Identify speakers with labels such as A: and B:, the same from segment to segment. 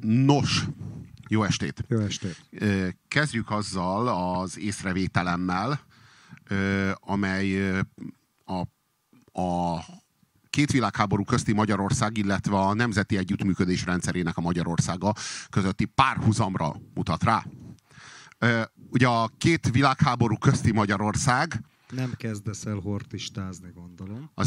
A: Nos, jó estét!
B: Jó estét!
A: Kezdjük azzal az észrevételemmel, amely a két világháború közti Magyarország, illetve a nemzeti együttműködés rendszerének a Magyarországa közötti párhuzamra mutat rá. Ugye a két világháború közti Magyarország...
B: Nem kezdesz el hortistázni, gondolom.
A: Az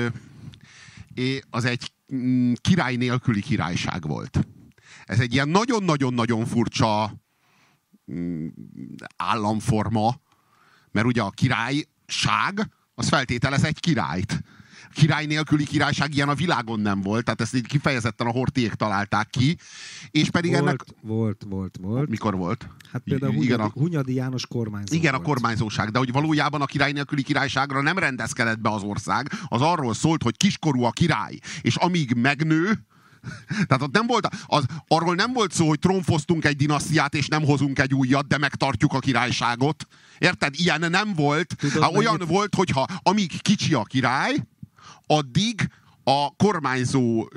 A: egy király nélküli királyság volt. Ez egy ilyen nagyon-nagyon-nagyon furcsa államforma, mert ugye a királyság, az feltételez egy királyt. A király nélküli királyság ilyen a világon nem volt, tehát ezt így kifejezetten a horthyék találták ki, és pedig
B: Volt.
A: Mikor volt?
B: Hát például Hunyadi János kormányzó.
A: Igen,
B: volt.
A: a kormányzóság, de hogy valójában a király nélküli királyságra nem rendezkedett be az ország, az arról szólt, hogy kiskorú a király, és amíg megnő, tehát ott nem volt, arról nem volt szó, hogy trónfosztunk egy dinasztiát, és nem hozunk egy újat, de megtartjuk a királyságot. Érted? Ilyen nem volt. Olyan volt, hogyha amíg kicsi a addig a kormányzó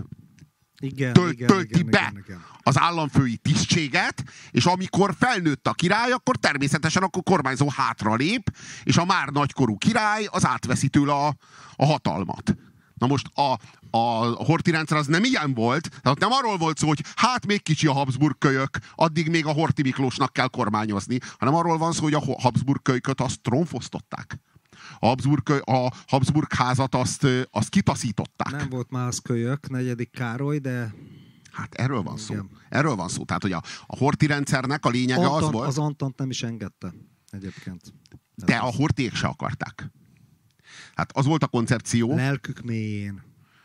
A: tölti be az államfői tisztséget, és amikor felnőtt a király, akkor természetesen akkor kormányzó hátralép, és a már nagykorú király az átveszi tőle a hatalmat. Na most a Horthy rendszer az nem ilyen volt, tehát nem arról volt szó, hogy hát még kicsi a Habsburg kölyök, addig még a Horthy Miklósnak kell kormányozni, hanem arról van szó, hogy a Habsburg kölyköt azt trónfosztották. A Habsburg házat azt kitaszították.
B: Nem volt más kölyök, 4. Károly, de...
A: Hát erről van szó. Erről van szó. Tehát, hogy a Horthy rendszernek a lényege az volt...
B: Az Antant nem is engedte egyébként.
A: De a Horthyék se akarták. Hát az volt a koncepció...
B: Lelkük mélyén.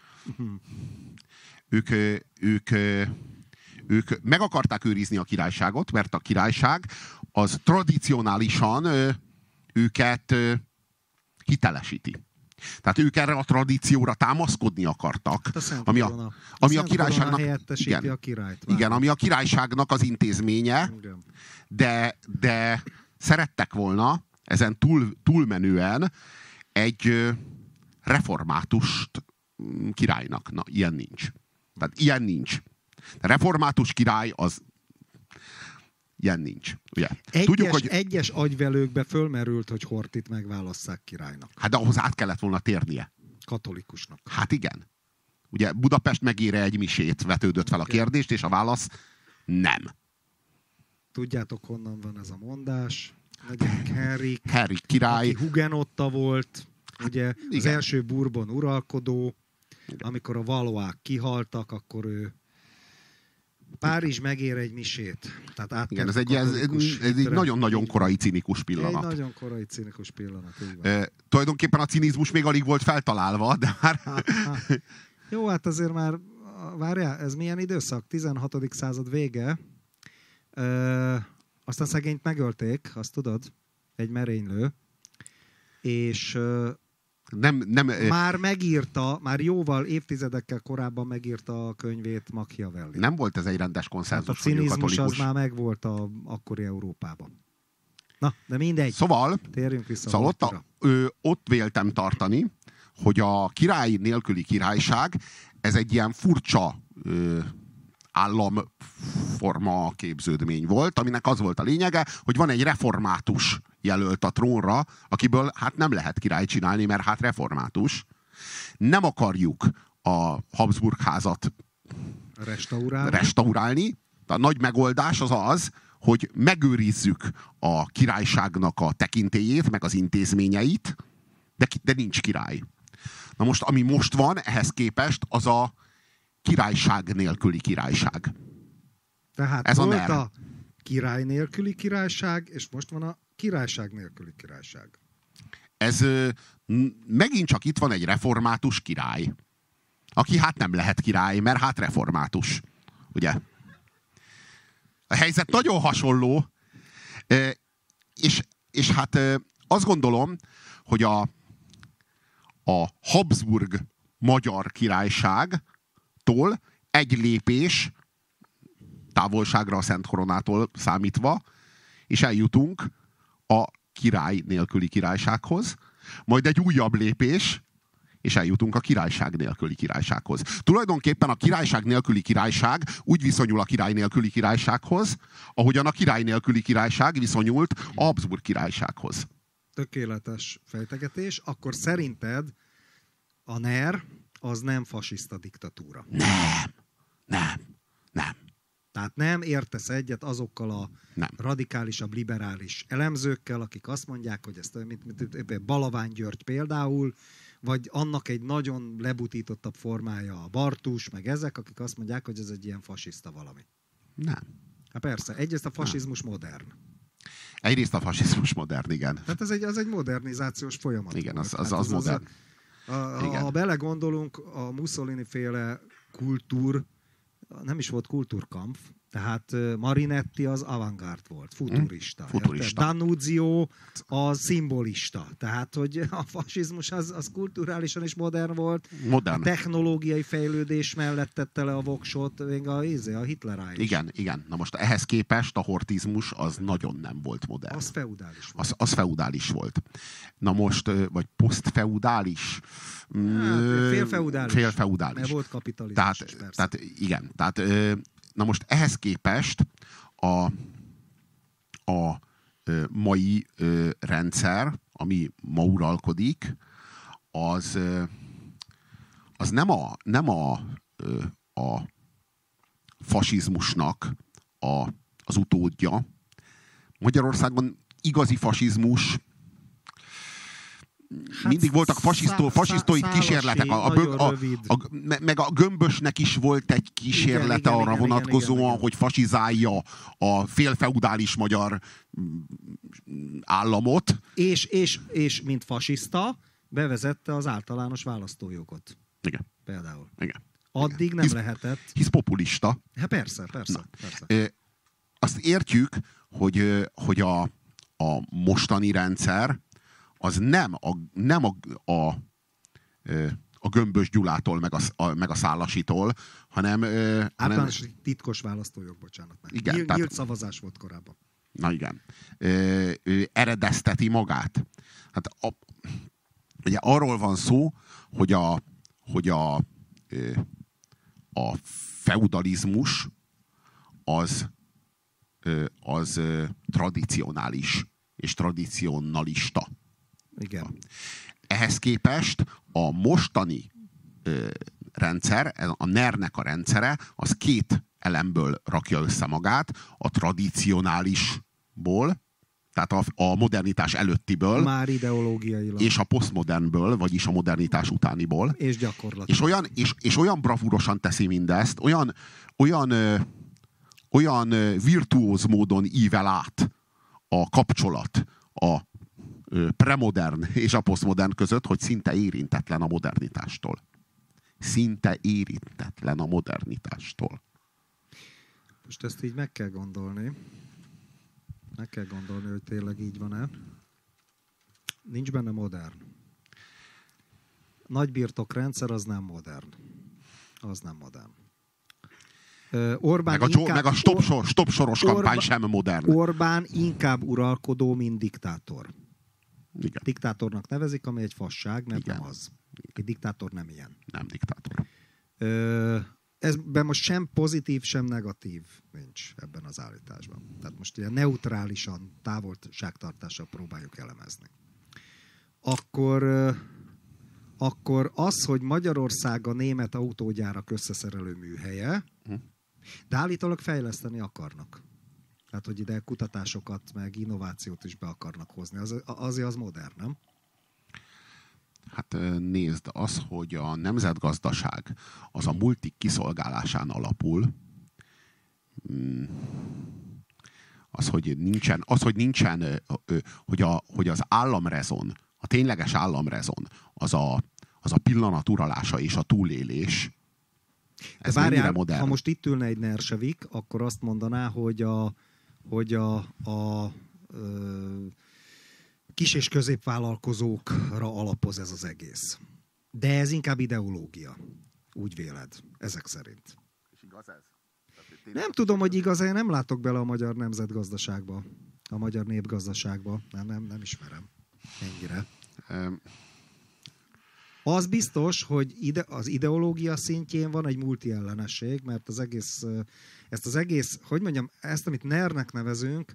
A: Ők meg akarták őrizni a királyságot, mert a királyság az tradicionálisan őket hitelesíti. Tehát ők erre a tradícióra támaszkodni akartak. Ami a királyságnak
B: helyettesíti a királyt.
A: Igen, ami a királyságnak az intézménye, de szerettek volna ezen túlmenően egy református királynak. Na, ilyen nincs. Tehát ilyen nincs. A református király az ilyen nincs. Ugye?
B: Tudjuk, hogy egyes agyvelőkbe fölmerült, hogy Horthyt megválasszák királynak.
A: Hát de ahhoz át kellett volna térnie.
B: Katolikusnak.
A: Hát igen. Ugye Budapest megére egy misét, vetődött fel a kérdést, és a válasz nem.
B: Tudjátok, honnan van ez a mondás?
A: Henrik király.
B: Aki hugenotta volt, ugye
A: igen.
B: Az első Bourbon uralkodó, amikor a Valois kihaltak, akkor ő Párizs megér egy misét. Tehát
A: igen, ez egy nagyon-nagyon korai cinikus pillanat.
B: Egy nagyon korai cinikus pillanat.
A: Tulajdonképpen a cinizmus még alig volt feltalálva, de már...
B: Jó, hát azért már, várjál, ez milyen időszak? 16. század vége. Aztán szegényt megölték, azt tudod? Egy merénylő. És... Már megírta, már jóval évtizedekkel korábban megírta a könyvét Machiavelli.
A: Nem volt ez egy rendes konszenzus.
B: Hát a cinizmus az már megvolt akkori Európában. Na, de mindegy.
A: Szóval,
B: térjünk vissza.
A: Ott véltem tartani, hogy a király nélküli királyság, ez egy ilyen furcsa államforma képződmény volt, aminek az volt a lényege, hogy van egy református jelölt a trónra, akiből hát nem lehet király csinálni, mert hát református. Nem akarjuk a Habsburg házat restaurálni. A nagy megoldás az, hogy megőrizzük a királyságnak a tekintélyét, meg az intézményeit, de nincs király. Na most, ami most van, ehhez képest, az a királyság nélküli királyság.
B: Tehát ez volt a király nélküli királyság, és most van a királyság nélküli királyság.
A: Ez megint csak itt van egy református király, aki hát nem lehet király, mert hát református. Ugye? A helyzet nagyon hasonló, és hát azt gondolom, hogy a Habsburg magyar királyságtól egy lépés távolságra a Szent Koronától számítva, és eljutunk a király nélküli királysághoz, majd egy újabb lépés, és eljutunk a királyság nélküli királysághoz. Tulajdonképpen a királyság nélküli királyság úgy viszonyul a király nélküli királysághoz, ahogyan a király nélküli királyság viszonyult a Habsburg királysághoz.
B: Tökéletes fejtegetés. Akkor szerinted a NER az nem fasiszta diktatúra?
A: Nem.
B: Tehát nem értesz egyet azokkal a radikálisabb, liberális elemzőkkel, akik azt mondják, hogy ezt, mint Balavány György például, vagy annak egy nagyon lebutítottabb formája a Bartus, meg ezek, akik azt mondják, hogy ez egy ilyen fasiszta valami.
A: Nem.
B: Hát persze, egyrészt a fasizmus modern.
A: Egyrészt a fasizmus modern, igen.
B: Tehát ez egy modernizációs folyamat.
A: Igen, az modern.
B: Ha belegondolunk, a Mussolini-féle kultúr, nem is volt kultúrkampf, tehát Marinetti az avantgárd volt, futurista. D'Annunzio a szimbolista. Tehát, hogy a fasizmus az kulturálisan is modern volt.
A: Modern.
B: A technológiai fejlődés mellett tette le a voksot, még a Hitler is.
A: Igen. Na most ehhez képest a hortizmus az nagyon nem volt modern.
B: Az feudális volt.
A: Az feudális volt. Na most, vagy posztfeudális?
B: Félfeudális.
A: Félfeudális.
B: Mert volt kapitalizmus is, persze.
A: Tehát igen. Tehát, na most ehhez képest a mai rendszer, ami ma uralkodik, az nem a fasizmusnak az utódja. Magyarországon igazi fasizmus, mindig voltak fasisztoid kísérletek, meg a Gömbösnek is volt egy kísérlete arra vonatkozóan, hogy fasizálja a félfeudális magyar államot.
B: És mint fasiszta bevezette az általános választójogot.
A: Igen.
B: Például.
A: Igen.
B: Addig nem lehetett.
A: Hisz populista.
B: Hát persze.
A: Azt értjük, hogy a mostani rendszer az nem a Gömbös Gyulától, meg a Szálasitól, hanem...
B: Általános titkos választójog, bocsánat.
A: Igen,
B: nyílt szavazás volt korábban.
A: Na igen. Eredezteti magát. Hát ugye arról van szó, hogy a feudalizmus az tradicionális és tradicionalista.
B: Igen.
A: Ehhez képest a mostani rendszer, a NER-nek a rendszere, az két elemből rakja össze magát, a tradicionálisból, tehát a modernitás előttiből,
B: már ideológiailag,
A: és a posztmodernből, vagyis a modernitás utániból.
B: És gyakorlatilag.
A: És olyan bravúrosan teszi mindezt, olyan virtuóz módon ível át a kapcsolat a premodern és a posztmodern között, hogy szinte érintetlen a modernitástól. Szinte érintetlen a modernitástól.
B: Most ezt így meg kell gondolni. Meg kell gondolni, hogy tényleg így van-e. Nincs benne modern. Nagybirtokrendszer az nem modern. Az nem modern. Orbán
A: meg a stop soros kampány sem modern.
B: Orbán inkább uralkodó, mint diktátor.
A: Igen.
B: Diktátornak nevezik, ami egy fasság, mert nem az. Egy diktátor nem ilyen.
A: Nem diktátor.
B: Ezben most sem pozitív, sem negatív nincs ebben az állításban. Tehát most ilyen neutrálisan, távolságtartással próbáljuk elemezni. Akkor az, hogy Magyarország a német autógyárak összeszerelő műhelye, de állítólag fejleszteni akarnak. Tehát, hogy ide kutatásokat, meg innovációt is be akarnak hozni. Az modern, nem?
A: Hát nézd, az, hogy a nemzetgazdaság az a multik kiszolgálásán alapul, hogy az államrezon, a tényleges államrezon, az a pillanat uralása és a túlélés.
B: Ez várjál, modern. Ha most itt ülne egy Nersevik, akkor azt mondaná, hogy a kis- és középvállalkozókra alapoz ez az egész. De ez inkább ideológia. Úgy véled, ezek szerint.
A: És igaz ez?
B: Nem tudom, hogy igaz, én nem látok bele a magyar nemzetgazdaságba, a magyar népgazdaságba. Nem ismerem ennyire. Az biztos, hogy az ideológia szintjén van egy multiellenesség, mert ezt az egész, hogy mondjam, ezt, amit NER-nek nevezünk,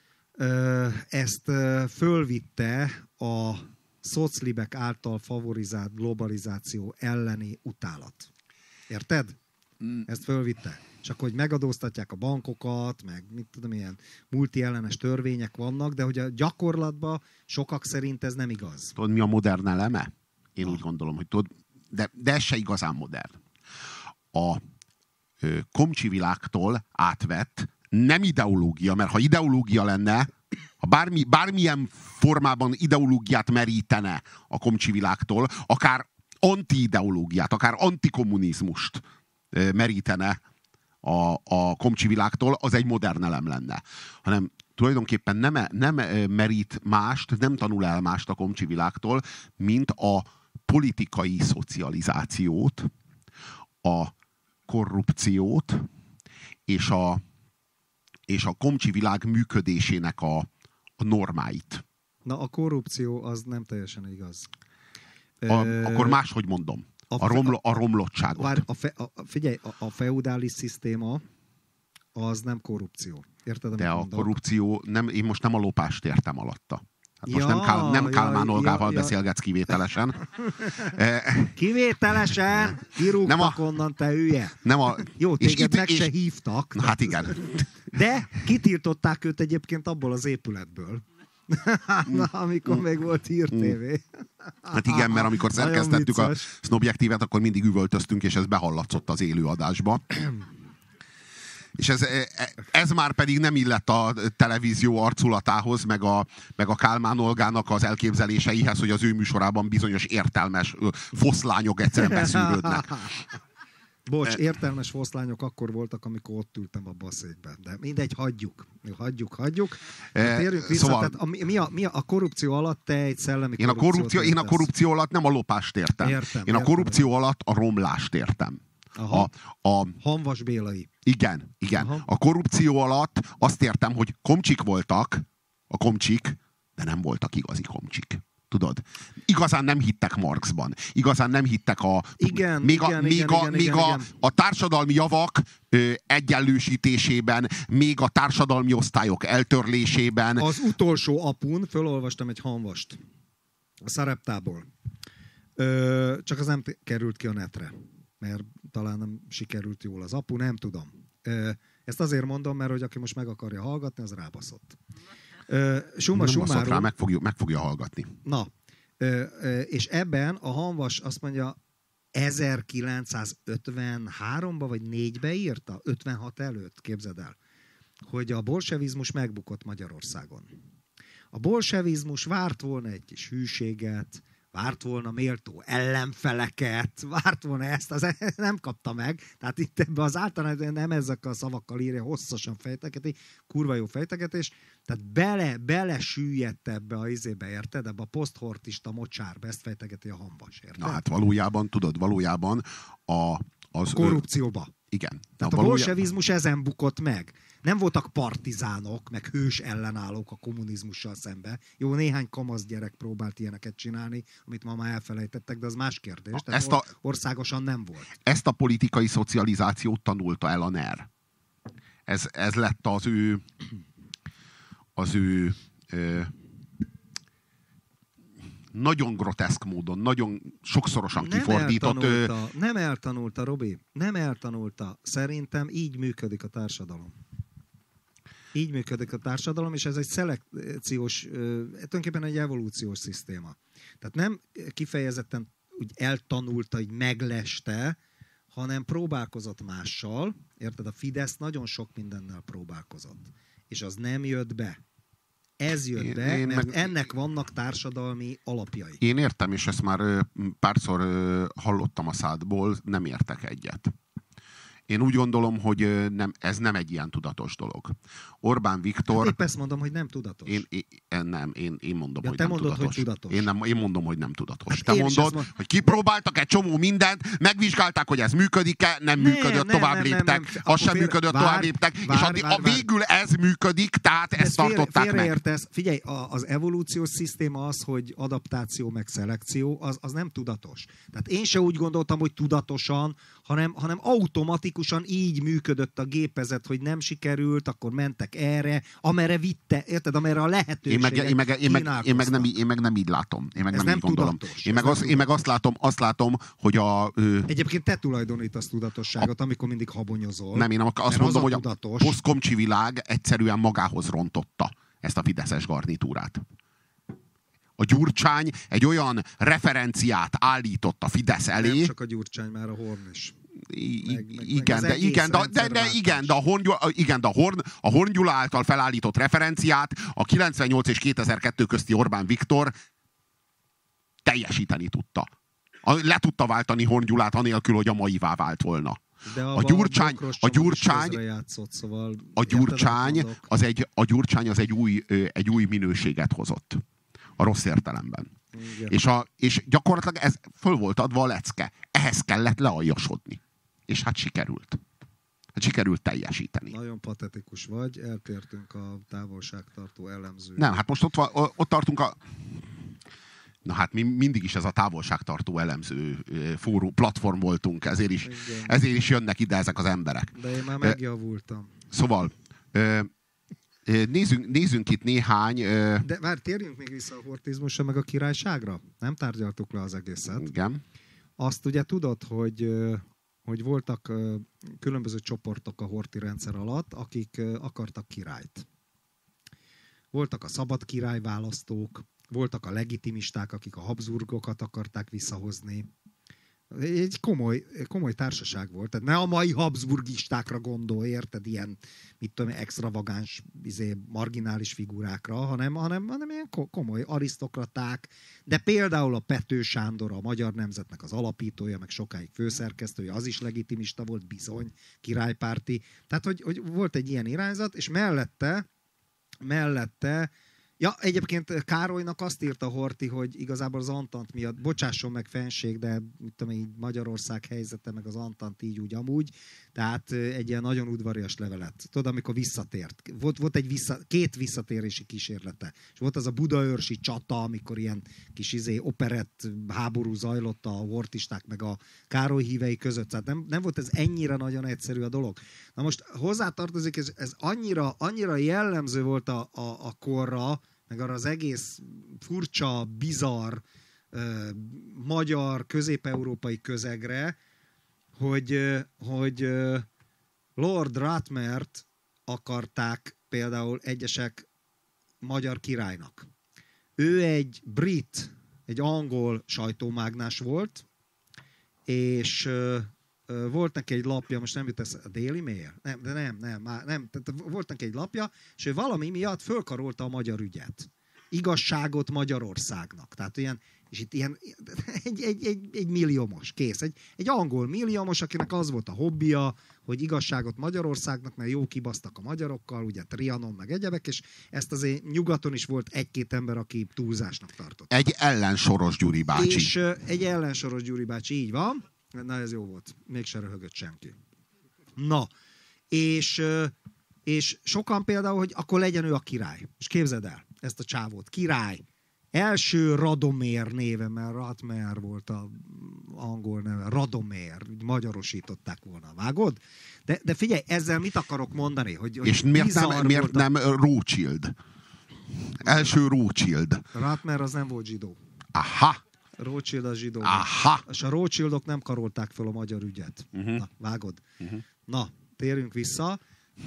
B: ezt fölvitte a szoclibek által favorizált globalizáció elleni utálat. Érted? Ezt fölvitte. És akkor, hogy megadóztatják a bankokat, meg mit tudom, ilyen multiellenes törvények vannak, de hogy a gyakorlatban sokak szerint ez nem igaz.
A: Tudod, mi a modern eleme? Én úgy gondolom, hogy tudod, de ez se igazán modern. A komcsi világtól átvett nem ideológia, mert ha ideológia lenne, ha bármilyen formában ideológiát merítene a komcsi világtól, akár anti-ideológiát, akár antikommunizmust merítene a komcsi világtól, az egy modern elem lenne. Hanem tulajdonképpen nem merít mást, nem tanul el mást a komcsi világtól, mint a politikai szocializációt, a korrupciót és a komcsi világ működésének a normáit.
B: Na, a korrupció az nem teljesen igaz.
A: Akkor máshogy mondom. A romlottságot.
B: Figyelj, a feudális szisztéma az nem korrupció. Érted,
A: de a korrupció, én most nem a lopást értem alatta. Hát most nem Kálmán Olgával beszélgetsz kivételesen.
B: Kivételesen? Kirúgtak onnan, te hülye. Jó, téged meg se hívtak.
A: Na, hát igen.
B: De kitiltották őt egyébként abból az épületből. Na, amikor még volt Hír TV.
A: Hát igen, mert amikor szerkesztettük a Sznobjektívet, akkor mindig üvöltöztünk, és ez behallatszott az élőadásba. És ez már pedig nem illett a televízió arculatához, meg a Kálmán Olgának az elképzeléseihez, hogy az ő műsorában bizonyos értelmes foszlányok egyszerűen beszűrődnek.
B: Bocs, értelmes foszlányok akkor voltak, amikor ott ültem abba a székben. De mindegy, hagyjuk. Térjünk vissza. Szóval, tehát mi a korrupció alatt te egy szellemi korrupciót
A: Én a korrupció alatt nem a lopást értem. Én a korrupció alatt a romlást értem.
B: A Hanvas Bélai.
A: Igen. Aha. A korrupció alatt azt értem, hogy komcsik voltak, a komcsik, de nem voltak igazi komcsik. Tudod? Igazán nem hittek Marxban. Igazán nem hittek a társadalmi javak egyenlősítésében, még a társadalmi osztályok eltörlésében.
B: Az utolsó apun fölolvastam egy Hanvast. A Szereptából. Csak az nem került ki a netre. Mert talán nem sikerült jól az apu, nem tudom. Ezt azért mondom, mert hogy aki most meg akarja hallgatni, az rábaszott.
A: Rá, meg fogja hallgatni.
B: Na, és ebben a Hanvas azt mondja, 1953-ba vagy 4-be írta, 56 előtt, képzeld el, hogy a bolsevizmus megbukott Magyarországon. A bolsevizmus várt volna egy kis hűséget, várt volna méltó ellenfeleket, várt volna ezt, az nem kapta meg. Tehát itt ebben az általában nem ezekkel a szavakkal írja, hosszasan fejtegeti, kurva jó fejtegetés. Tehát bele süllyedt ebbe a izébe, érted? Ebbe a poszthortista mocsárba, ezt fejtegeti a Hanvas, érted?
A: Na hát valójában a
B: korrupcióba.
A: Igen.
B: Tehát a bolsevizmus ezen bukott meg. Nem voltak partizánok, meg hős ellenállók a kommunizmussal szembe. Jó, néhány kamasz gyerek próbált ilyeneket csinálni, amit ma már elfelejtettek, de az más kérdés. Tehát országosan nem volt.
A: Ezt a politikai szocializációt tanulta el a NER. Ez lett az ő nagyon groteszk módon, nagyon sokszorosan kifordított...
B: Nem eltanulta, Robi. Nem eltanulta. Szerintem így működik a társadalom. Így működik a társadalom, és ez egy szelekciós, tulajdonképpen egy evolúciós szisztéma. Tehát nem kifejezetten úgy eltanulta, hogy megleste, hanem próbálkozott mással. Érted? A Fidesz nagyon sok mindennel próbálkozott. És az nem jött be. Ez jött be, mert ennek vannak társadalmi alapjai.
A: Én értem, és ezt már párszor hallottam a szádból, nem értek egyet. Én úgy gondolom, hogy ez nem egy ilyen tudatos dolog. Orbán Viktor...
B: Hát épp ezt mondom, hogy nem tudatos.
A: Én mondom,
B: ja,
A: hogy
B: te
A: nem
B: mondod,
A: tudatos.
B: Hogy tudatos.
A: Én mondom, hogy nem tudatos.
B: Hát
A: te mondod, hogy kipróbáltak egy csomó mindent, megvizsgálták, hogy ez működik-e, nem működött, tovább léptek. Az sem működött, tovább léptek. És végül ez működik, tehát ezt tartották meg.
B: Figyelj, az evolúciós szisztéma az, hogy adaptáció meg szelekció, az nem tudatos. Tehát én se úgy gondoltam, hogy tudatosan, hanem automatikusan így működött a gépezet, hogy nem sikerült, akkor mentek erre, amerre vitte, érted, amerre a lehetőségek
A: én meg nem így látom. Én meg
B: ez
A: nem így gondolom.
B: Tudatos,
A: én meg azt látom, hogy
B: Egyébként te tulajdonítasz tudatosságot, amikor mindig habonyozol.
A: Nem, én azt mondom, hogy a posztkomcsi világ egyszerűen magához rontotta ezt a fideszes garnitúrát. A Gyurcsány egy olyan referenciát állított a Fidesz elé.
B: Nem csak a Gyurcsány, már a Horn is.
A: De a Horn Gyula által felállított referenciát a 98 és 2002 közti Orbán Viktor teljesíteni tudta. Le tudta váltani Horn Gyulát anélkül, hogy a maivá vált volna. A Gyurcsány az egy új minőséget hozott. A rossz értelemben. És gyakorlatilag ez föl volt adva a lecke. Ehhez kellett lealjasodni. És hát sikerült. Sikerült teljesíteni.
B: Nagyon patetikus vagy, eltértünk a távolságtartó elemző.
A: Nem, hát most ott tartunk a... Na hát mi mindig is ez a távolságtartó elemző platform voltunk, ezért is jönnek ide ezek az emberek.
B: De én már megjavultam.
A: Szóval... Nézzünk itt néhány...
B: De már térjünk még vissza a hortizmusra, meg a királyságra. Nem tárgyaltuk le az egészet.
A: Igen.
B: Azt ugye tudod, hogy voltak különböző csoportok a horti rendszer alatt, akik akartak királyt. Voltak a szabad királyválasztók, voltak a legitimisták, akik a Habsburgokat akarták visszahozni. Egy komoly társaság volt. Tehát ne a mai habsburgistákra gondolj, érted, ilyen, mit tudom, extravagáns, marginális figurákra, hanem ilyen komoly arisztokraták, de például a Pető Sándor, a Magyar Nemzetnek az alapítója, meg sokáig főszerkesztője, az is legitimista volt, bizony, királypárti. Tehát, hogy volt egy ilyen irányzat, és mellette ja, egyébként Károlynak azt írta Horthy, hogy igazából az Antant miatt, bocsásson meg fenség, de mit tudom, így Magyarország helyzete, meg az Antant így úgy amúgy, tehát egy ilyen nagyon udvarias levelet. Tudod, amikor visszatért. Volt két visszatérési kísérlete. És volt az a budaörsi csata, amikor ilyen kis operett háború zajlott a horthisták meg a Károly hívei között. Tehát nem volt ez ennyire nagyon egyszerű a dolog. Na most hozzátartozik, ez annyira jellemző volt a korra, meg arra az egész furcsa, bizarr magyar, közép-európai közegre, hogy Lord Rotmert akarták például egyesek magyar királynak. Ő egy brit, egy angol sajtómágnás volt, és volt neki egy lapja, most nem jut ez a Daily Mail? Nem. Tehát volt neki egy lapja, és ő valami miatt fölkarolta a magyar ügyet. Igazságot Magyarországnak. Tehát ilyen, és itt ilyen egy milliómos, kész. Egy angol milliómos, akinek az volt a hobbija, hogy igazságot Magyarországnak, mert jó kibasztak a magyarokkal, ugye Trianon meg egyebek, és ezt azért nyugaton is volt egy-két ember, aki túlzásnak tartott.
A: Egy ellensoros Gyuri bácsi.
B: És egy ellensoros Gyuri bácsi, így van. Na, ez jó volt. Mégse röhögött senki. Na, és sokan például, hogy akkor legyen ő a király. És képzeld el ezt a csávót. Király. Első Radomér néve, mert Ratmer volt az angol neve. Radomér. Magyarosították volna. Vágod? De figyelj, ezzel mit akarok mondani? Hogy
A: és miért nem Rothschild? Első Rothschild.
B: Ratmer az nem volt zsidó.
A: Aha.
B: Rothschild a zsidó.
A: Aha.
B: És a Rothschildok nem karolták fel a magyar ügyet. Na, vágod. Na, térjünk vissza.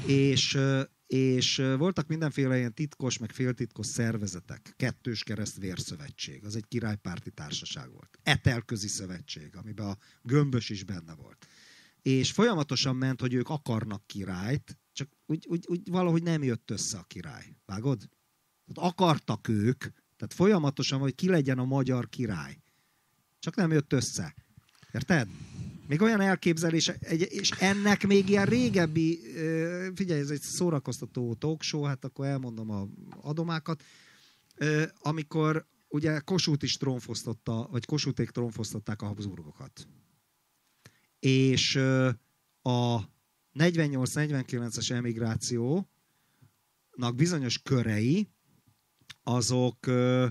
B: És voltak mindenféle ilyen titkos, meg féltitkos szervezetek. Kettős kereszt vérszövetség. Az egy királypárti társaság volt. Etelközi szövetség, amiben a Gömbös is benne volt. És folyamatosan ment, hogy ők akarnak királyt, csak úgy valahogy nem jött össze a király. Vágod? Akartak ők, tehát folyamatosan, hogy ki legyen a magyar király. Csak nem jött össze. Érted? Még olyan elképzelés, és ennek még ilyen régebbi, figyelj, ez egy szórakoztató talk show, hát akkor elmondom a adomákat, amikor ugye Kossuth is trónfosztotta, vagy Kossuthék trónfosztották a Habsburgokat. És a 48-49-es emigrációnak bizonyos körei, azok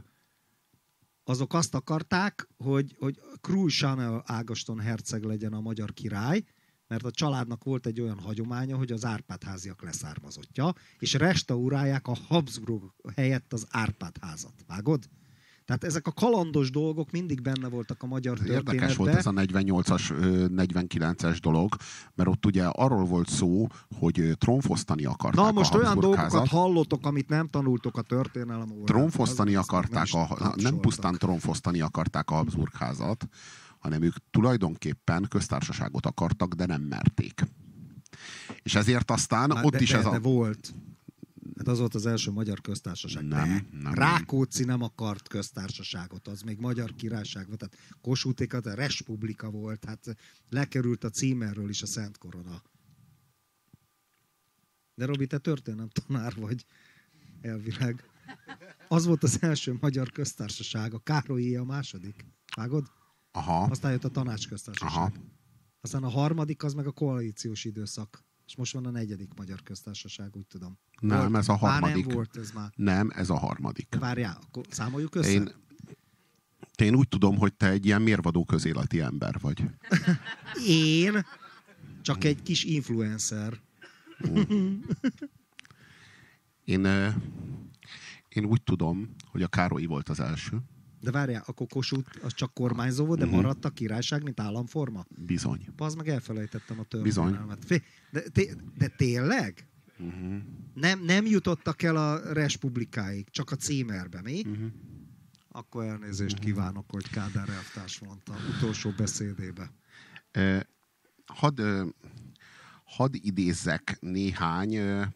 B: azt akarták, hogy Krúj-Chanel Ágoston herceg legyen a magyar király, mert a családnak volt egy olyan hagyománya, hogy az Árpád-háziak leszármazottja, és restaurálják a Habsburg helyett az Árpád-házat. Vágod? Tehát ezek a kalandos dolgok mindig benne voltak a magyar történetben.
A: Érdekes volt ez a 48-as, 49-es dolog, mert ott ugye arról volt szó, hogy trónfosztani akarták
B: Na most
A: a
B: olyan
A: Habsburg
B: dolgokat
A: házat.
B: hallottok, amit nem tanultok a történelem órán.
A: Trónfosztani akarták, nem pusztán trónfosztani akarták a Habsburg házat, hanem ők tulajdonképpen köztársaságot akartak, de nem merték. És ezért aztán ott is ez a...
B: De volt. Hát az volt az első magyar köztársaság.
A: Nem.
B: Rákóczi nem akart köztársaságot, az még magyar királyság volt. Tehát Kossuthékat a respublika volt, hát lekerült a címerről is a Szent Korona. De Robi, te történelemtanár vagy elvileg. Az volt az első magyar köztársaság, a Károlyé a második. Vágod?
A: Aha.
B: Aztán jött a tanácsköztársaság.
A: Aha.
B: Aztán a harmadik az meg a koalíciós időszak. És most van a negyedik magyar köztársaság, úgy tudom.
A: Nem,
B: volt,
A: ez a harmadik.
B: Nem volt ez már.
A: Nem, ez a harmadik.
B: Várjál, akkor számoljuk össze?
A: Én úgy tudom, hogy te egy ilyen mérvadó közéleti ember vagy.
B: Én csak egy kis influencer.
A: Én úgy tudom, hogy a Károlyi volt az első.
B: De várjál, akkor Kossuth az csak kormányzó volt, de maradt a királyság, mint államforma?
A: Bizony.
B: Az meg elfelejtettem a történelmet. De tényleg? Nem jutottak el a respublikáig, csak a címerbe, mi? Akkor elnézést kívánok, hogy Kádár elvtárs mondta utolsó beszédébe.
A: Hadd idézzek néhány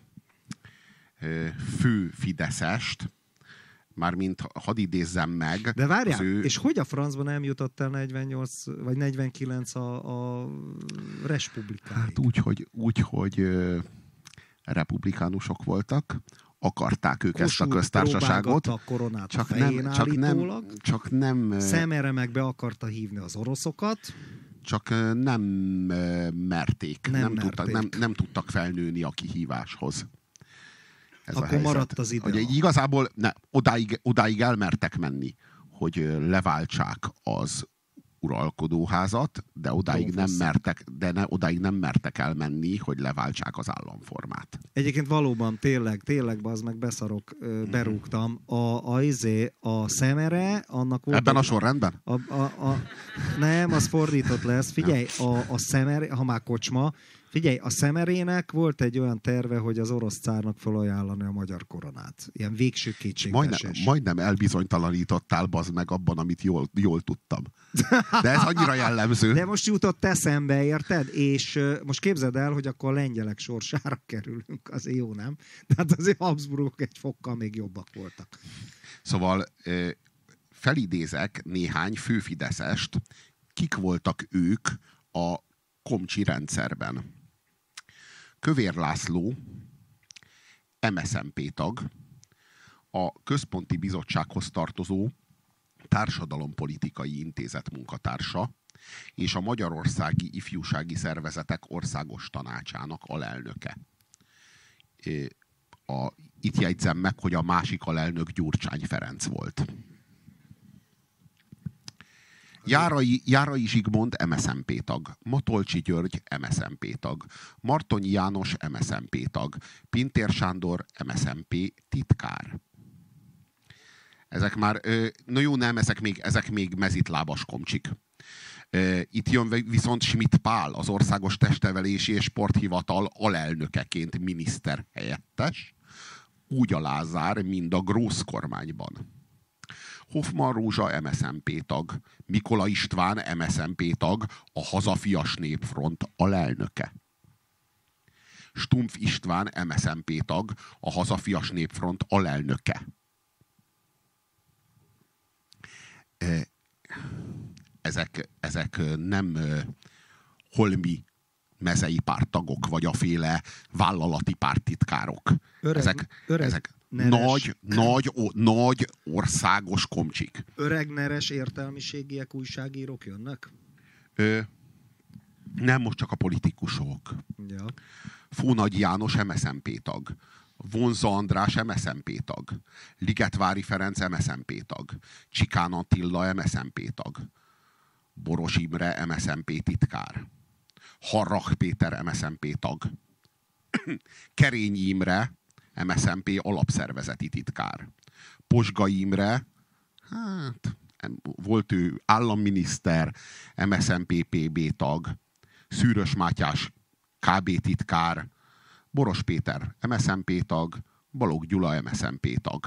A: fő fideszest, mármint hadd idézzem meg.
B: De várjál, és hogy a francban nem jutott el 48 vagy 49 a respublikáig?
A: Hát úgy, hogy republikánusok voltak, akarták ők ezt a köztársaságot.
B: A koronát csak a fején
A: csak nem
B: szemére meg be akarta hívni az oroszokat.
A: Csak nem merték. Nem tudtak felnőni a kihíváshoz. Ez
B: akkor maradt az idő.
A: Hogy igazából odáig elmertek menni, hogy leváltsák az uralkodóházat, de odáig nem mertek elmenni, hogy leváltsák az államformát.
B: Egyébként valóban, tényleg, bazd meg beszarok, berúgtam. A szemere, annak volt...
A: Ebben a sorrendben?
B: Nem, az fordított lesz. Figyelj, a szemere, ha már kocsma, figyelj, a Szemerének volt egy olyan terve, hogy az orosz cárnak felajánlani a magyar koronát. Ilyen végső kétségbeesés.
A: Majdnem elbizonytalanítottál, bazd meg abban, amit jól tudtam. De ez annyira jellemző.
B: De most jutott eszembe, érted? És most képzeld el, hogy akkor a lengyelek sorsára kerülünk. Azért jó, nem? Tehát azért Habsburgok egy fokkal még jobbak voltak.
A: Szóval felidézek néhány főfideszest, kik voltak ők a komcsi rendszerben. Kövér László, MSZNP tag, a Központi Bizottsághoz tartozó Társadalompolitikai Intézet munkatársa és a Magyarországi Ifjúsági Szervezetek Országos Tanácsának alelnöke. Itt jegyzem meg, hogy a másik alelnök Gyurcsány Ferenc volt. Járai Zsigmond MSZNP tag, Matolcsi György MSZNP tag, Martonyi János MSZNP tag, Pintér Sándor MSZNP titkár. Ezek már, no jó nem, ezek még mezitlábas komcsik. Itt jön viszont Schmidt Pál, az Országos Testnevelési és Sporthivatal alelnökeként miniszter helyettes, úgy a Lázár, mind a Grósz kormányban. Hoffmann Rózsa MSZNP tag, Mikola István MSZNP tag, a Hazafias Népfront alelnöke. Stumpf István MSZNP tag, a Hazafias Népfront alelnöke. Ezek nem holmi mezei párttagok, vagy a féle vállalati párttitkárok. Ezek nagy országos komcsik.
B: Öreg neres értelmiségiek, újságírók jönnek?
A: Nem, most csak a politikusok.
B: Ja.
A: Fónagy János MSZNP tag. Vonza András MSZNP tag. Ligetvári Ferenc MSZNP tag. Csikán Attila MSZNP tag. Boros Imre MSZNP titkár. Harrach Péter MSZNP tag. Kerényi Imre MSZNP alapszervezeti titkár. Posgai Imre, volt ő államminiszter, MSZNP PB tag. Szűrös Mátyás KB titkár. Boros Péter MSZNP tag. Balogh Gyula MSZNP tag.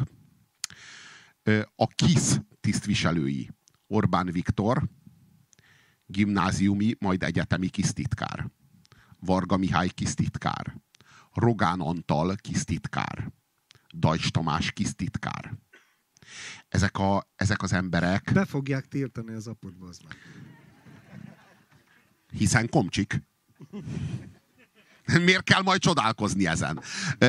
A: A KISZ tisztviselői: Orbán Viktor, gimnáziumi, majd egyetemi KISZ titkár. Varga Mihály KISZ titkár. Rogán Antal KISZ titkár. Dajcs Tamás KISZ titkár. Ezek az emberek...
B: Be fogják tiltani az apodba, az meg.
A: Hiszen komcsik. Miért kell majd csodálkozni ezen?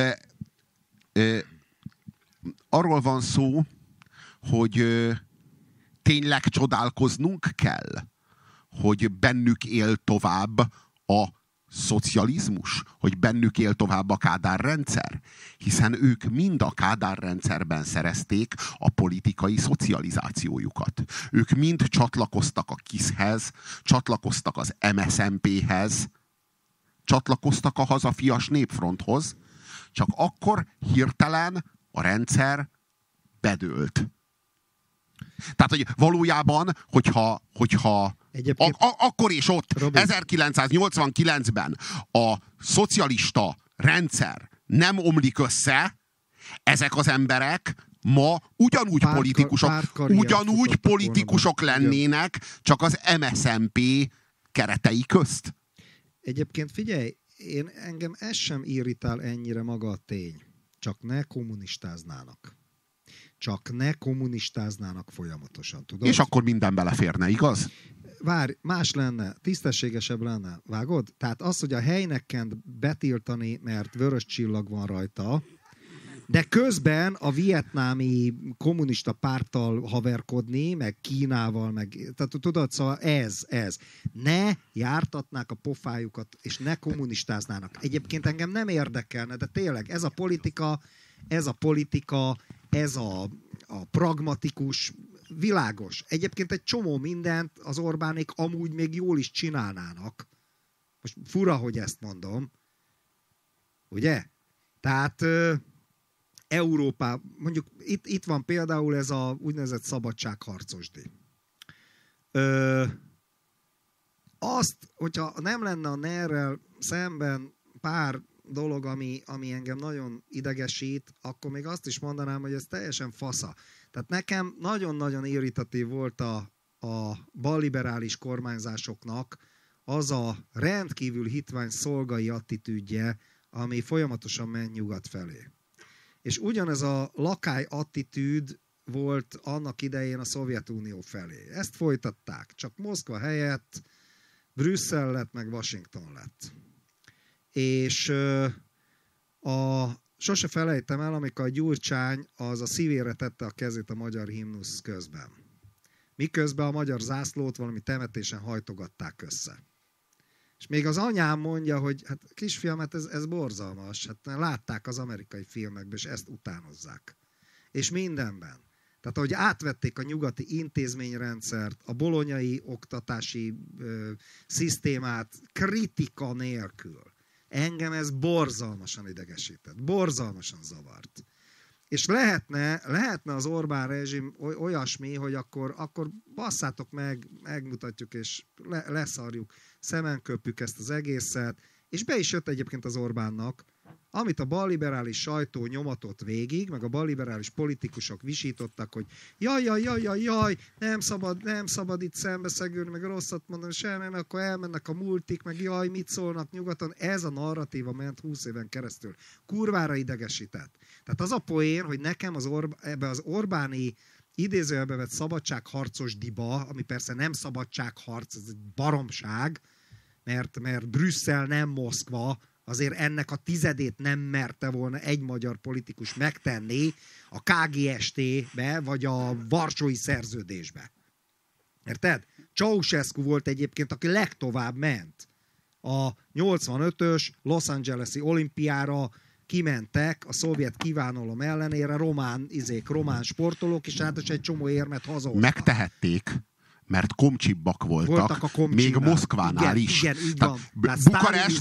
A: Arról van szó, hogy tényleg csodálkoznunk kell, hogy bennük él tovább a szocializmus, hogy bennük él tovább a Kádár rendszer, hiszen ők mind a Kádár rendszerben szerezték a politikai szocializációjukat. Ők mind csatlakoztak a KISZ-hez, csatlakoztak az MSZNP-hez, csatlakoztak a Hazafias Népfronthoz, csak akkor hirtelen a rendszer bedőlt. Tehát, hogy valójában, hogyha akkor és ott, Robin, 1989-ben a szocialista rendszer nem omlik össze, ezek az emberek ma ugyanúgy politikusok lennének, csak az MSZNP keretei közt.
B: Egyébként figyelj, engem ez sem irritál ennyire maga a tény. Csak ne kommunistáznának. Csak ne kommunistáznának folyamatosan, tudod?
A: És akkor minden beleférne, igaz?
B: Várj, más lenne, tisztességesebb lenne, vágod? Tehát az, hogy a Heineken betiltani, mert vörös csillag van rajta, de közben a vietnámi kommunista párttal haverkodni, meg Kínával, meg... Tehát tudod, szóval ez. Ne jártatnák a pofájukat, és ne kommunistáznának. Egyébként engem nem érdekelne, de tényleg ez a politika, ez a pragmatikus, világos. Egyébként egy csomó mindent az Orbánék amúgy még jól is csinálnának. Most fura, hogy ezt mondom. Ugye? Tehát Európa, mondjuk itt van például ez a úgynevezett szabadságharcosdi. Azt, hogyha nem lenne a NER-rel szemben pár dolog, ami engem nagyon idegesít, akkor még azt is mondanám, hogy ez teljesen fasza. Tehát nekem nagyon-nagyon irritatív volt a balliberális kormányzásoknak az a rendkívül hitvány szolgai attitűdje, ami folyamatosan ment nyugat felé. És ugyanez a lakály attitűd volt annak idején a Szovjetunió felé. Ezt folytatták, csak Moszkva helyett Brüsszel lett, meg Washington lett. És sose felejtem el, amikor a Gyurcsány az a szívére tette a kezét a magyar himnusz közben. Miközben a magyar zászlót valami temetésen hajtogatták össze. És még az anyám mondja, hogy hát kisfiam, hát ez borzalmas. Hát látták az amerikai filmekben, és ezt utánozzák. És mindenben. Tehát ahogy átvették a nyugati intézményrendszert, a bolonyai oktatási szisztémát kritika nélkül. Engem ez borzalmasan idegesített, borzalmasan zavart. És lehetne az Orbán rezsim olyasmi, hogy akkor basszátok meg, megmutatjuk, és leszarjuk, szemen köpjük ezt az egészet, és be is jött egyébként az Orbánnak, amit a balliberális sajtó nyomatott végig, meg a balliberális politikusok visítottak, hogy jaj, nem szabad itt szembeszegülni, meg rosszat mondani, semmi, akkor elmennek a multik, meg jaj, mit szólnak nyugaton. Ez a narratíva ment 20 éven keresztül. Kurvára idegesített. Tehát az a poén, hogy nekem ebbe az Orbáni idézőjelbe vett szabadságharcos diba, ami persze nem szabadságharc, ez egy baromság, mert Brüsszel nem Moszkva, azért ennek a 10-ét nem merte volna egy magyar politikus megtenni a KGST-be, vagy a Varsói Szerződésbe. Érted? Ceausescu volt egyébként, aki legtovább ment. A 85-ös Los Angeles-i olimpiára kimentek a szovjet kívánalom ellenére román sportolók, és hát egy csomó érmet hazahoztak.
A: Megtehették, mert komcsibbak voltak a még Moszkvánál is.
B: Igen, így van.
A: Bukarest,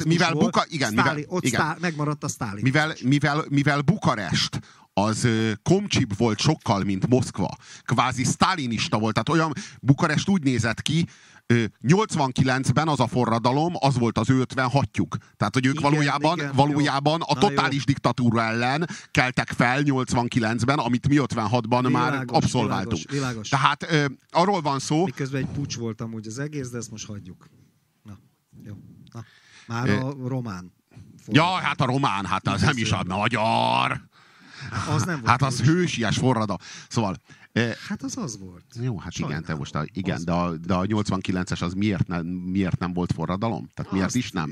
B: megmaradt a Sztálin.
A: Mivel Bukarest az komcsibb volt sokkal, mint Moszkva. Kvázi sztálinista volt. Tehát olyan Bukarest úgy nézett ki, 89-ben az a forradalom, az volt az ő 56-juk. Tehát, hogy ők valójában a totális diktatúra ellen keltek fel 89-ben, amit mi 56-ban már abszolváltunk.
B: Világos.
A: Tehát arról van szó...
B: Miközben egy puccs volt amúgy az egész, de ezt most hagyjuk. Na, jó. Na, már a román.
A: Ja, hát a román, hát az nem is a magyar.
B: Az nem volt.
A: Hát az hősies forradalom. Szóval...
B: Hát az volt.
A: Jó, hát igen, te most de a 89-es az miért nem volt forradalom? Tehát miért is nem?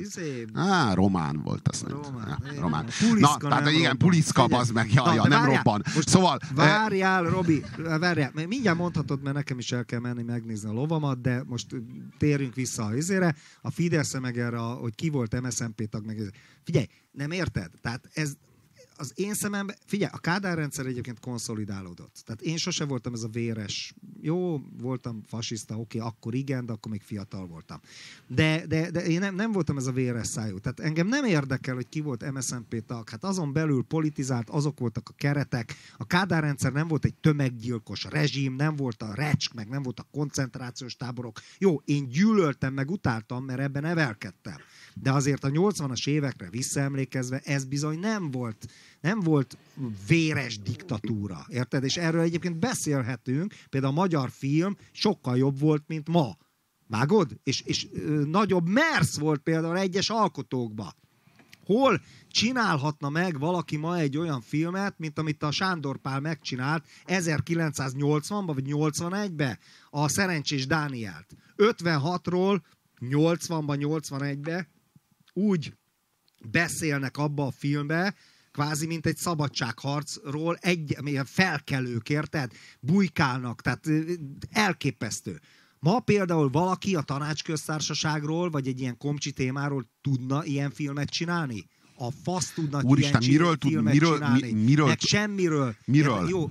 A: Román volt, azt román. Na, tehát igen, Puliszka, bazd meg, nem robban. Szóval...
B: Várjál, Robi, várjál. Mindjárt mondhatod, mert nekem is el kell menni megnézni a lovamat, de most térjünk vissza a izére. A Fidesz meg erre, hogy ki volt MSZNP tag, meg... Figyelj, nem érted? Tehát ez... Az én szememben, figyelj, a Kádár rendszer egyébként konszolidálódott. Tehát én sose voltam ez a véres, jó, voltam fasiszta, oké, akkor igen, de akkor még fiatal voltam. De én nem voltam ez a véres szájú. Tehát engem nem érdekel, hogy ki volt MSZNP tag. Hát azon belül politizált, azok voltak a keretek. A Kádár rendszer nem volt egy tömeggyilkos rezsim, nem volt a recsk, meg nem volt a koncentrációs táborok. Jó, én gyűlöltem, meg utáltam, mert ebben nevelkedtem. De azért a 80-as évekre visszaemlékezve ez bizony nem volt véres diktatúra. Érted? És erről egyébként beszélhetünk. Például a magyar film sokkal jobb volt, mint ma. Vágod? És nagyobb mersz volt például egyes alkotókban. Hol csinálhatna meg valaki ma egy olyan filmet, mint amit a Sándor Pál megcsinált 1980-ban vagy 81-ben a Szerencsés Dánielt. 56-ról 80-ban, 81-ben úgy beszélnek abba a filmbe, kvázi mint egy szabadságharcról, felkelők, érted? Bujkálnak, tehát elképesztő. Ma például valaki a Tanácsköztársaságról, vagy egy ilyen komcsi témáról tudna ilyen filmet csinálni? A fasz tudna
A: Úristen,
B: ilyen filmet csinálni? Meg semmiről.
A: Miről?
B: Jó,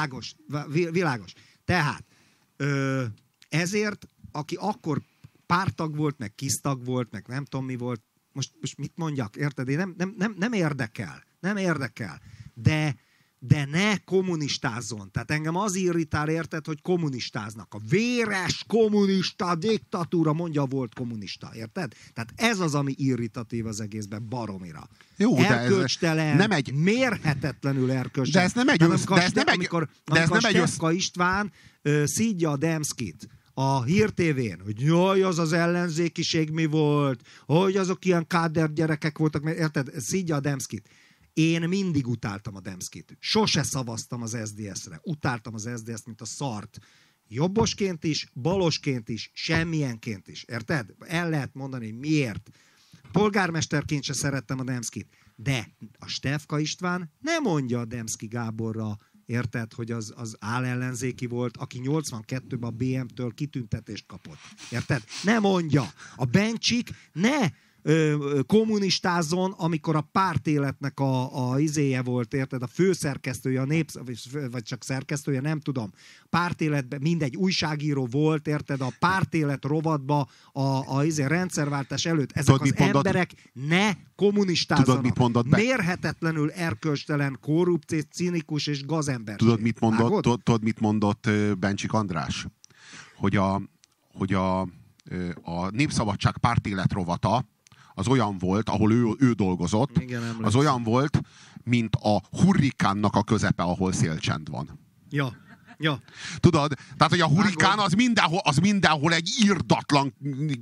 B: világos. Tehát ezért, aki akkor pártag volt, meg kisztag volt, meg nem tudom mi volt, most mit mondjak, érted? Én nem érdekel. Nem érdekel. De ne kommunistázzon. Tehát engem az irritál, érted, hogy kommunistáznak. A véres kommunista diktatúra, mondja, volt kommunista, érted? Tehát ez az, ami irritatív az egészben, baromira.
A: Jó,
B: erkölcstelen,
A: nem egy...
B: mérhetetlenül erkölcstelen.
A: De ez nem egy...
B: Amikor Stefka István szídja a Demszkit a Hír TV-n, hogy jaj, az ellenzékiség mi volt, hogy azok ilyen káder gyerekek voltak, érted? Szídja a Demszkit. Én mindig utáltam a Demszkit. Sose szavaztam az SZDSZ-re. Utáltam az SZDSZ-t, mint a szart. Jobbosként is, balosként is, semmilyenként is. Érted? El lehet mondani, miért. Polgármesterként se szerettem a Demszkit. De a Stefka István nem mondja a Demszki Gáborra, érted, hogy az állellenzéki volt, aki 82-ben a BM-től kitüntetést kapott. Érted? Ne mondja. A Bencsik ne kommunistázzon, amikor a pártéletnek a izéje volt, érted? A főszerkesztője, vagy csak szerkesztője, nem tudom. Pártéletben mindegy újságíró volt, érted? A pártélet rovatba a rendszerváltás előtt. Ezek tudod, az emberek ne kommunistázzanak. Mérhetetlenül erkölcstelen, korrupt, cinikus és gazember.
A: Tudod, mit mondott Bencsik András? Hogy a Népszabadság pártélet rovata az olyan volt, ahol ő dolgozott, az olyan volt, mint a hurrikánnak a közepe, ahol szélcsend van.
B: Ja. Ja.
A: Tudod? Tehát, hogy a hurikán az mindenhol egy irdatlan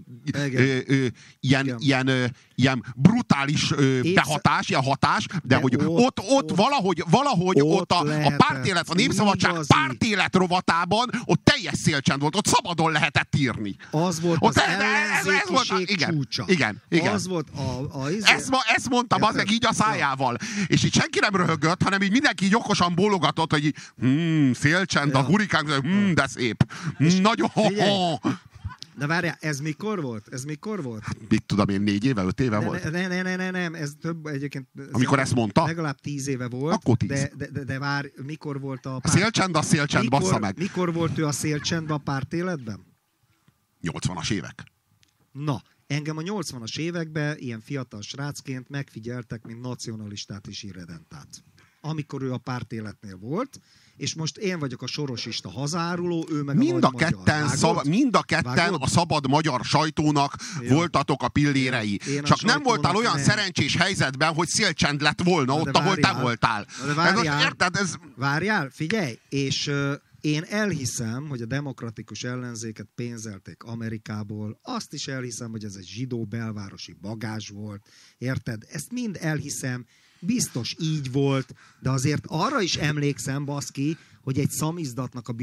A: ilyen brutális behatás, ilyen hatás, de hogy ott valahogy ott a pártélet, a Népszabadság pártélet rovatában ott teljes szélcsend volt, ott szabadon lehetett írni.
B: Az volt ott az ellenzékiség csúcsa.
A: Igen.
B: Az volt
A: ezt mondtam az meg így a szájával. És így senki nem röhögött, hanem így mindenki így okosan bólogatott, hogy szélcsend, a hurikán, de szép. Nagyon.
B: De várjál, ez mikor volt?
A: Hát, mit tudom én, 4 éve, 5 éve volt?
B: Nem, ez több egyébként.
A: Amikor ezt mondta?
B: Legalább 10 éve volt.
A: Akkor 10.
B: De várj, mikor volt a
A: szélcsend, bassza meg.
B: Mikor volt ő a szélcsendben a pártéletben?
A: 80-as évek.
B: Na, engem a 80-as években ilyen fiatal srácként megfigyeltek, mint nacionalistát és irredentát. Amikor ő a pártéletnél volt, és most én vagyok a sorosista hazáruló, ő meg
A: mind a ketten a szabad magyar sajtónak voltatok a pillérei. Csak nem voltál olyan szerencsés helyzetben, hogy szélcsend lett volna ott, ahol te voltál.
B: Várjál, figyelj, és én elhiszem, hogy a demokratikus ellenzéket pénzelték Amerikából, azt is elhiszem, hogy ez egy zsidó belvárosi bagázs volt, érted? Ezt mind elhiszem, biztos így volt, de azért arra is emlékszem, baszki, hogy egy szamizdatnak a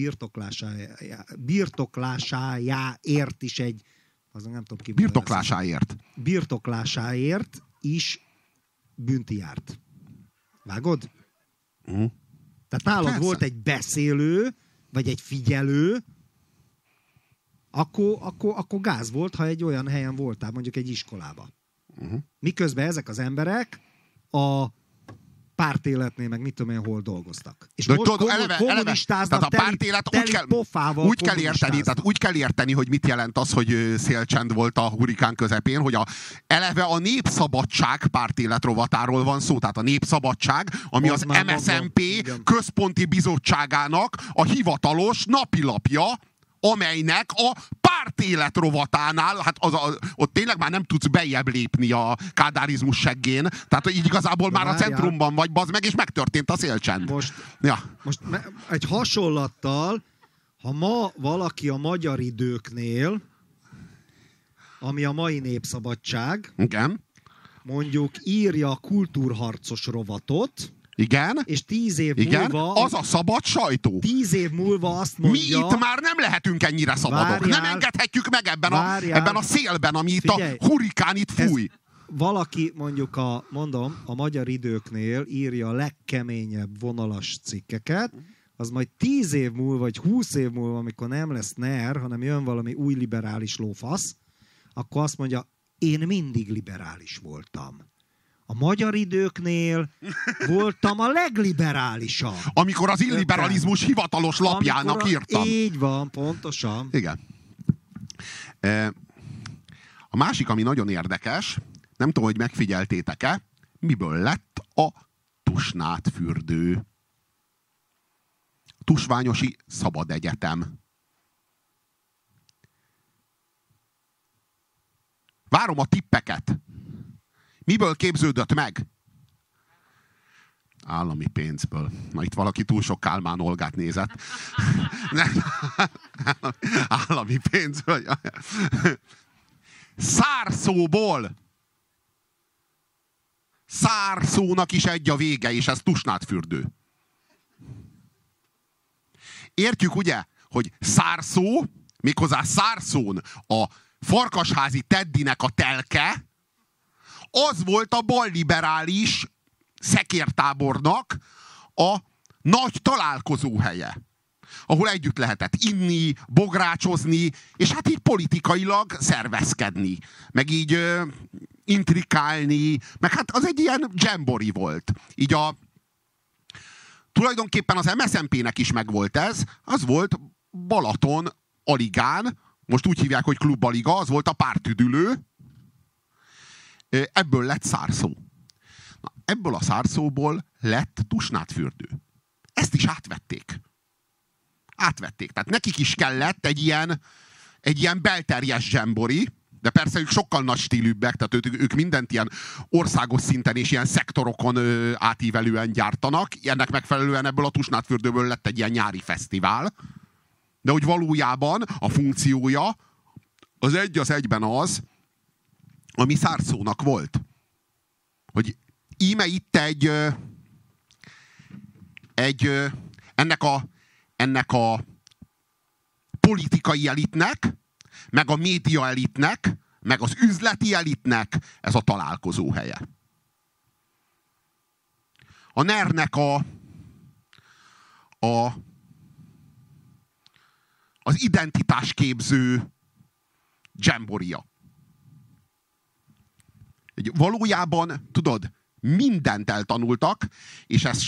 B: birtoklásáért is egy... Azon nem tudom ki. Birtoklásáért is bünti járt. Vágod? Tehát nálad persze volt egy beszélő, vagy egy figyelő, akkor gáz volt, ha egy olyan helyen voltál, mondjuk egy iskolába. Miközben ezek az emberek a pártéletnél, meg mit tudom én, hol dolgoztak. És most kommunistáznak
A: a pártélet úgy kell érteni, hogy mit jelent az, hogy szélcsend volt a hurikán közepén, hogy eleve a Népszabadság pártélet rovatáról van szó. Tehát a Népszabadság, ami az MSZNP központi bizottságának a hivatalos napilapja, amelynek a pártélet rovatánál, hát ott tényleg már nem tudsz beljebb lépni a kádárizmus seggén, tehát így igazából már a centrumban vagy, bazd meg, és megtörtént a szélcsend.
B: Most egy hasonlattal, ha ma valaki a Magyar Időknél, ami a mai Népszabadság,
A: igen,
B: mondjuk írja a kultúrharcos rovatot,
A: igen.
B: És 10 év múlva...
A: az a szabad sajtó.
B: 10 év múlva azt mondja...
A: Mi itt már nem lehetünk ennyire szabadok. Nem engedhetjük meg ebben a szélben, ami itt a hurikán itt fúj.
B: Valaki mondjuk a Magyar Időknél írja a legkeményebb vonalas cikkeket, az majd 10 év múlva, vagy 20 év múlva, amikor nem lesz NER, hanem jön valami új liberális lófasz, akkor azt mondja, én mindig liberális voltam. A Magyar Időknél voltam a legliberálisabb.
A: Amikor az illiberalizmus hivatalos lapjának írtam.
B: Így van, pontosan.
A: Igen. A másik, ami nagyon érdekes, nem tudom, hogy megfigyeltétek-e, miből lett a Tusnádfürdő. Tusványosi Szabad Egyetem. Várom a tippeket. Miből képződött meg? Állami pénzből. Na, itt valaki túl sok Kálmán Olgát nézett. Állami pénzből. Szárszóból. Szárszónak is egy a vége, és ez Tusnádfürdő. Értjük ugye, hogy szárszó, méghozzá szárszón a Farkasházi Teddynek a telke, az volt a balliberális szekértábornak a nagy találkozóhelye, ahol együtt lehetett inni, bográcsozni, és hát így politikailag szervezkedni, meg így intrikálni, meg hát az egy ilyen dzsembori volt. Így tulajdonképpen az MSZNP-nek is megvolt ez, az volt Balaton Aligán, most úgy hívják, hogy Klub Aliga, az volt a pártüdülő, ebből lett szárszó. Na, ebből a szárszóból lett Tusnádfürdő. Ezt is átvették. Tehát nekik is kellett egy ilyen belterjes zsembori, De persze ők sokkal nagy stílűbbek, tehát ők mindent ilyen országos szinten és ilyen szektorokon átívelően gyártanak. Ennek megfelelően ebből a tusnádfürdőből lett egy ilyen nyári fesztivál. De hogy valójában a funkciója az egyben az, ami Szárszónak volt. Hogy íme itt ennek a politikai elitnek, meg a média elitnek, meg az üzleti elitnek ez a találkozó helye. A NER-nek az identitásképző dzsemboria. Valójában, tudod, mindent eltanultak, és ezt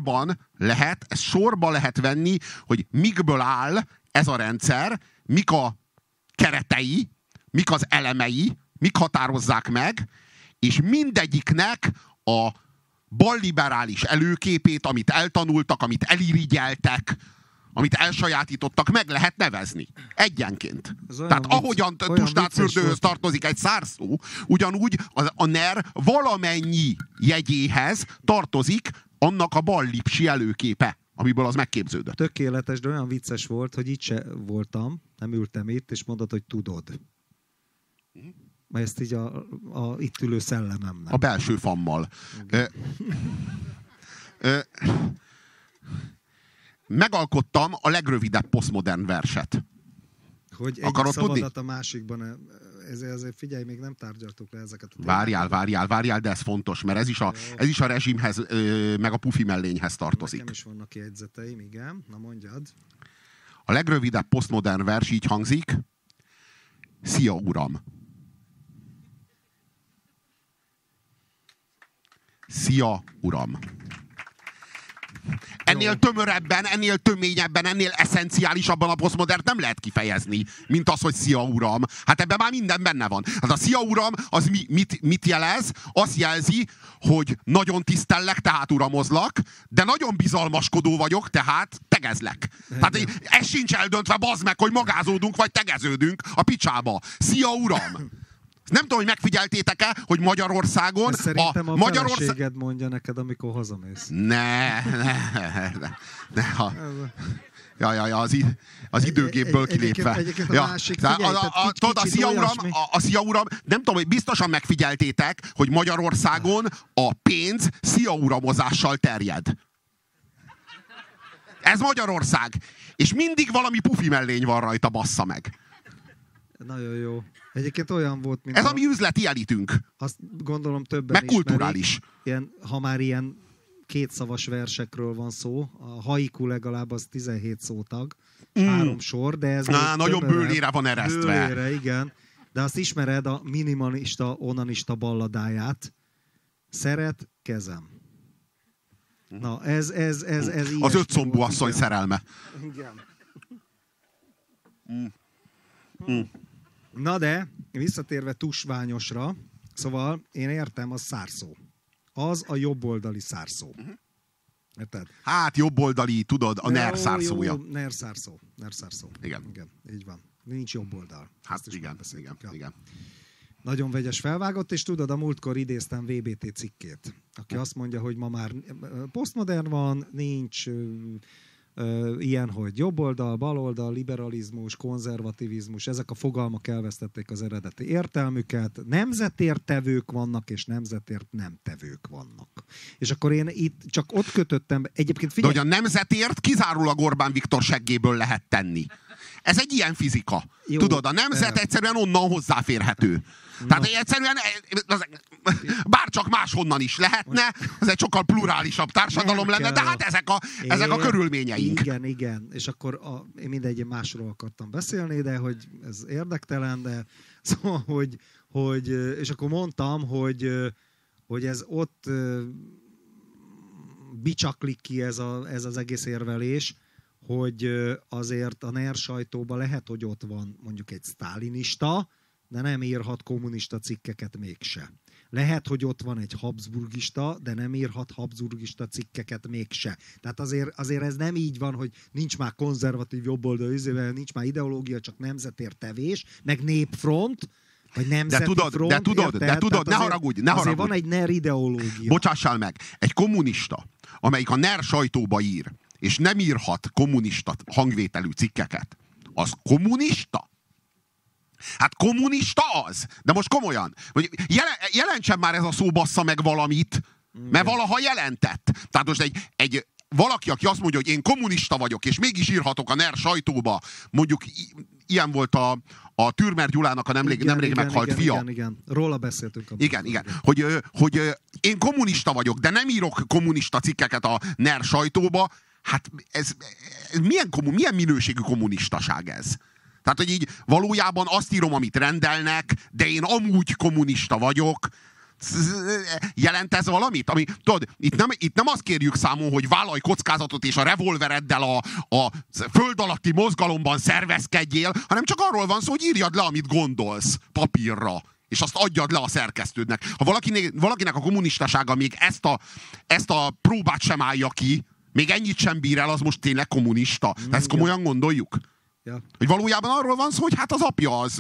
A: sorba lehet venni, hogy mikből áll ez a rendszer, mik a keretei, mik az elemei, mik határozzák meg, és mindegyiknek a balliberális előképét, amit eltanultak, amit elirigyeltek, amit elsajátítottak, meg lehet nevezni. Egyenként. Tehát ahogyan tusnádfürdőhöz tartozik egy Szárszó, ugyanúgy a NER valamennyi jegyéhez tartozik annak a ballipsi előképe, amiből az megképződött.
B: Tökéletes, de olyan vicces volt, hogy itt se voltam, nem ültem itt, és mondod, hogy tudod. Mert ezt így a itt ülő szellememnek.
A: A belső fammal. Megalkottam a legrövidebb posztmodern verset.
B: Hogy egy szabadat a másikban, ezért figyelj, még nem tárgyaltuk le ezeket a
A: témákat. Várjál, de ez fontos, mert ez is a rezsimhez, meg a pufi mellényhez tartozik.
B: Nekem is vannak jegyzeteim, igen. Na mondjad.
A: A legrövidebb posztmodern vers így hangzik. Szia, uram! Szia, uram! Ennél tömörebben, ennél töményebben, ennél eszenciálisabban a posztmodern nem lehet kifejezni, mint az, hogy szia, uram. Hát ebben már minden benne van. Hát a szia, uram, az mit jelez? Azt jelzi, hogy nagyon tisztellek, tehát uramozlak, de nagyon bizalmaskodó vagyok, tehát tegezlek. Tehát ez sincs eldöntve, bazd meg, hogy magázódunk, vagy tegeződünk a picsába. Szia, uram! Nem tudom, hogy megfigyeltétek-e, hogy Magyarországon...
B: Szerintem a feleséged mondja neked, amikor hazamész.
A: Az időgépből kilépve.
B: Egyébként a másik,
A: a szia uram, nem tudom, hogy biztosan megfigyeltétek, hogy Magyarországon a pénz szia uramozással terjed. Ez Magyarország. És mindig valami pufi mellény van rajta, bassza meg.
B: Nagyon jó. Egyébként olyan volt, mint
A: ez a mi üzleti elitünk.
B: Azt gondolom többen
A: meg kulturális.
B: Ha már ilyen kétszavas versekről van szó, a haiku legalább az 17 szótag, 3 sor, de ez...
A: nagyon bőlére van eresztve.
B: Bőlére, igen. De azt ismered a minimalista, onanista balladáját. Szeret kezem. Na, ez
A: az 5 szombú asszony szerelme.
B: Igen. Na de, visszatérve tusványosra, szóval én értem, az Szárszó. Az a jobboldali Szárszó. Érted?
A: Hát jobboldali, tudod, a NER Szárszója.
B: NER Szárszó.
A: Igen.
B: Így van. Nincs jobboldal.
A: Hát igen.
B: Nagyon vegyes felvágott, és tudod, a múltkor idéztem VBT cikkét, aki azt mondja, hogy ma már posztmodern van, nincs... ilyen, hogy jobboldal, baloldal, liberalizmus, konzervativizmus, ezek a fogalmak elvesztették az eredeti értelmüket. Nemzetért tevők vannak, és nemzetért nem tevők vannak. És akkor én itt csak ott kötöttem, egyébként figyelj...
A: De hogy a nemzetért kizárólag Orbán Viktor seggéből lehet tenni. Ez egy ilyen fizika. Jó, tudod, a nemzet egyszerűen onnan hozzáférhető. Tehát egyszerűen bárcsak máshonnan is lehetne, ez egy sokkal plurálisabb társadalom lenne, de hát ezek a körülményeink.
B: Igen. És akkor én mindegy másról akartam beszélni, de hogy ez érdektelen, de szóval, hogy és akkor mondtam, hogy ez ott bicsaklik ki ez az egész érvelés, hogy azért a NER sajtóban lehet, hogy ott van mondjuk egy sztálinista, de nem írhat kommunista cikkeket mégse. Lehet, hogy ott van egy habsburgista, de nem írhat habsburgista cikkeket mégse. Tehát azért ez nem így van, hogy nincs már konzervatív jobboldal, nincs már ideológia, csak nemzetért tevés, meg népfront, Vagy nemzeti front,
A: de tudod, ne haragudj.
B: Azért van egy NER ideológia.
A: Bocsássál meg, egy kommunista, amelyik a NER sajtóba ír, és nem írhat kommunista hangvételű cikkeket, az kommunista? Hát kommunista az. De most komolyan. Jelentsen már ez a szó, bassza meg valamit, mert valaha jelentett. Tehát most egy valaki, aki azt mondja, hogy én kommunista vagyok, és mégis írhatok a NER sajtóba, mondjuk ilyen volt a Türmer Gyulának a nemrég meghalt fia.
B: Igen. Róla beszéltünk.
A: Igen. Hogy én kommunista vagyok, de nem írok kommunista cikkeket a NER sajtóba. Hát ez milyen minőségű kommunistaság ez? Tehát, hogy így valójában azt írom, amit rendelnek, de én amúgy kommunista vagyok. Jelent ez valamit? Tudod, itt nem azt kérjük számon, hogy vállalj kockázatot és a revolvereddel a föld alatti mozgalomban szervezkedjél, hanem csak arról van szó, hogy írjad le, amit gondolsz papírra, és azt adjad le a szerkesztődnek. Ha valakinek a kommunistasága még ezt a próbát sem állja ki, még ennyit sem bír el, az most tényleg kommunista. Ezt komolyan gondoljuk?
B: Ja.
A: Hogy valójában arról van szó, hogy hát az apja az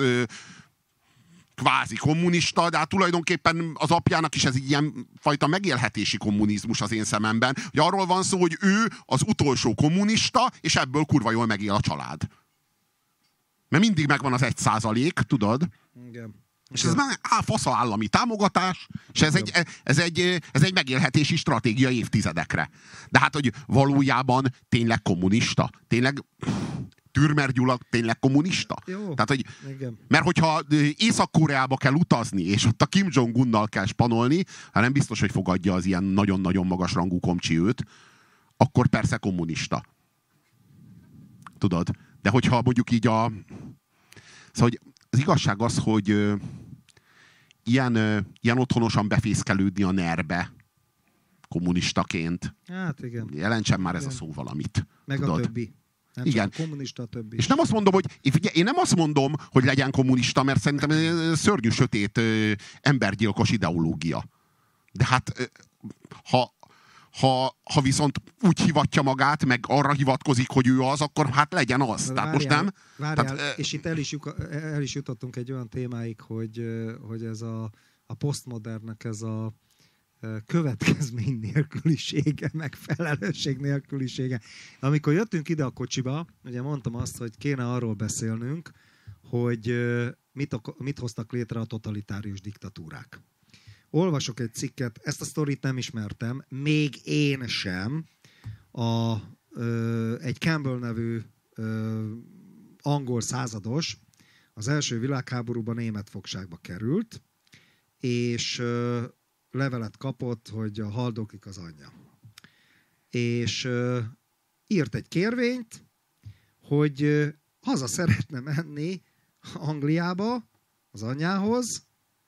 A: kvázi kommunista, de hát tulajdonképpen az apjának is ez ilyen fajta megélhetési kommunizmus az én szememben, hogy arról van szó, hogy ő az utolsó kommunista, és ebből kurva jól megél a család. Mert mindig megvan az 1%, tudod?
B: Igen.
A: És ez már fasza állami támogatás, és ez egy megélhetési stratégia évtizedekre. De hát, hogy valójában tényleg kommunista? Tényleg Türmer Gyula tényleg kommunista?
B: Jó,
A: tehát, hogy,
B: igen.
A: mert hogyha Észak-Koreába kell utazni, és ott a Kim Jong-unnal kell spanolni, hát nem biztos, hogy fogadja az ilyen nagyon-nagyon magas rangú komcsi őt, akkor persze kommunista. Tudod? De hogyha mondjuk így Szóval, hogy az igazság az, hogy ilyen otthonosan befészkelődni a NER-be kommunistaként.
B: Hát igen.
A: Jelentsen már ez a szó valamit.
B: Meg tudod? A többi. Nem
A: igen.
B: Csak a kommunista, a többi.
A: És nem azt mondom, én nem azt mondom, hogy legyen kommunista, mert szerintem ez szörnyű, sötét, embergyilkos ideológia. De hát, ha viszont úgy hivatja magát, meg arra hivatkozik, hogy ő az, akkor hát legyen az. Tehát most nem.
B: Várjál, és itt el is jutottunk egy olyan témáig, hogy ez a posztmodernnek ez a következmény nélkülisége, meg felelősség nélkülisége. Amikor jöttünk ide a kocsiba, ugye mondtam azt, hogy kéne arról beszélnünk, hogy mit hoztak létre a totalitárius diktatúrák. Olvasok egy cikket, ezt a sztorit nem ismertem, még én sem, egy Campbell nevű angol százados az első világháborúban német fogságba került, és levelet kapott, hogy a haldoklik az anyja. És írt egy kérvényt, hogy haza szeretne menni Angliába az anyjához,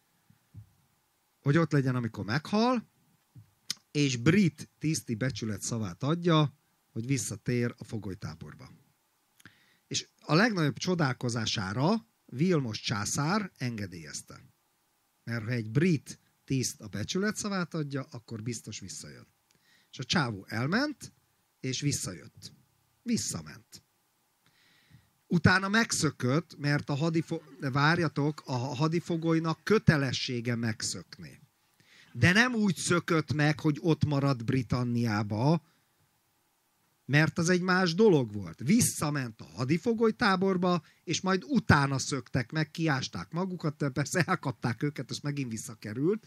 B: hogy ott legyen, amikor meghal, és brit tiszti becsület szavát adja, hogy visszatér a fogolytáborba. És a legnagyobb csodálkozására Vilmos császár engedélyezte. Mert ha egy brit tiszt a becsület szavát adja, akkor biztos visszajön. És a csávó elment, és visszajött. Visszament. Utána megszökött, mert várjatok, a hadifogolynak kötelessége megszökni. De nem úgy szökött meg, hogy ott maradt Britanniába, mert az egy más dolog volt. Visszament a hadifogolytáborba, és majd utána szöktek meg, kiásták magukat, persze elkapták őket, és megint visszakerült.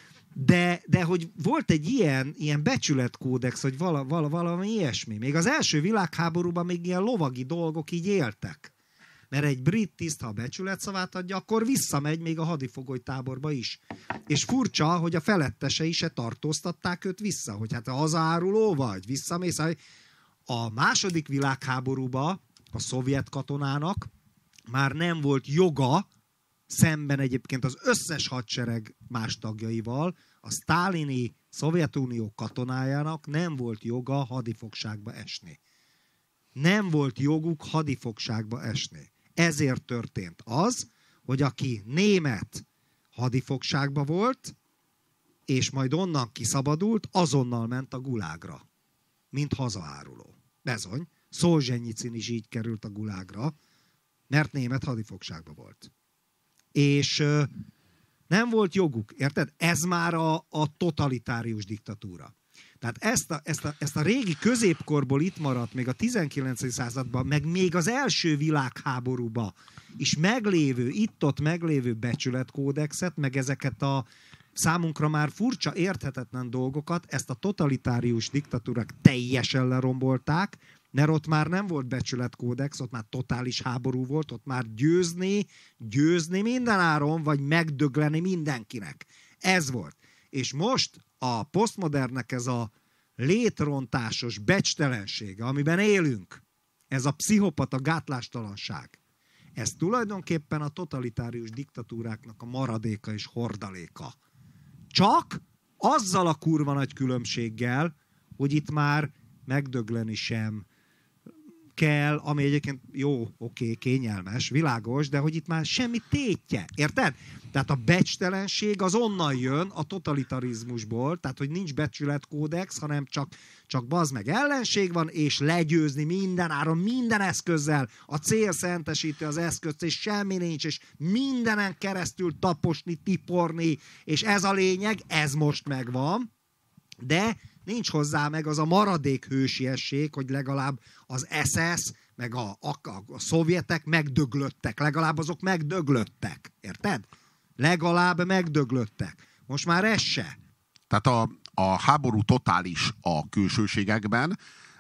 B: De hogy volt egy ilyen becsületkódex, hogy valami ilyesmi. Még az első világháborúban még ilyen lovagi dolgok így éltek. Mert egy brit tiszt, ha a becsületszavát adja, akkor visszamegy még a hadifogolytáborba is. És furcsa, hogy a felettesei se tartóztatták őt vissza, hogy hát a hazaáruló vagy, visszamész. A második világháborúban a szovjet katonának már nem volt joga, szemben egyébként az összes hadsereg más tagjaival, a sztálini Szovjetunió katonájának nem volt joga hadifogságba esni. Nem volt joguk hadifogságba esni. Ezért történt az, hogy aki német hadifogságba volt, és majd onnan kiszabadult, azonnal ment a gulágra, mint hazaáruló. Bezony, Szolzsenyicin is így került a gulágra, mert német hadifogságba volt. És nem volt joguk, érted? Ez már a totalitárius diktatúra. Tehát ezt a régi középkorból itt maradt, még a 19. században, meg még az első világháborúban is meglévő, itt-ott meglévő becsületkódexet, meg ezeket a számunkra már furcsa, érthetetlen dolgokat, ezt a totalitárius diktatúrák teljesen lerombolták, mert ott már nem volt becsületkódex, ott már totális háború volt, ott már győzni mindenáron, vagy megdögleni mindenkinek. Ez volt. És most a posztmodernnek ez a létrontásos becstelensége, amiben élünk, ez a pszichopata gátlástalanság, ez tulajdonképpen a totalitárius diktatúráknak a maradéka és hordaléka. Csak azzal a kurva nagy különbséggel, hogy itt már megdögleni sem kell, ami egyébként jó, oké, kényelmes, világos, de hogy itt már semmi tétje. Érted? Tehát a becstelenség az onnan jön a totalitarizmusból, tehát hogy nincs becsületkódex, hanem csak bazd meg ellenség van, és legyőzni mindenáron, minden eszközzel. A cél szentesíti az eszközt, és semmi nincs, és mindenen keresztül taposni, tiporni, és ez a lényeg, ez most megvan, de nincs hozzá meg az a maradék hősiesség, hogy legalább az SS, meg a szovjetek megdöglöttek. Legalább azok megdöglöttek. Érted? Legalább megdöglöttek. Most már ez se.
A: Tehát a háború totális a külsőségekben,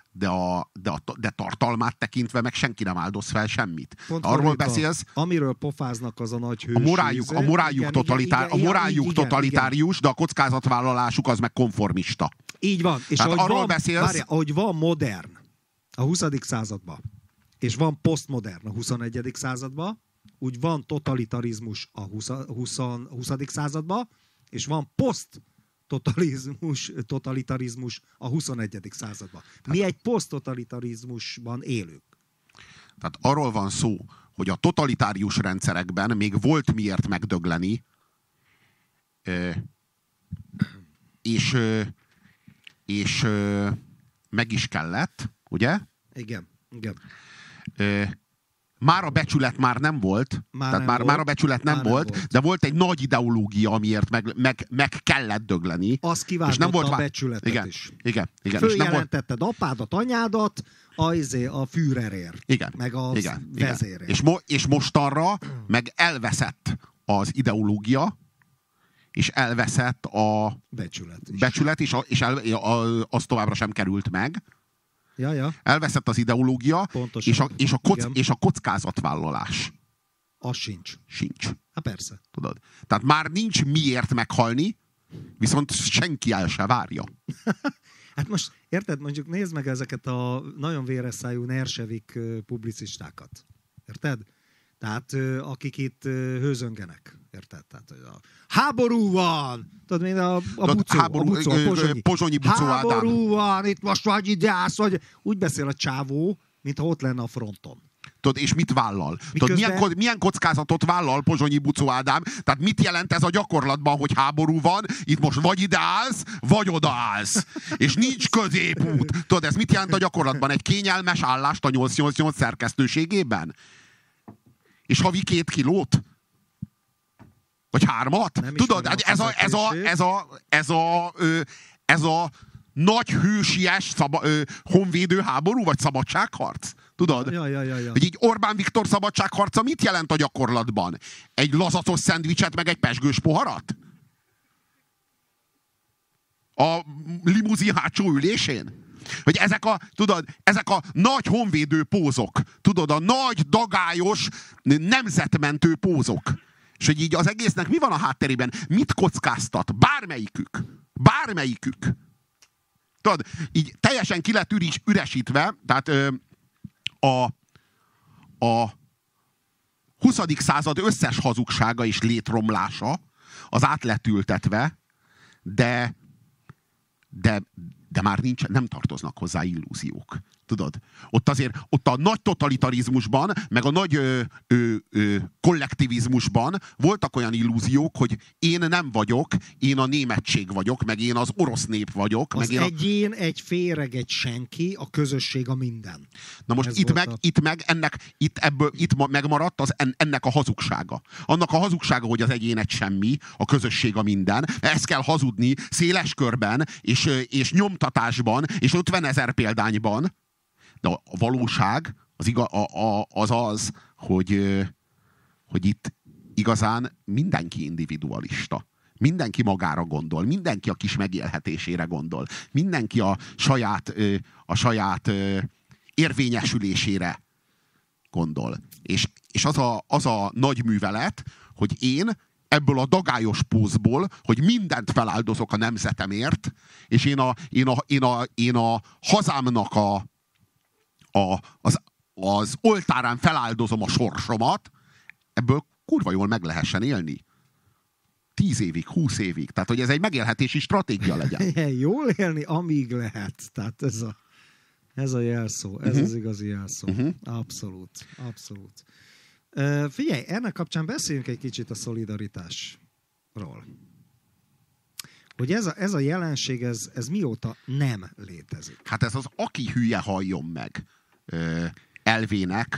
A: de tartalmát tekintve meg senki nem áldoz fel semmit.
B: Pont
A: arról beszélsz...
B: Amiről pofáznak, az a nagy hős.
A: A morájuk totalitárius, de a kockázatvállalásuk az meg konformista.
B: Így van. És ahogy van modern a 20. században, és van posztmodern a 21. században, úgy van totalitarizmus a 20. században, és van totalitarizmus a 21. században. Mi egy poszttotalitarizmusban élünk.
A: Tehát arról van szó, hogy a totalitárius rendszerekben még volt miért megdögleni, és meg is kellett, ugye?
B: Igen.
A: Már a becsület már nem volt, már a becsület nem volt, de volt egy nagy ideológia, amiért meg kellett dögleni.
B: Az kiváltotta a becsületet is.
A: Igen.
B: Följelentetted apádat, anyádat a Führerért, igen, meg az vezérért.
A: És mostanra meg elveszett az ideológia, és elveszett a becsület és az továbbra sem került meg.
B: Ja.
A: Elveszett az ideológia, és a kockázatvállalás.
B: Az sincs. Hát persze.
A: Tudod? Tehát már nincs miért meghalni, viszont senki el se várja.
B: Hát most, érted, mondjuk nézd meg ezeket a nagyon véres szájú nersevik publicistákat. Érted? Tehát akik itt hőzöngenek. Érted? Tehát, hogy háború van! Tudod, mint a
A: Pozsonyi Bucó Ádám.
B: Háború van, itt most vagy ideász, vagy... Úgy beszél a csávó, mintha ott lenne a fronton.
A: Tudod, és mit vállal? Tudod, milyen kockázatot vállal Pozsonyi Bucó Ádám? Tehát mit jelent ez a gyakorlatban, hogy háború van, itt most vagy ide állsz, vagy oda állsz. És nincs középút. Tudod, ez mit jelent a gyakorlatban? Egy kényelmes állást a 888 szerkesztőségében? És havi 2 kilót? Vagy 3? Tudod, ez a nagy hősies honvédő háború, vagy szabadságharc? Tudod?
B: Ja.
A: Hogy így Orbán Viktor szabadságharca mit jelent a gyakorlatban? Egy lazacos szendvicset, meg egy pezsgős poharat? A limuzin hátsó ülésén? Hogy ezek a nagy honvédő pózok, tudod, a nagy, dagályos, nemzetmentő pózok. És hogy így az egésznek mi van a hátterében? Mit kockáztat? Bármelyikük. Tudod, így teljesen ki lett üresítve, tehát a 20. század összes hazugsága és létromlása az át lett ültetve, de már nem tartoznak hozzá illúziók. Tudod? Ott a nagy totalitarizmusban, meg a nagy kollektivizmusban voltak olyan illúziók, hogy én nem vagyok, én a németség vagyok, meg én az orosz nép vagyok.
B: Az egyén, egy féreg, egy senki, a közösség a minden.
A: Na most itt megmaradt ennek a hazugsága. Annak a hazugsága, hogy az egyén egy semmi, a közösség a minden. Ezt kell hazudni széles körben, és nyomtatásban, és 50 000 példányban. De a valóság az, hogy itt igazán mindenki individualista. Mindenki magára gondol, mindenki a kis megélhetésére gondol, mindenki a saját érvényesülésére gondol. És az a nagy művelet, hogy én ebből a dagályos pózból, hogy mindent feláldozok a nemzetemért, és én a hazámnak az oltárán feláldozom a sorsomat, ebből kurva jól meg lehessen élni. 10 évig, 20 évig. Tehát, hogy ez egy megélhetési stratégia legyen.
B: Jól élni, amíg lehet. Tehát ez a jelszó. Ez az igazi jelszó. Abszolút. Abszolút. Figyelj, ennek kapcsán beszéljünk egy kicsit a szolidaritásról. Hogy ez a jelenség, ez mióta nem létezik?
A: Hát ez az aki hülye halljon meg elvének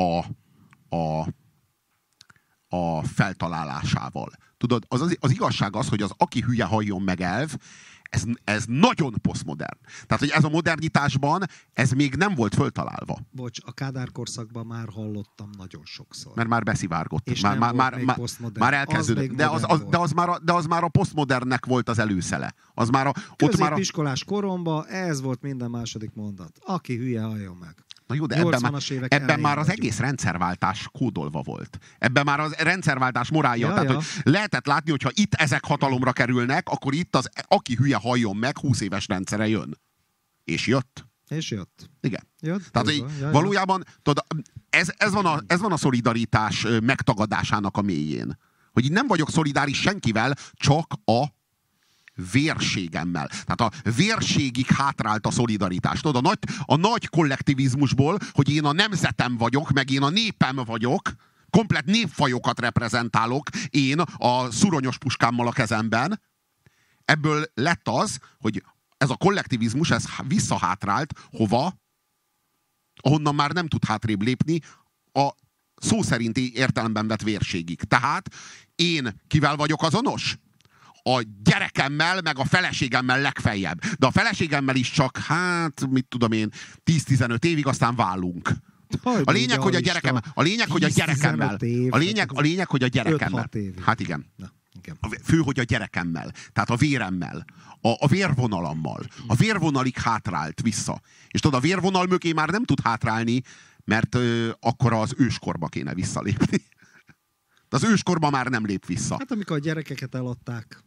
A: a feltalálásával. Tudod, az igazság az, hogy az aki hülye halljon meg elv, ez nagyon posztmodern. Tehát, hogy ez a modernitásban, ez még nem volt föltalálva.
B: Bocs, a Kádár korszakban már hallottam nagyon sokszor.
A: Mert már beszivárgott.
B: És
A: már elkezdődött. De az már a posztmodernnek volt az előszele.
B: Középiskolás koromban ez volt minden második mondat. Aki hülye, halljon meg.
A: Na jó, de ebben már az egész rendszerváltás kódolva volt. Ebben már az rendszerváltás morálja. Tehát, hogy lehetett látni, hogyha itt ezek hatalomra kerülnek, akkor itt az aki hülye halljon meg 20 éves rendszere jön. És jött. Igen. Tehát, valójában tudod, ez van a szolidaritás megtagadásának a mélyén. Hogy így nem vagyok szolidáris senkivel, csak a vérségemmel. Tehát a vérségig hátrált a szolidaritás. Tudod, a nagy kollektivizmusból, hogy én a nemzetem vagyok, meg én a népem vagyok, komplett népfajokat reprezentálok én a szuronyos puskámmal a kezemben, ebből lett az, hogy ez a kollektivizmus, ez visszahátrált hova, ahonnan már nem tud hátrébb lépni, a szó szerinti értelemben vett vérségig. Tehát én kivel vagyok azonos? A gyerekemmel, meg a feleségemmel legfeljebb. De a feleségemmel is csak, mit tudom én, 10-15 évig, aztán válunk. A lényeg, hogy a gyerekemmel. A lényeg, hogy a gyerekemmel. A lényeg, hogy a gyerekemmel. Hát igen. Fő, hogy a gyerekemmel. Tehát a véremmel. A vérvonalammal. A vérvonalig hátrált vissza. És tudod, a vérvonal mögé már nem tud hátrálni, mert akkor az őskorba kéne visszalépni. De az őskorba már nem lép vissza.
B: Hát amikor a gyerekeket eladták,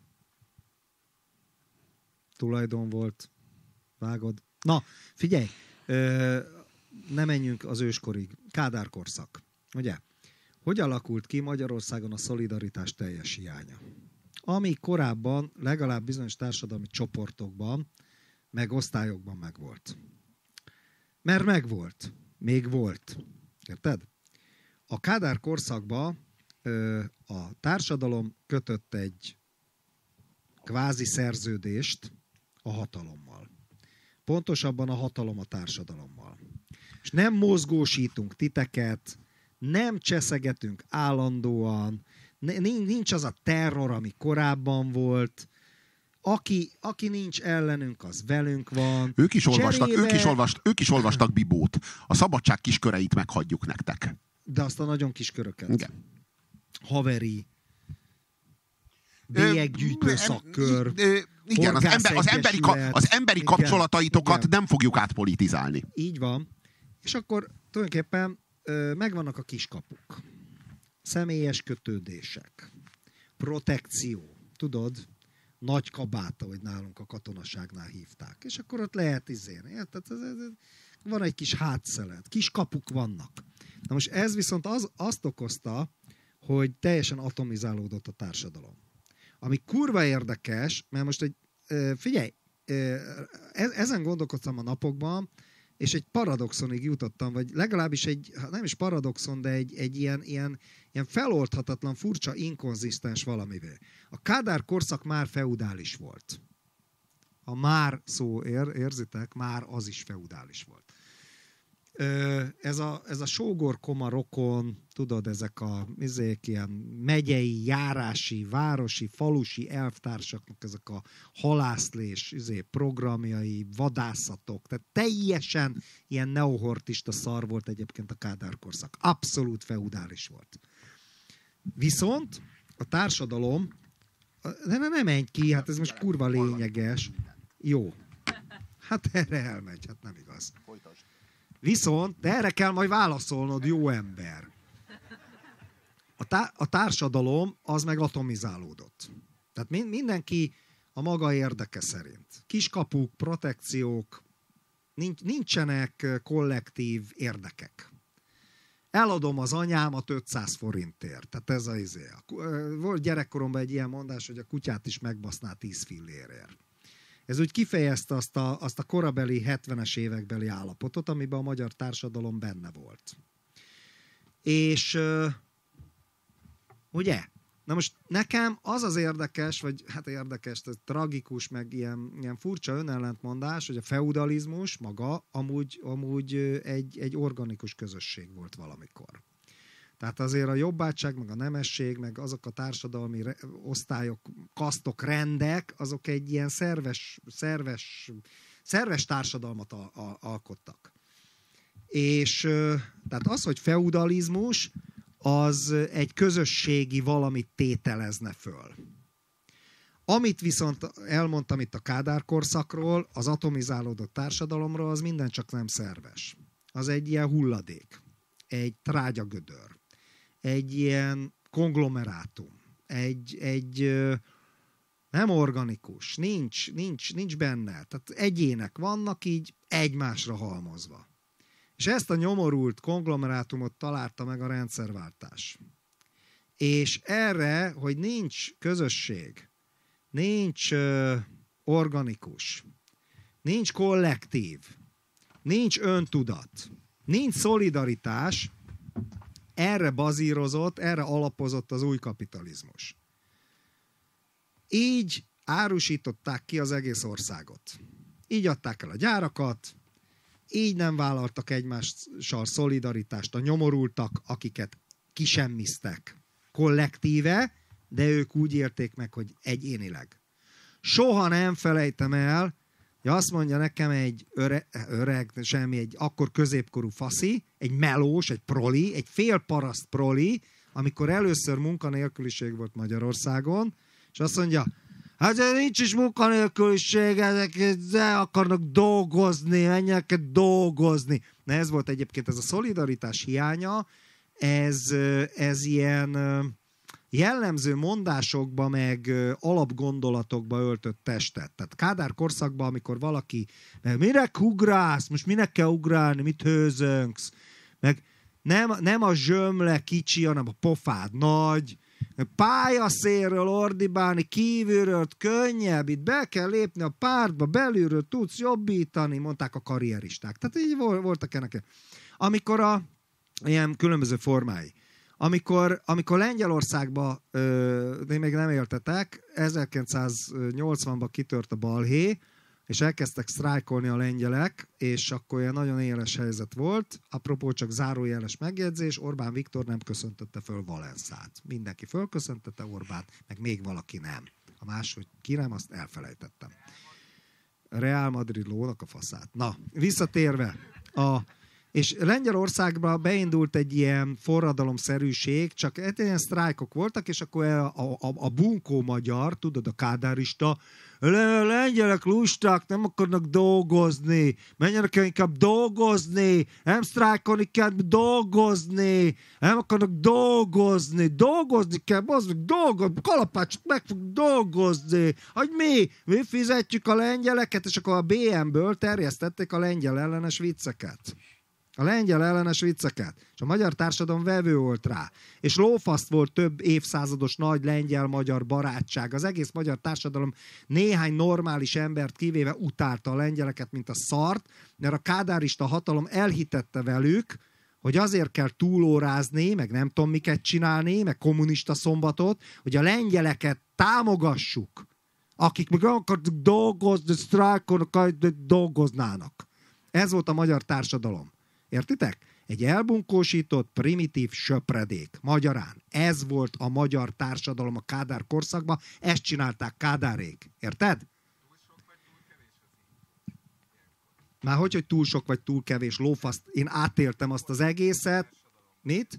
B: tulajdon volt, vágod. Na, figyelj, ne menjünk az őskorig. Kádár korszak, ugye? Hogy alakult ki Magyarországon a szolidaritás teljes hiánya? Ami korábban legalább bizonyos társadalmi csoportokban, meg osztályokban megvolt. Mert megvolt. Még volt. Érted? A Kádár korszakban a társadalom kötött egy kvázi szerződést a hatalommal. Pontosabban a hatalom a társadalommal. És nem mozgósítunk titeket, nem cseszegetünk állandóan, nincs az a terror, ami korábban volt. Aki nincs ellenünk, az velünk van.
A: Ők is olvastak Bibót. A szabadság kisköreit meghagyjuk nektek.
B: De azt a nagyon kisköröket.
A: Igen.
B: Haveri, bélyeggyűjtő szakkör.
A: Igen, az emberi kapcsolataitokat nem fogjuk átpolitizálni.
B: Így van. És akkor tulajdonképpen megvannak a kiskapuk. Személyes kötődések. Protekció. Tudod? Nagy kabát, ahogy nálunk a katonaságnál hívták. És akkor ott lehet izélni. Van egy kis hátszelet. Kis kapuk vannak. Na most ez viszont azt okozta, hogy teljesen atomizálódott a társadalom. Ami kurva érdekes, mert most figyelj, ezen gondolkodtam a napokban, és egy paradoxonig jutottam, vagy legalábbis nem is paradoxon, de egy ilyen feloldhatatlan, furcsa, inkonzisztens valamivé. A Kádár korszak már feudális volt. A már szó, érzitek? Már az is feudális volt. Ez a sógor-koma rokon, tudod, ezek a ilyen megyei, járási, városi, falusi elvtársaknak ezek a halászlés programjai, vadászatok, tehát teljesen ilyen neohortista szar volt egyébként a Kádár korszak. Abszolút feudális volt. Viszont a társadalom, de nem menj ki, hát ez most kurva lényeges. Jó. Hát erre elmegy, hát nem igaz. Viszont, de erre kell majd válaszolnod, jó ember. A társadalom az meg atomizálódott. Tehát mindenki a maga érdeke szerint. Kiskapuk, protekciók, nincsenek kollektív érdekek. Eladom az anyámat 500 forintért. Tehát ez az izé. Volt gyerekkoromban egy ilyen mondás, hogy a kutyát is megbaszná 10 fillérért. Ez úgy kifejezte azt a korabeli 70-es évekbeli állapotot, amiben a magyar társadalom benne volt. És ugye? Na most nekem az érdekes, vagy hát érdekes, ez tragikus, meg ilyen furcsa önellentmondás, hogy a feudalizmus maga amúgy egy organikus közösség volt valamikor. Tehát azért a jobbátság, meg a nemesség, meg azok a társadalmi osztályok, kasztok, rendek, azok egy ilyen szerves társadalmat alkottak. És tehát az, hogy feudalizmus, az egy közösségi valamit tételezne föl. Amit viszont elmondtam itt a Kádár korszakról, az atomizálódott társadalomról, az minden csak nem szerves. Az egy ilyen hulladék, egy trágyagödör, egy ilyen konglomerátum, egy nem organikus, nincs benne. Tehát egyének vannak így egymásra halmozva. És ezt a nyomorult konglomerátumot találta meg a rendszerváltás. És erre, hogy nincs közösség, nincs organikus, nincs kollektív, nincs öntudat, nincs szolidaritás, erre bazírozott, erre alapozott az új kapitalizmus. Így árusították ki az egész országot. Így adták el a gyárakat, így nem vállaltak egymással szolidaritást a nyomorultak, akiket kisemmiztek kollektíve, de ők úgy érték meg, hogy egyénileg. Soha nem felejtem el, hogy azt mondja nekem egy öreg, egy akkor középkorú faszi, egy melós, egy proli, egy félparaszt proli, amikor először munkanélküliség volt Magyarországon, és azt mondja, hát nincs is munkanélküliség, ezek akarnak dolgozni, menjenek dolgozni. Na ez volt egyébként ez a szolidaritás hiánya, ez ilyen jellemző mondásokba, meg alapgondolatokba öltött testet. Tehát Kádár korszakban, amikor valaki, minek ugrálsz, most minek kell ugrálni, mit hőzöngsz, meg nem a zsömle kicsi, hanem a pofád nagy, pályaszélről ordibálni, kívülről könnyebb, itt be kell lépni a pártba, belülről tudsz jobbítani, mondták a karrieristák. Tehát így voltak ennek. Amikor ilyen különböző formái. Amikor Lengyelországban, de még nem éltetek, 1980-ban kitört a balhé, és elkezdtek sztrájkolni a lengyelek, és akkor ilyen nagyon éles helyzet volt. Apropó, csak zárójeles megjegyzés, Orbán Viktor nem köszöntötte föl Valenszát. Mindenki fölköszöntette Orbánt, meg még valaki nem. A máshogy ki nem, azt elfelejtettem. Real Madrid lónak a faszát. Na, visszatérve. És Lengyelországban beindult egy ilyen forradalomszerűség, csak ilyen sztrájkok voltak, és akkor a bunkó magyar, tudod, a kádárista, lengyelek lusták, nem akarnak dolgozni, menjenek el inkább dolgozni, nem sztrájkolni kell, dolgozni, nem akarnak dolgozni kell, kalapácsot meg fog dolgozni, hogy mi fizetjük a lengyeleket, és akkor a BM-ből terjesztették a lengyel ellenes vicceket. a lengyel ellenes vicceket, és a magyar társadalom vevő volt rá. És lófaszt volt több évszázados nagy lengyel-magyar barátság. Az egész magyar társadalom néhány normális embert kivéve utálta a lengyeleket, mint a szart, mert a kádárista hatalom elhitette velük, hogy azért kell túlórázni, meg nem tudom miket csinálni, meg kommunista szombatot, hogy a lengyeleket támogassuk, akik meg akartak dolgozni, sztrájkolni, dolgoznának. Ez volt a magyar társadalom. Értitek? Egy elbunkósított, primitív söpredék. Magyarán. Ez volt a magyar társadalom a Kádár korszakban. Ezt csinálták Kádárék. Érted? Már hogy túl sok vagy túl kevés lófaszt. Én átéltem azt az egészet. Mit?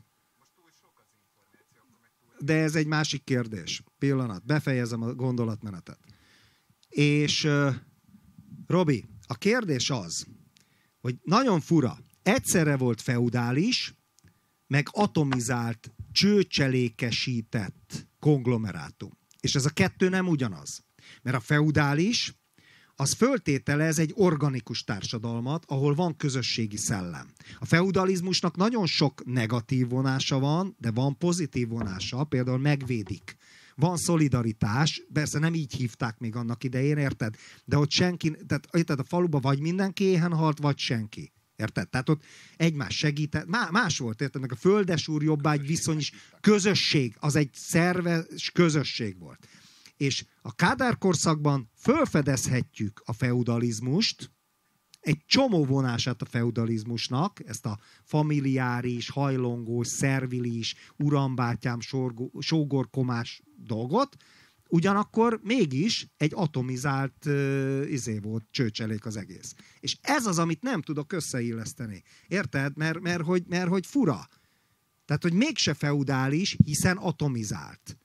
B: De ez egy másik kérdés. Pillanat. Befejezem a gondolatmenetet. És Robi, a kérdés az, hogy nagyon fura. Egyszerre volt feudális, meg atomizált, csőcselékesített konglomerátum. És ez a kettő nem ugyanaz. Mert a feudális, az föltételez egy organikus társadalmat, ahol van közösségi szellem. A feudalizmusnak nagyon sok negatív vonása van, de van pozitív vonása, például megvédik. Van szolidaritás, persze nem így hívták még annak idején, érted? De ott senki, tehát érted, a faluban vagy mindenki éhen halt, vagy senki. Érted? Tehát ott egymás segített. Más volt, érted? Meg a földesúr jobbágy viszony is közösség, az egy szerves közösség volt. És a Kádár korszakban felfedezhetjük a feudalizmust, egy csomó vonását a feudalizmusnak, ezt a familiáris, hajlongós, szervilis, urambátyám, sógorkomás dolgot, ugyanakkor mégis egy atomizált volt, csőcselék az egész. És ez az, amit nem tudok összeilleszteni. Érted? Mert hogy fura. Tehát, hogy mégse feudális, hiszen atomizált.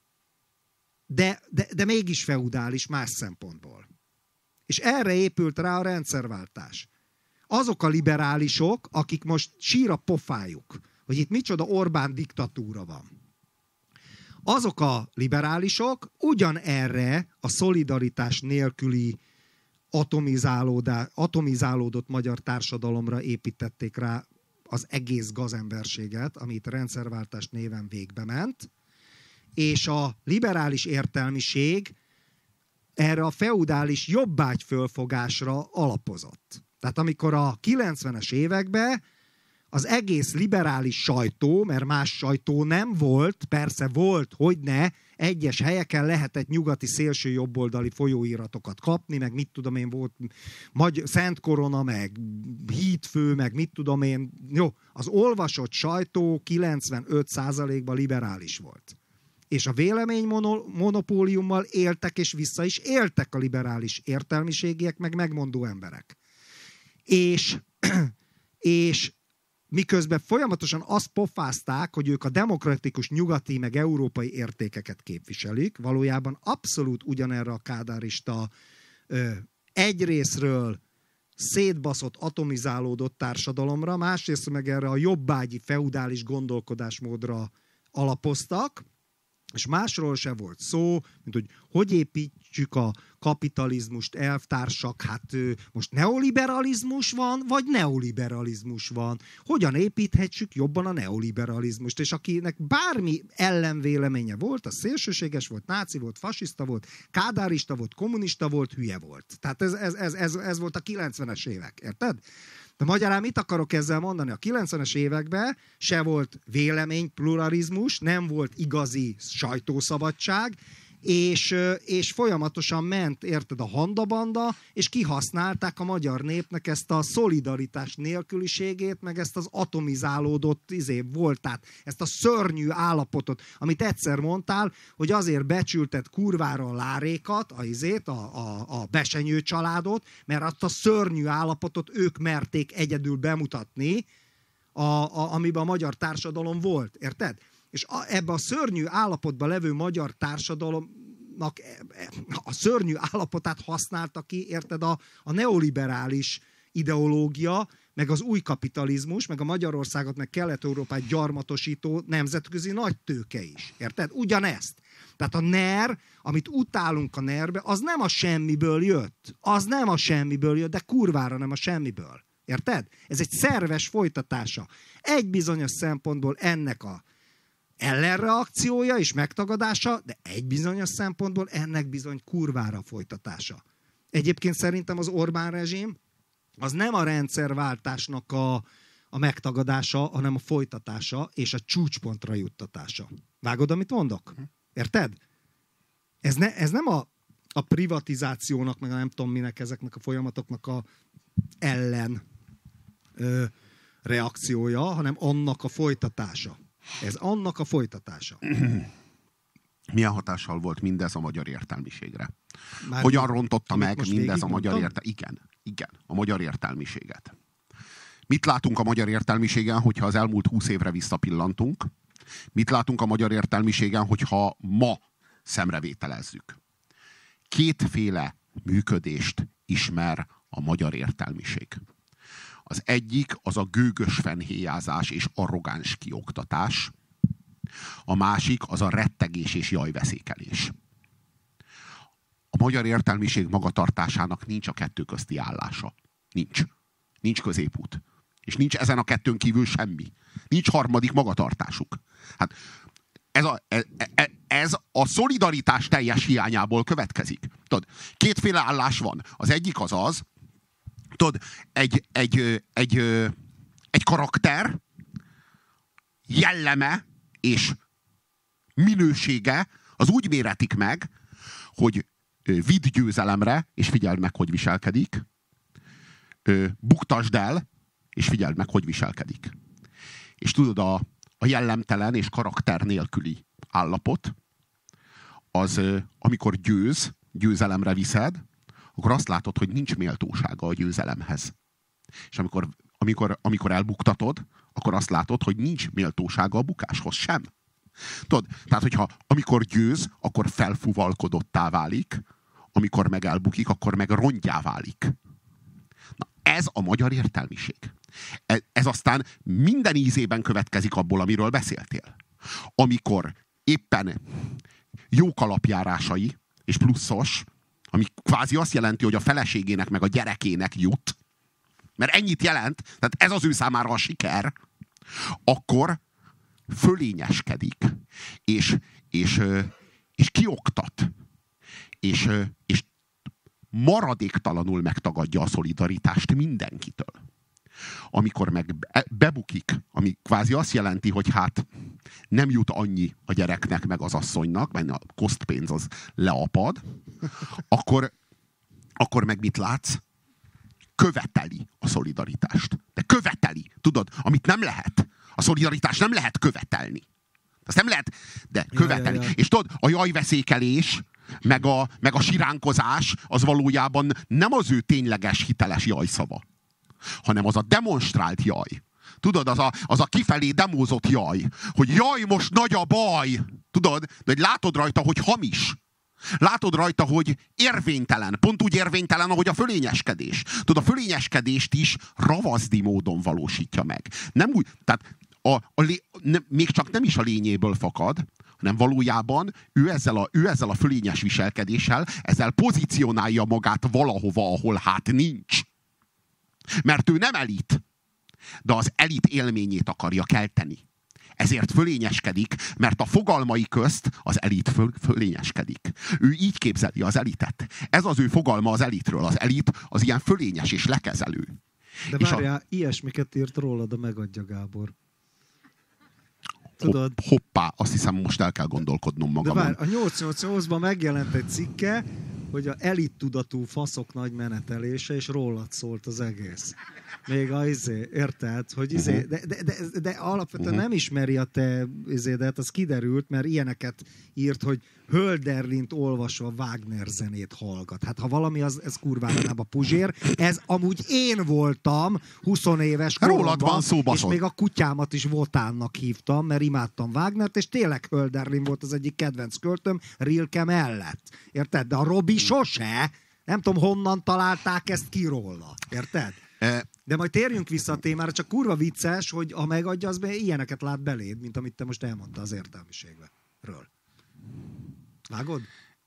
B: De mégis feudális más szempontból. És erre épült rá a rendszerváltás. Azok a liberálisok, akik most sír a pofájuk, hogy itt micsoda Orbán diktatúra van. Azok a liberálisok ugyanerre a szolidaritás nélküli atomizálódott magyar társadalomra építették rá az egész gazemberséget, amit rendszerváltás néven végbe ment, és a liberális értelmiség erre a feudális jobbágyfölfogásra alapozott. Tehát amikor a 90-es években az egész liberális sajtó, mert más sajtó nem volt, persze volt, hogyne, egyes helyeken lehetett nyugati szélső jobboldali folyóiratokat kapni, meg mit tudom én, volt Szent Korona, meg Hídfő, meg mit tudom én. Jó, az olvasott sajtó 95%-ban liberális volt. És a vélemény monopóliummal éltek, és vissza is éltek a liberális értelmiségiek, meg megmondó emberek. És miközben folyamatosan azt pofázták, hogy ők a demokratikus nyugati meg európai értékeket képviselik, valójában abszolút ugyanerre a kádárista egyrészről szétbaszott, atomizálódott társadalomra, másrészt meg erre a jobbágyi, feudális gondolkodásmódra alapoztak, és másról se volt szó, mint hogy építjük a kapitalizmust, elvtársak, hát most neoliberalizmus van, vagy neoliberalizmus van. Hogyan építhetjük jobban a neoliberalizmust? És akinek bármi ellenvéleménye volt, az szélsőséges volt, náci volt, fasiszta volt, kádárista volt, kommunista volt, hülye volt. Tehát ez volt a 90-es évek, érted? De magyarán mit akarok ezzel mondani? A 90-es években se volt véleménypluralizmus, nem volt igazi sajtószabadság, és folyamatosan ment, érted, a handabanda, és kihasználták a magyar népnek ezt a szolidaritás nélküliségét, meg ezt az atomizálódott voltát, ezt a szörnyű állapotot, amit egyszer mondtál, hogy azért becsülted kurvára a Lárékat, a Besenyő családot, mert azt a szörnyű állapotot ők merték egyedül bemutatni, amiben a magyar társadalom volt, érted? És ebben a szörnyű állapotban levő magyar társadalomnak a szörnyű állapotát használta ki, érted, a neoliberális ideológia, meg az új kapitalizmus, meg a Magyarországot, meg Kelet-Európát gyarmatosító nemzetközi nagytőke is. Érted? Ugyanezt. Tehát a NER, amit utálunk a NER-be, az nem a semmiből jött. Az nem a semmiből jött, de kurvára nem a semmiből. Érted? Ez egy szerves folytatása. Egy bizonyos szempontból ennek a ellenreakciója és megtagadása, de egy bizonyos szempontból ennek bizony kurvára folytatása. Egyébként szerintem az Orbán rezsim az nem a rendszerváltásnak a megtagadása, hanem a folytatása és a csúcspontra juttatása. Vágod, amit mondok? Érted? Ez nem a privatizációnak, meg nem tudom minek, ezeknek a folyamatoknak a ellen reakciója, hanem annak a folytatása. Ez annak a folytatása.
A: Milyen hatással volt mindez a magyar értelmiségre? Hogyan rontotta meg mindez a magyar értelmiséget? Igen, a magyar értelmiséget. Mit látunk a magyar értelmiségen, hogyha az elmúlt 20 évre visszapillantunk? Mit látunk a magyar értelmiségen, hogyha ma szemrevételezzük? Kétféle működést ismer a magyar értelmiség. Az egyik az a gőgös fennhéjázás és arrogáns kioktatás. A másik az a rettegés és jajveszékelés. A magyar értelmiség magatartásának nincs a kettő közti állása. Nincs. Nincs középút. És nincs ezen a kettőn kívül semmi. Nincs harmadik magatartásuk. Hát ez a szolidaritás teljes hiányából következik. Tudod, kétféle állás van. Az egyik az, tudod, egy karakter jelleme és minősége az úgy méretik meg, hogy vidd győzelemre, és figyeld meg, hogy viselkedik. Buktasd el, és figyeld meg, hogy viselkedik. És tudod, a jellemtelen és karakter nélküli állapot, az, amikor győzelemre viszed, akkor azt látod, hogy nincs méltósága a győzelemhez. És amikor elbuktatod, akkor azt látod, hogy nincs méltósága a bukáshoz sem. Tudod, tehát amikor győz, akkor felfuvalkodottá válik, amikor meg elbukik, akkor meg rongyá válik. Na, ez a magyar értelmiség. Ez aztán minden ízében következik abból, amiről beszéltél. Amikor éppen jók alapjárásai, és pluszos, ami kvázi azt jelenti, hogy a feleségének meg a gyerekének jut, mert ennyit jelent, tehát ez az ő számára a siker, akkor fölényeskedik, és kioktat, és maradéktalanul megtagadja a szolidaritást mindenkitől. Amikor meg bebukik, ami kvázi azt jelenti, hogy hát nem jut annyi a gyereknek meg az asszonynak, mert a kosztpénz az leapad, akkor meg mit látsz? Követeli a szolidaritást. De követeli, tudod, amit nem lehet. A szolidaritást nem lehet követelni. Azt nem lehet, de követeli. Ja. És tudod, a jajveszékelés, meg a siránkozás, az valójában nem az ő tényleges, hiteles jajszava, hanem az a demonstrált jaj. Tudod, az a kifelé demózott jaj, hogy jaj, most nagy a baj. Tudod, de látod rajta, hogy hamis. Látod rajta, hogy érvénytelen. Pont úgy érvénytelen, ahogy a fölényeskedés. Tudod, a fölényeskedést is ravaszdi módon valósítja meg. Nem úgy, tehát még csak nem is a lényéből fakad, hanem valójában ő ezzel a fölényes viselkedéssel, ezzel pozícionálja magát valahova, ahol hát nincs. Mert ő nem elit, de az elit élményét akarja kelteni. Ezért fölényeskedik, mert a fogalmai közt az elit fölényeskedik. Ő így képzeli az elitet. Ez az ő fogalma az elitről. Az elit az ilyen fölényes és lekezelő.
B: De várjál, ilyesmiket írt rólad a Megadja Gábor. Tudod?
A: Hoppá, azt hiszem, most el kell gondolkodnom magamon.
B: De vár, a 888-ban megjelent egy cikke, hogy a elittudatú faszok nagy menetelése, és rólad szólt az egész. Még érted? Hogy de alapvetően nem ismeri a te izédet, az kiderült, mert ilyeneket írt, hogy Hölderlint olvasva Wagner zenét hallgat. Hát ha valami, ez kurvára nem a Puzsér. Ez amúgy én voltam 20 éves koromban.
A: Rólad van szó,
B: és még a kutyámat is Votánnak hívtam, mert imádtam Wagnert, és tényleg Hölderlin volt az egyik kedvenc költőm, Rilke mellett. Érted? De a Robi sose. Nem tudom, honnan találták ezt ki róla. Érted? De majd térjünk vissza a témára, csak kurva vicces, hogy ha Megadja, az ilyeneket lát beléd, mint amit te most elmondta az értelmiségről. Vágod?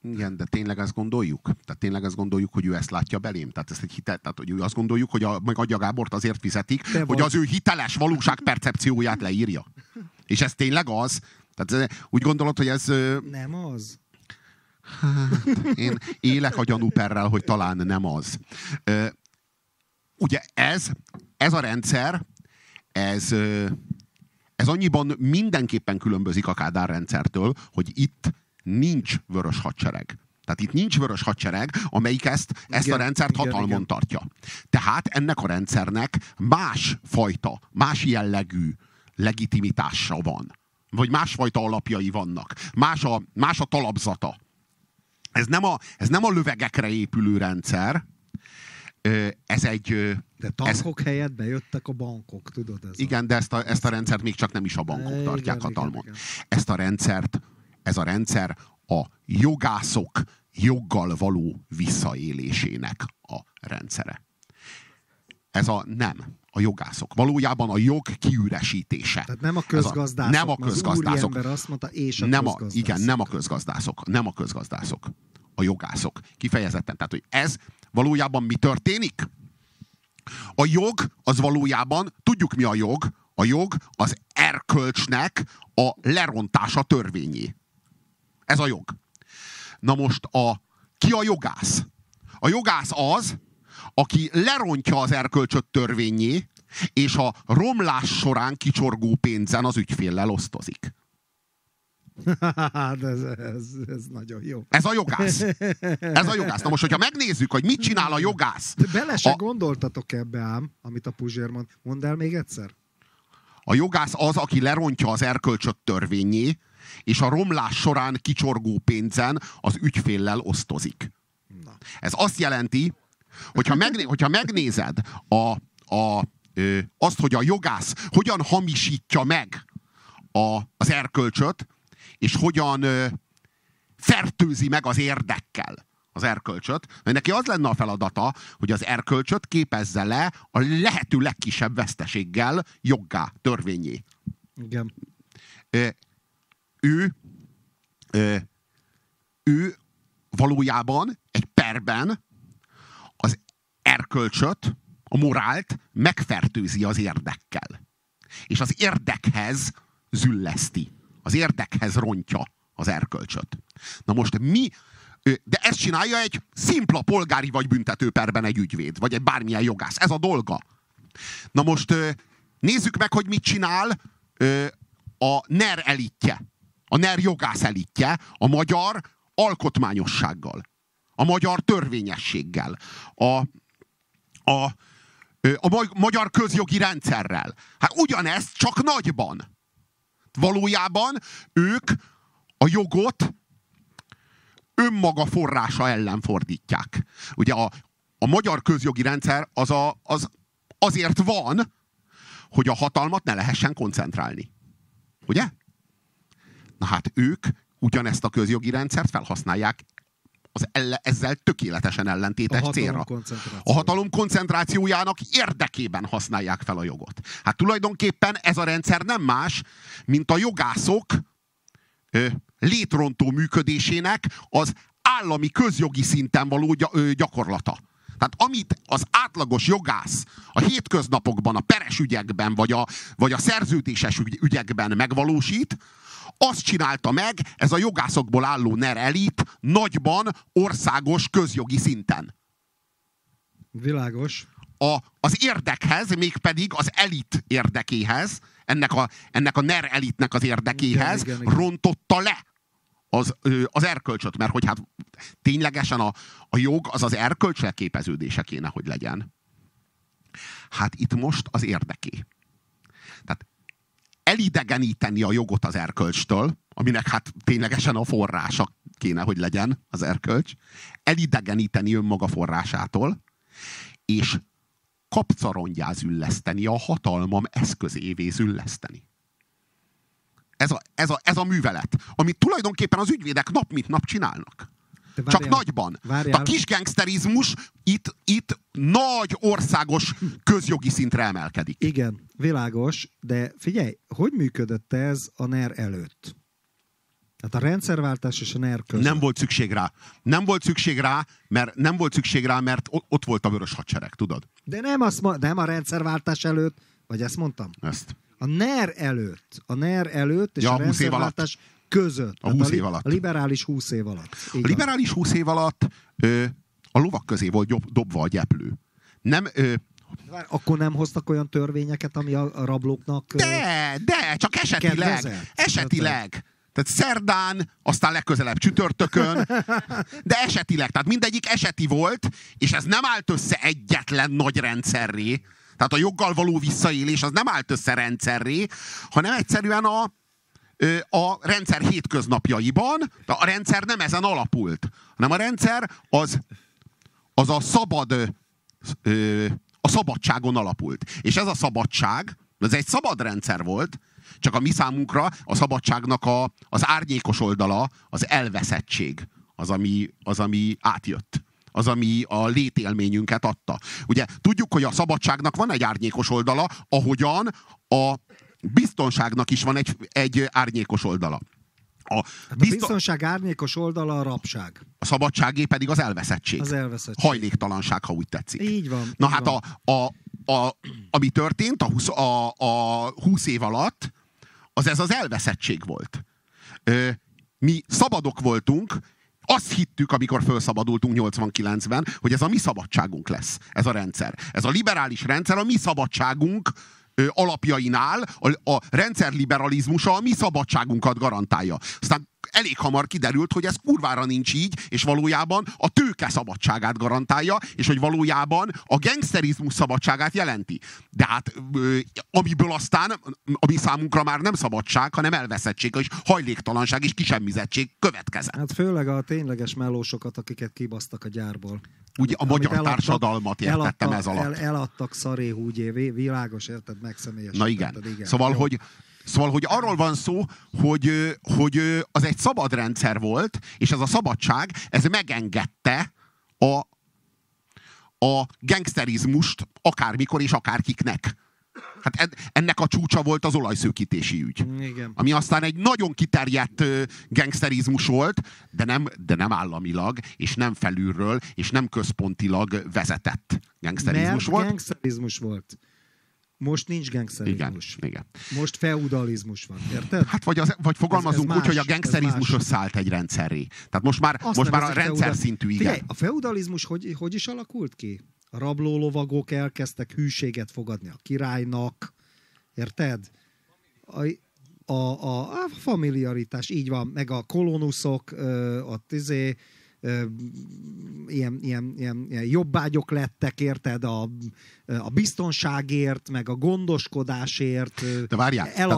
A: Igen, de tényleg ezt gondoljuk? Tehát tényleg ezt gondoljuk, hogy ő ezt látja belém? Tehát ezt egy tehát hogy azt gondoljuk, hogy megadja Gábort azért fizetik, hogy az ő hiteles valóságpercepcióját leírja. És ez tényleg az? Tehát úgy gondolod, hogy ez...
B: Nem az.
A: Hát, én élek a gyanúperrel, hogy talán nem az. Ugye ez a rendszer, ez annyiban mindenképpen különbözik a Kádár rendszertől, hogy itt nincs vörös hadsereg. Tehát itt nincs vörös hadsereg, amelyik ezt a rendszert hatalmon tartja. Tehát ennek a rendszernek más jellegű legitimitása van. Vagy másfajta alapjai vannak. Más a talapzata. Ez nem a lövegekre épülő rendszer. Ez egy...
B: De tankok helyett bejöttek a bankok, tudod?
A: Igen, de ezt a rendszert még csak nem is a bankok tartják hatalmon. Igen. Ez a rendszer a jogászok joggal való visszaélésének a rendszere. A jogászok. Valójában a jog kiüresítése.
B: Tehát nem a közgazdászok.
A: Nem a közgazdászok.
B: Az azt mondta, és a közgazdászok.
A: Igen, nem a közgazdászok. Nem a közgazdászok. A jogászok. Kifejezetten. Tehát, hogy ez valójában mi történik? A jog az valójában, tudjuk mi a jog? A jog az erkölcsnek a lerontása törvényé. Ez a jog. Na most ki a jogász? A jogász az, aki lerontja az erkölcsöt törvényé, és a romlás során kicsorgó pénzen az ügyféllel osztozik.
B: Ez nagyon jó.
A: Ez a jogász. Ez a jogász. Na most, hogyha megnézzük, hogy mit csinál a jogász.
B: De bele se gondoltatok ebbe ám, amit a Puzsér mond. Mondd el még egyszer.
A: A jogász az, aki lerontja az erkölcsöt törvényé, és a romlás során kicsorgó pénzen az ügyféllel osztozik. Na. Ez azt jelenti, hogyha megnézed azt, hogy a jogász hogyan hamisítja meg az erkölcsöt, és hogyan fertőzi meg az érdekkel az erkölcsöt, mert neki az lenne a feladata, hogy az erkölcsöt képezze le a lehető legkisebb veszteséggel joggá, törvényé.
B: Igen.
A: Ő valójában egy perben az erkölcsöt, a morált megfertőzi az érdekkel. És az érdekhez zülleszti. Az érdekhez rontja az erkölcsöt. Na most de ezt csinálja egy szimpla polgári vagy büntetőperben egy ügyvéd, vagy egy bármilyen jogász. Ez a dolga. Na most nézzük meg, hogy mit csinál a NER elitje. A NER jogász elitje a magyar alkotmányossággal. A magyar törvényességgel. A magyar közjogi rendszerrel. Hát ugyanezt, csak nagyban. Valójában ők a jogot önmaga forrása ellen fordítják. Ugye a magyar közjogi rendszer az azért van, hogy a hatalmat ne lehessen koncentrálni. Ugye? Na hát ők ugyanezt a közjogi rendszert felhasználják ezzel tökéletesen ellentétes célra. A hatalom koncentrációjának érdekében használják fel a jogot. Hát tulajdonképpen ez a rendszer nem más, mint a jogászok létrontó működésének az állami közjogi szinten való gyakorlata. Tehát amit az átlagos jogász a hétköznapokban, a peres ügyekben, vagy a szerződéses ügyekben megvalósít, azt csinálta meg ez a jogászokból álló NER elit nagyban, országos közjogi szinten.
B: Világos.
A: Az érdekhez, mégpedig az elit érdekéhez, ennek a NER elitnek az érdekéhez igen. Rontotta le az erkölcsöt, mert hogy hát ténylegesen a jog az erkölcs leképeződése kéne, hogy legyen. Hát itt most az érdeké. Tehát elidegeníteni a jogot az erkölcstől, aminek hát ténylegesen a forrása kéne, hogy legyen az erkölcs, elidegeníteni önmaga forrásától, és kapcarongyá zülleszteni, a hatalmam eszközévé zülleszteni. Ez a művelet, amit tulajdonképpen az ügyvédek nap mint nap csinálnak. Csak nagyban. A kis gangsterizmus itt nagy országos közjogi szintre emelkedik.
B: Igen, világos, de figyelj, hogy működött ez a NER előtt? Tehát a rendszerváltás és a NER között.
A: Nem volt szükség rá. Nem volt szükség rá, mert ott volt a Vörös Hadsereg, tudod?
B: De nem a rendszerváltás előtt, vagy ezt mondtam?
A: Ezt.
B: A NER előtt és a rendszerváltás között.
A: A 20 év alatt.
B: A liberális 20 év alatt.
A: A liberális 20 év alatt a lovak közé volt dobva a gyeplő. Nem...
B: Akkor nem hoztak olyan törvényeket, ami a rablóknak...
A: De, csak esetileg. Tehát szerdán, aztán legközelebb csütörtökön, de esetileg. Tehát mindegyik eseti volt, és ez nem állt össze egyetlen nagy rendszerré. Tehát a joggal való visszaélés az nem állt össze rendszerré, hanem egyszerűen a rendszer hétköznapjaiban, a rendszer nem ezen alapult, hanem a rendszer az a szabadságon alapult. És ez a szabadság, ez egy szabad rendszer volt, csak a mi számunkra a szabadságnak az árnyékos oldala az elveszettség, az, ami átjött. Az, ami a létélményünket adta. Ugye tudjuk, hogy a szabadságnak van egy árnyékos oldala, ahogyan a biztonságnak is van egy árnyékos oldala.
B: A biztonság árnyékos oldala a rabság.
A: A szabadságé pedig az elveszettség.
B: Az elveszettség.
A: Hajléktalanság, ha úgy tetszik.
B: Így van.
A: Na hát ami történt a 20 év alatt, ez az elveszettség volt. Mi szabadok voltunk, azt hittük, amikor felszabadultunk 89-ben, hogy ez a mi szabadságunk lesz, ez a rendszer. Ez a liberális rendszer a mi szabadságunk alapjainál, a rendszerliberalizmusa a mi szabadságunkat garantálja. Aztán elég hamar kiderült, hogy ez kurvára nincs így, és valójában a tőke szabadságát garantálja, és hogy valójában a gangsterizmus szabadságát jelenti. De hát amiből aztán, ami számunkra már nem szabadság, hanem elveszettség, és hajléktalanság és kisemmizettség következett.
B: Hát főleg a tényleges melósokat, akiket kibasztak a gyárból.
A: Ugye a magyar társadalmat értettem ez alatt.
B: Eladtak szaréhúgyé, világos, érted, megszemélyesítetted.
A: Na igen. Szóval, hogy arról van szó, hogy az egy szabad rendszer volt, és ez a szabadság, ez megengedte a gangsterizmust akármikor és akárkiknek. Hát ennek a csúcsa volt az olajszőkítési ügy.
B: Igen.
A: Ami aztán egy nagyon kiterjedt gangsterizmus volt, de nem államilag, és nem felülről, és nem központilag vezetett gangsterizmus volt.
B: Gangsterizmus volt. Most nincs gangsterizmus.
A: Igen.
B: Most feudalizmus van, érted?
A: Hát vagy fogalmazunk úgy, hogy a gangsterizmus összeállt egy rendszerré. Tehát most már a rendszer szintű, igen.
B: Figyelj, a feudalizmus hogy is alakult ki? A rablólovagok elkezdtek hűséget fogadni a királynak, érted? A familiaritás, így van, meg a kolonuszok, ilyen jobbágyok lettek, érted? A biztonságért, meg a gondoskodásért.
A: De várjál, tehát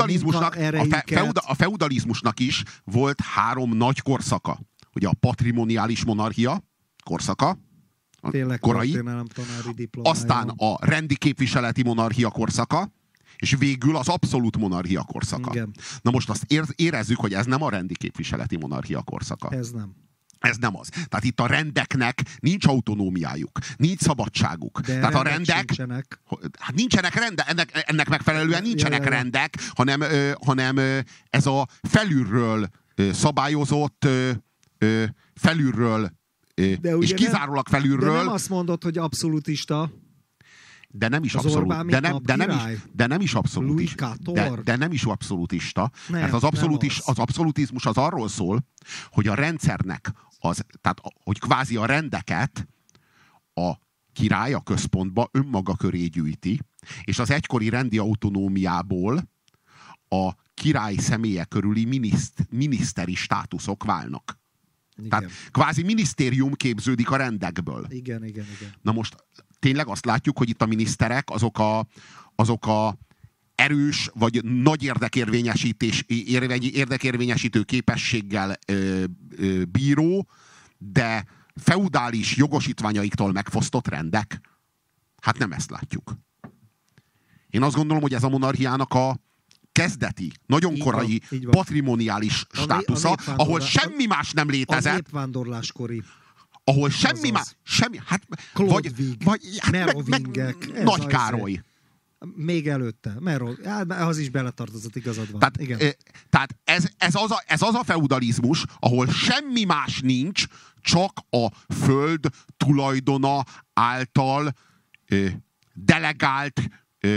A: a feudalizmusnak is volt 3 nagy korszaka. Ugye a patrimoniális monarchia korszaka,
B: tényleg
A: korai, aztán a rendi képviseleti monarchia korszaka, és végül az abszolút monarchia korszaka.
B: Igen.
A: Na most azt érezzük, hogy ez nem a rendi képviseleti monarchia korszaka. Ez nem az. Tehát itt a rendeknek nincs autonómiájuk, nincs szabadságuk.
B: De
A: tehát a rendek
B: sincsenek.
A: Hát nincsenek rendek, ennek megfelelően nincsenek rendek, hanem ez a felülről szabályozott, felülről és kizárólag felülről.
B: De nem azt mondod, hogy abszolutista.
A: De nem is abszolút. De nem is abszolutista. De nem is abszolutista. Mert az abszolutizmus az arról szól, hogy a rendszernek, tehát hogy kvázi a rendeket a király a központba önmaga köré gyűjti, és az egykori rendi autonómiából a király személye körüli miniszteri státuszok válnak. Igen. Tehát kvázi minisztérium képződik a rendekből.
B: Igen.
A: Na most tényleg azt látjuk, hogy itt a miniszterek azok a erős vagy nagy érdekérvényesítő képességgel bíró, de feudális jogosítványaiktól megfosztott rendek. Hát nem ezt látjuk. Én azt gondolom, hogy ez a monarchiának a kezdeti, nagyon korai, patrimoniális státusza, ahol semmi más nem létezett.
B: A népvándorláskori.
A: Ahol semmi más, hát
B: Klodvig, Merovingek.
A: Nagy Károly.
B: Még előtte. Mert az is beletartozott, igazad van.
A: Tehát ez az a feudalizmus, ahol semmi más nincs, csak a föld tulajdona által delegált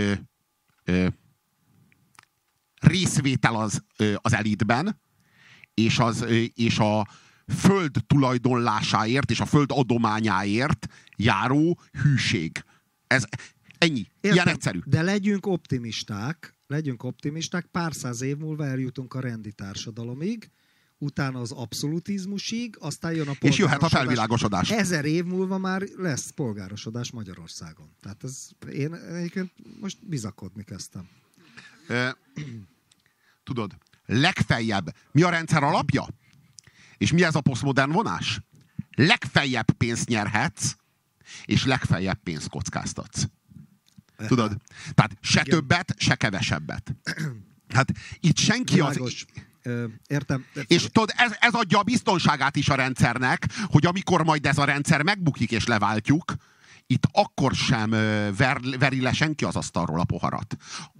A: részvétel az elitben, és a föld tulajdonlásáért és a föld adományáért járó hűség. Ez ennyi.
B: Értem,
A: ilyen egyszerű.
B: De legyünk optimisták, pár száz év múlva eljutunk a rendi társadalomig, utána az abszolutizmusig, aztán jön a polgárosodás.
A: És jöhet a felvilágosodás.
B: 1000 év múlva már lesz polgárosodás Magyarországon. Tehát én egyébként most bizakodni kezdtem.
A: Tudod, legfeljebb mi a rendszer alapja? És mi ez a posztmodern vonás? Legfeljebb pénzt nyerhetsz, és legfeljebb pénzt kockáztatsz. Tudod? Tehát se igen. Többet, se kevesebbet. Hát itt senki
B: világos. Értem.
A: És tudod, ez adja a biztonságát is a rendszernek, hogy amikor majd ez a rendszer megbukik és leváltjuk, itt akkor sem veri le senki az asztalról a poharat.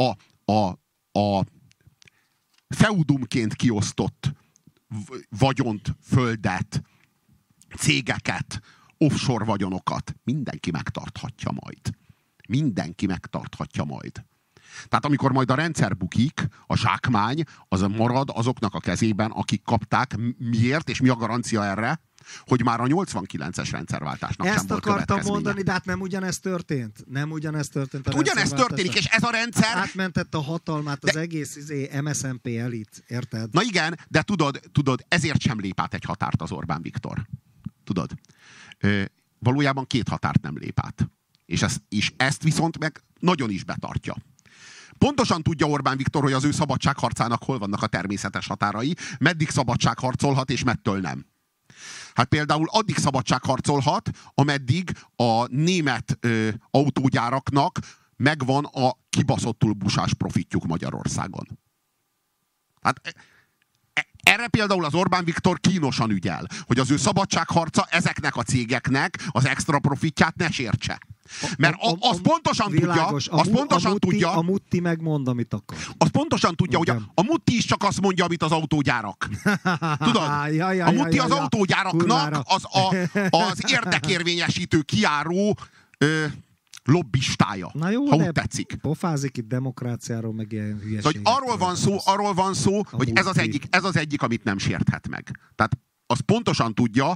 A: A feudumként kiosztott vagyont, földet, cégeket, offshore vagyonokat mindenki megtarthatja majd. Mindenki megtarthatja majd. Tehát amikor majd a rendszer bukik, a zsákmány az marad azoknak a kezében, akik kapták. Miért? És mi a garancia erre? Hogy már a 89-es rendszerváltásnak
B: ezt
A: sem volt
B: akartam
A: következménye.
B: mondani, de hát nem ugyanezt történt. Nem ugyanezt történt.
A: Ugyanezt történik, és ez a rendszer...
B: Átmentette a hatalmát az egész MSZNP elit, érted?
A: Na igen, de tudod, ezért sem lép át egy határt az Orbán Viktor. Tudod? Valójában 2 határt nem lép át. És ezt viszont meg nagyon is betartja. Pontosan tudja Orbán Viktor, hogy az ő szabadságharcának hol vannak a természetes határai, meddig szabadságharcolhat, és mettől nem. Hát például addig szabadságharcolhat, ameddig a német autógyáraknak megvan a kibaszottul busás profitjuk Magyarországon. Hát erre például az Orbán Viktor kínosan ügyel, hogy az ő szabadságharca ezeknek a cégeknek az extra profitját ne sértse. Mert azt pontosan tudja,
B: a Mutti megmond, amit akar.
A: Azt pontosan tudja, hogy a Mutti is csak azt mondja, amit az autógyárak. Tudod? A Mutti az autógyáraknak az érdekérvényesítő kiáró lobbistája.
B: Na jó,
A: ha úgy tetszik.
B: Pofázik itt demokráciáról, meg ilyen hülyeségek.
A: Szóval arról van szó, hogy ez az egyik, amit nem sérthet meg. Tehát az pontosan tudja,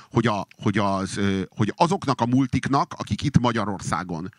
A: hogy azoknak a multiknak, akik itt Magyarországon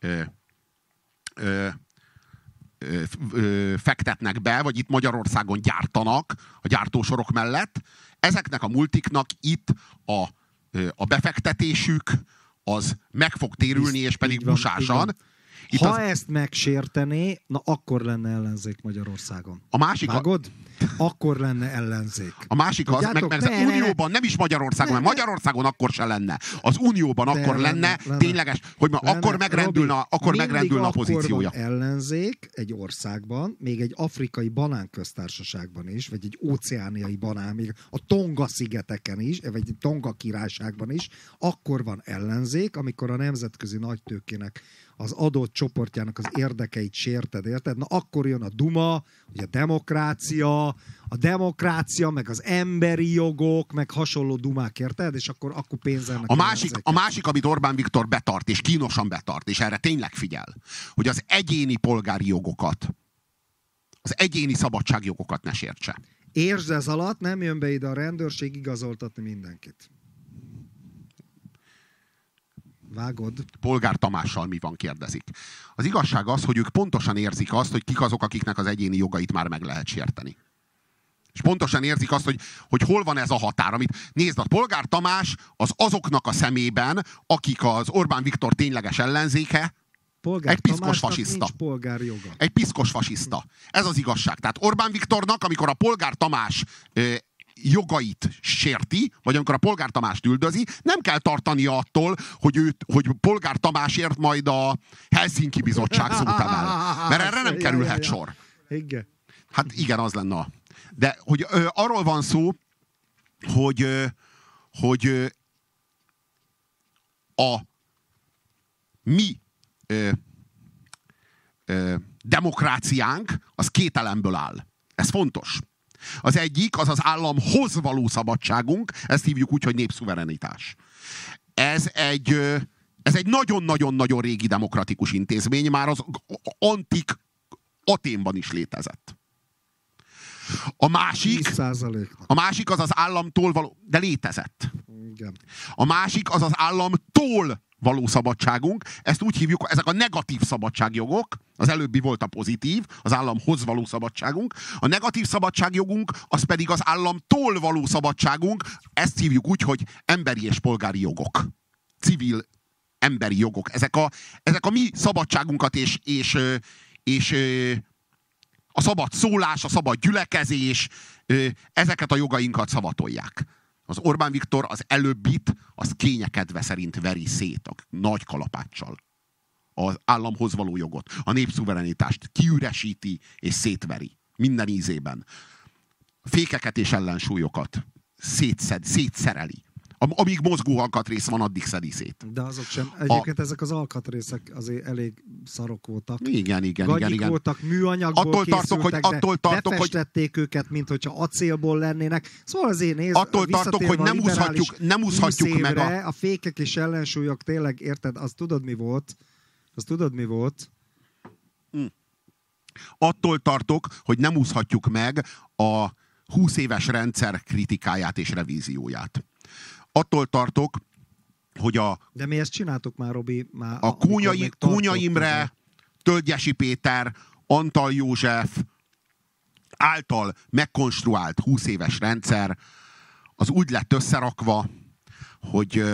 A: fektetnek be, vagy itt Magyarországon gyártanak a gyártósorok mellett, ezeknek a multiknak itt a befektetésük az meg fog térülni, és pedig busásan.
B: Ha ezt megsértené, na akkor lenne ellenzék Magyarországon.
A: A másik
B: vágod? Akkor lenne ellenzék.
A: A másik az, meg az Unióban, nem is Magyarországon, mert Magyarországon akkor se lenne. Az Unióban akkor lenne tényleges, hogy akkor megrendülne a pozíciója.
B: Akkor van ellenzék egy országban, még egy afrikai banánköztársaságban is, vagy egy óceániai banán, még a Tonga-szigeteken is, vagy egy Tonga királyságban is, akkor van ellenzék, amikor a nemzetközi nagytőkének az adott csoportjának az érdekeit sérted, érted? Na akkor jön a Duma, hogy a demokrácia, meg az emberi jogok, meg hasonló dumák, érted? És akkor pénzelnek.
A: A másik, amit Orbán Viktor betart, és kínosan betart, és erre tényleg figyel, hogy az egyéni polgári jogokat, az egyéni szabadságjogokat ne sértse.
B: Értsd ez alatt, nem jön be ide a rendőrség igazoltatni mindenkit. Vágod.
A: Polgár Tamással mi van, kérdezik. Az igazság az, hogy ők pontosan érzik azt, hogy kik azok, akiknek az egyéni jogait már meg lehet sérteni. És pontosan érzik azt, hogy hol van ez a határ. Amit nézd, a Polgár Tamás az azoknak a szemében, akik az Orbán Viktor tényleges ellenzéke, egy piszkos fasiszta. Egy piszkos fasiszta. Ez az igazság. Tehát Orbán Viktornak, amikor a Polgár Tamás jogait sérti, vagy amikor a Polgár Tamást üldözi, nem kell tartania attól, hogy Polgár Tamásért majd a Helsinki Bizottság szót emel. Mert erre nem kerülhet sor.
B: Igen.
A: Hát igen, az lenne. De hogy arról van szó, hogy a mi demokráciánk az két elemből áll. Ez fontos. Az egyik az az államhoz való szabadságunk, ezt hívjuk úgy, hogy népszuverenitás. Ez egy nagyon-nagyon-nagyon régi demokratikus intézmény, már az antik Aténban is létezett. A másik az az államtól való, de létezett.
B: Igen.
A: A másik az az államtól való szabadságunk, ezt úgy hívjuk, ezek a negatív szabadságjogok, az előbbi volt a pozitív, az államhoz való szabadságunk, a negatív szabadságjogunk, az pedig az államtól való szabadságunk, ezt hívjuk úgy, hogy emberi és polgári jogok. Civil emberi jogok. Ezek a mi szabadságunkat és a szabad szólás, a szabad gyülekezés, ezeket a jogainkat szavatolják. Az Orbán Viktor az előbbit, az kényekedve szerint veri szét a nagy kalapáccsal. Az államhoz való jogot, a népszuverenitást kiüresíti és szétveri. Minden ízében. Fékeket és ellensúlyokat szétszereli. Amíg mozgó alkatrész van, addig szedi szét.
B: De azok sem. Egyébként ezek az alkatrészek azért elég szarok voltak.
A: Igen.
B: Voltak, műanyagból készültek, befestették őket, mint hogyha acélból lennének. Szóval azért nézd,
A: attól tartok, hogy nem úszhatjuk meg
B: a fékek és ellensúlyok, tényleg, érted? Azt tudod, mi volt?
A: Attól tartok, hogy nem úszhatjuk meg a 20 éves rendszer kritikáját és revízióját. Attól tartok, hogy
B: De mi ezt csináltuk már, Robi?
A: A Kónya Imre, Tölgyesi Péter, Antal József által megkonstruált 20 éves rendszer, az úgy lett összerakva, hogy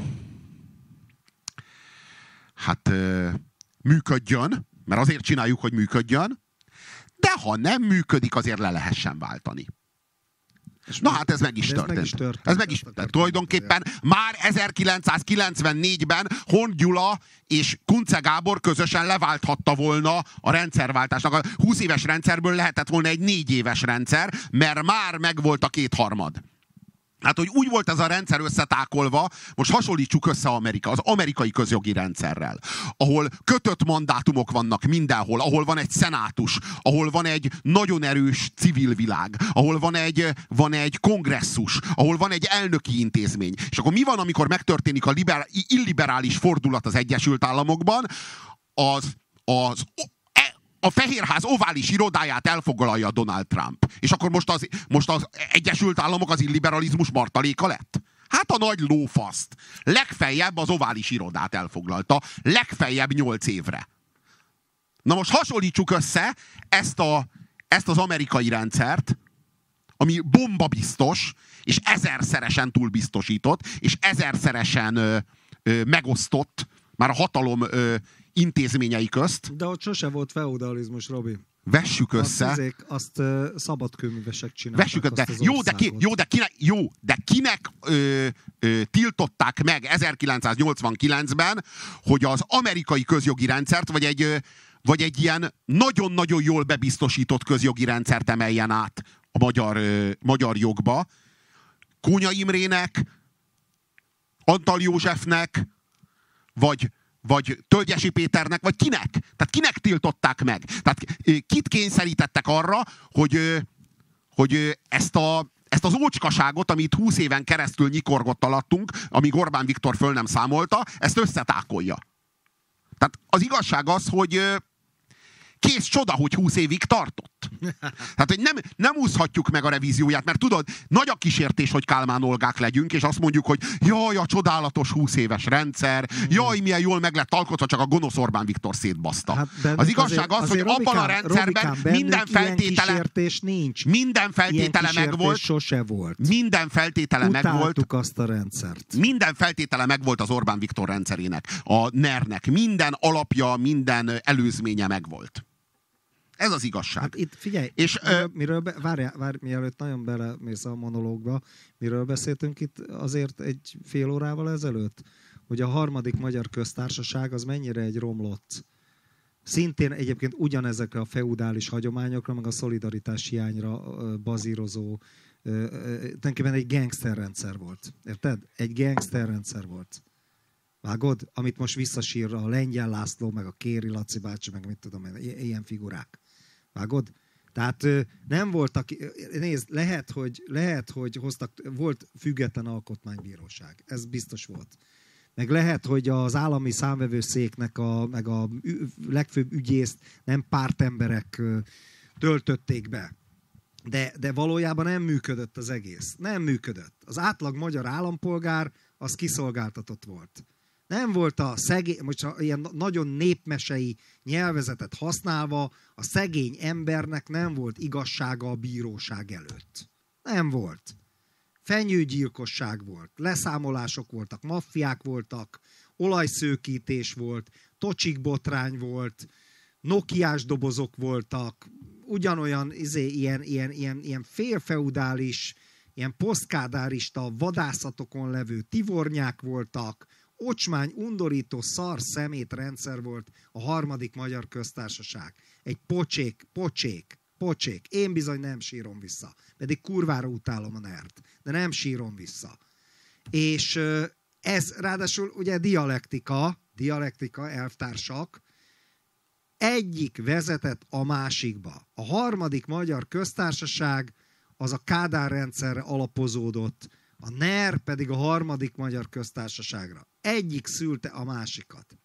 A: működjön, mert azért csináljuk, hogy működjön, de ha nem működik, azért le lehessen váltani. Na hát ez meg is történt. Ez meg is történt. Tulajdonképpen már 1994-ben Horn Gyula és Kunce Gábor közösen leválthatta volna a rendszerváltásnak. A 20 éves rendszerből lehetett volna egy 4 éves rendszer, mert már megvolt a 2/3. Hát, hogy úgy volt ez a rendszer összetákolva, most hasonlítsuk össze az amerikai közjogi rendszerrel, ahol kötött mandátumok vannak mindenhol, ahol van egy szenátus, ahol van egy nagyon erős civil világ, ahol van egy kongresszus, ahol van egy elnöki intézmény. És akkor mi van, amikor megtörténik a illiberális fordulat az Egyesült Államokban? A Fehérház ovális irodáját elfoglalja Donald Trump. És akkor most az Egyesült Államok az illiberalizmus martaléka lett? Hát a nagy lófaszt. Legfeljebb az ovális irodát elfoglalta. Legfeljebb 8 évre. Na most hasonlítsuk össze ezt az amerikai rendszert, ami bombabiztos, és 1000-szeresen túlbiztosított, és 1000-szeresen megosztott, már a hatalom intézményei közt.
B: De ott sose volt feudalizmus, Robi.
A: Vessük össze.
B: Azt szabadkőművesek csináltak.
A: Vessük össze. De kinek tiltották meg 1989-ben, hogy az amerikai közjogi rendszert, vagy egy ilyen nagyon-nagyon jól bebiztosított közjogi rendszert emeljen át a magyar jogba? Kónya Imrének, Antal Józsefnek, vagy Tölgyesi Péternek, vagy kinek? Tehát kinek tiltották meg? Tehát kit kényszerítettek arra, hogy ezt az ócskaságot, amit 20 éven keresztül nyikorgott alattunk, amíg Orbán Viktor föl nem számolta, ezt összetákolja. Tehát az igazság az, hogy kész csoda, hogy 20 évig tartott. Tehát, hogy nem úszhatjuk meg a revízióját, mert tudod, nagy a kísértés, hogy Kálmán Olgák legyünk, és azt mondjuk, hogy jaj, a csodálatos 20 éves rendszer, jaj, milyen jól meg lett alkotva, csak a gonosz Orbán Viktor szétbaszta. Hát, az igazság az, hogy abban a rendszerben minden feltétele megvolt.
B: Sose volt.
A: Minden feltétele megvolt.
B: Azt a rendszert.
A: Minden feltétele megvolt az Orbán Viktor rendszerének, a NER-nek. Minden alapja, minden előzménye megvolt. Ez az igazság.
B: Hát itt figyelj, és, várj, mielőtt nagyon belemész a monológba, miről beszéltünk itt azért egy fél órával ezelőtt? Hogy a harmadik magyar köztársaság az mennyire egy romlott. Szintén egyébként ugyanezekre a feudális hagyományokra, meg a szolidaritás hiányra bazírozó, tulajdonképpen egy gangsterrendszer volt. Érted? Egy gangsterrendszer volt. Vágod? Amit most visszasír a Lengyel László, meg a Kéri Laci bácsi, meg mit tudom én, ilyen figurák. Vágod? Tehát nem voltak, nézd, lehet, hogy volt független alkotmánybíróság. Ez biztos volt. Meg lehet, hogy az állami számvevőszéknek meg a legfőbb ügyészt nem pártemberek töltötték be. De valójában nem működött az egész. Nem működött. Az átlag magyar állampolgár az kiszolgáltatott volt. Nem volt a szegény, most ilyen nagyon népmesei nyelvezetet használva, a szegény embernek nem volt igazsága a bíróság előtt. Nem volt. Fenyőgyilkosság volt, leszámolások voltak, maffiák voltak, olajszőkítés volt, tocsikbotrány volt, nokiás dobozok voltak, ugyanolyan ilyen félfeudális, ilyen posztkádárista vadászatokon levő tivornyák voltak, ocsmány, undorító, szar szemétrendszer volt a harmadik magyar köztársaság. Egy pocsék. Én bizony nem sírom vissza. Pedig kurvára utálom a NER-t, de nem sírom vissza. És ez ráadásul ugye dialektika, elvtársak, egyik vezetett a másikba. A harmadik magyar köztársaság az a Kádár rendszerre alapozódott, a NER pedig a harmadik magyar köztársaságra. Egyik szülte a másikat.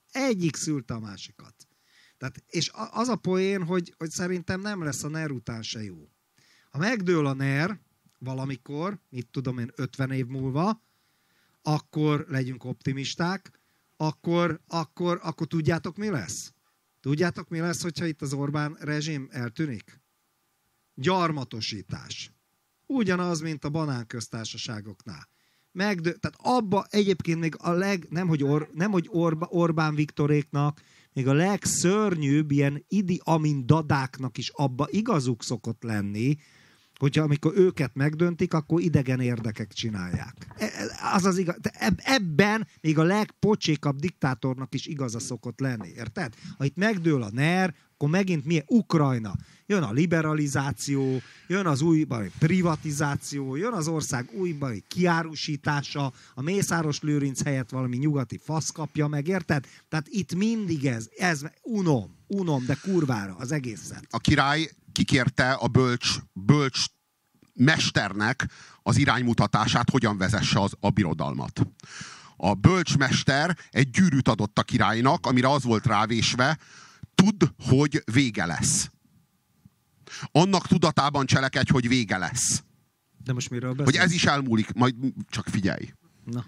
B: Tehát, és az a poén, hogy szerintem nem lesz a NER után se jó. Ha megdől a NER valamikor, mit tudom én, 50 év múlva, akkor legyünk optimisták, akkor tudjátok, mi lesz? Tudjátok, mi lesz, hogyha itt az Orbán rezsim eltűnik? Gyarmatosítás. Ugyanaz, mint a banánköztársaságoknál. Tehát abba egyébként még nem hogy Orbán Viktoréknak, még a legszörnyűbb ilyen Idi Amin dadáknak is abba igazuk szokott lenni, hogyha amikor őket megdöntik, akkor idegen érdekek csinálják. Az igaz. Ebben még a legpocsékabb diktátornak is igaza szokott lenni. Érted? Ha itt megdől a NER, akkor megint milyen Ukrajna. Jön a liberalizáció, jön az újbeli privatizáció, jön az ország újbeli kiárusítása, a Mészáros Lőrinc helyett valami nyugati fasz kapja meg, érted? Tehát itt mindig ez unom, de kurvára az egészet.
A: A király kikérte a bölcs mesternek az iránymutatását, hogyan vezesse a birodalmat. A bölcsmester egy gyűrűt adott a királynak, amire az volt rávésve, tudd, hogy vége lesz. Annak tudatában cselekedj, hogy vége lesz.
B: De most miről beszélsz?
A: Hogy ez is elmúlik, majd csak figyelj.
B: Na.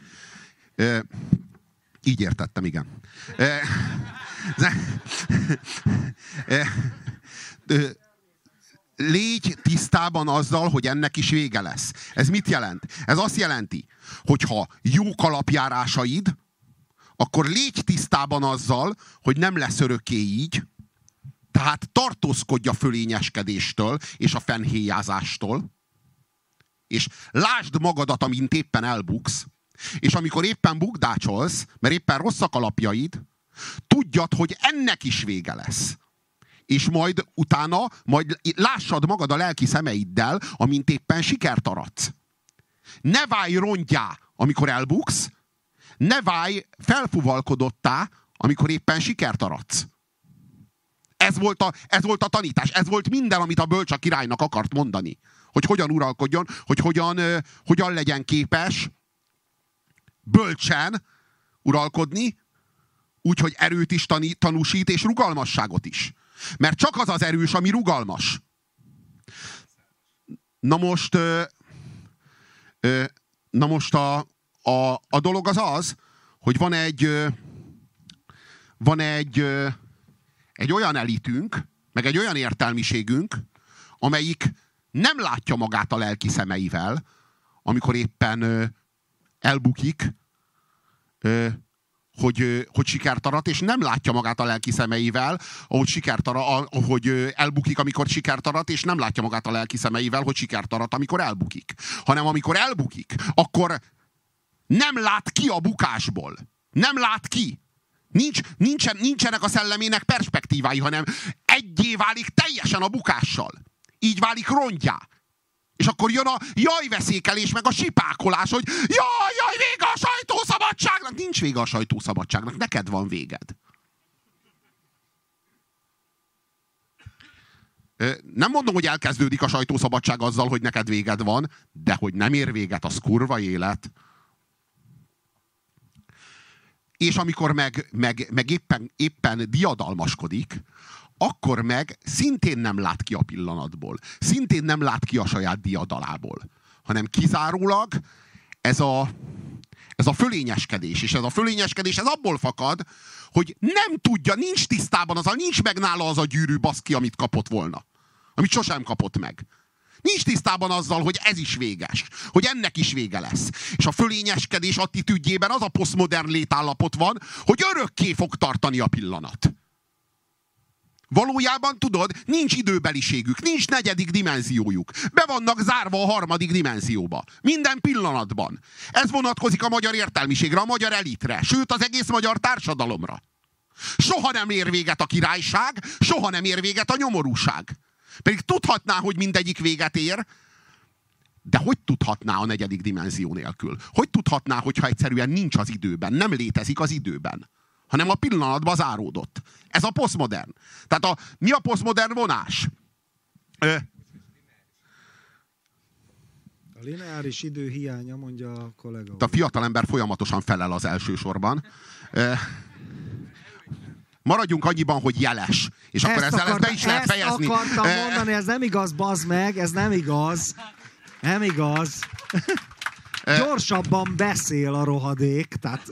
A: Így értettem, igen. Légy tisztában azzal, hogy ennek is vége lesz. Ez mit jelent? Ez azt jelenti, hogyha jók alapjárásaid, akkor légy tisztában azzal, hogy nem lesz örökké így, tehát tartózkodj a fölényeskedéstől és a fennhéjázástól, és lásd magadat, amint éppen elbuksz, és amikor éppen bukdácsolsz, mert éppen rosszak alapjaid, tudjad, hogy ennek is vége lesz. És majd utána, lássad magad a lelki szemeiddel, amint éppen sikert aradsz. Ne válj rongyá, amikor elbuksz, ne válj felfuvalkodottá, amikor éppen sikert aradsz. Ez volt a tanítás, ez volt minden, amit a bölcs a királynak akart mondani. Hogy hogyan uralkodjon, hogy hogyan legyen képes bölcsen uralkodni, úgyhogy erőt is tanúsít, és rugalmasságot is. Mert csak az az erős, ami rugalmas. Na most a dolog az, hogy van egy olyan elitünk, meg egy olyan értelmiségünk, amelyik nem látja magát a lelki szemeivel, amikor éppen elbukik, hogy sikert arat, és nem látja magát a lelki szemeivel, ahogy elbukik, amikor sikert arat, és nem látja magát a lelki szemeivel, hogy sikert arat, amikor elbukik. Hanem amikor elbukik, akkor nem lát ki a bukásból. Nem lát ki. Nincsenek a szellemének perspektívái, hanem egyé válik teljesen a bukással. Így válik rongyá. És akkor jön a jajveszékelés, meg a sipákolás, hogy jaj, vége a sajtószabadságnak! Nincs vége a sajtószabadságnak, neked van véged. Nem mondom, hogy elkezdődik a sajtószabadság azzal, hogy neked véged van, de hogy nem ér véget, az kurva élet. És amikor meg éppen diadalmaskodik, akkor meg szintén nem lát ki a pillanatból. Szintén nem lát ki a saját diadalából. Hanem kizárólag ez a fölényeskedés. És ez a fölényeskedés ez abból fakad, hogy nem tudja, nincs tisztában nincs meg nála az a gyűrű baszki, amit kapott volna. Amit sosem kapott meg. Nincs tisztában azzal, hogy ez is véges. Hogy ennek is vége lesz. És a fölényeskedés attitűdjében az a posztmodern létállapot van, hogy örökké fog tartani a pillanat. Valójában tudod, nincs időbeliségük, nincs negyedik dimenziójuk. Be vannak zárva a harmadik dimenzióba. Minden pillanatban. Ez vonatkozik a magyar értelmiségre, a magyar elitre, sőt az egész magyar társadalomra. Soha nem ér véget a királyság, soha nem ér véget a nyomorúság. Pedig tudhatná, hogy mindegyik véget ér, de hogy tudhatná a negyedik dimenzió nélkül? Hogy tudhatná, hogyha egyszerűen nincs az időben, nem létezik az időben, hanem a pillanatban záródott. Ez a posztmodern. Tehát mi a posztmodern vonás?
B: A lineáris idő hiánya, mondja a kollega.
A: A fiatalember folyamatosan felel az elsősorban. Maradjunk annyiban, hogy jeles. És akkor ezzel be is lehet fejezni.
B: Ezt akartam mondani, ez nem igaz, bazd meg, ez nem igaz. Nem igaz. Gyorsabban beszél a rohadék. Tehát...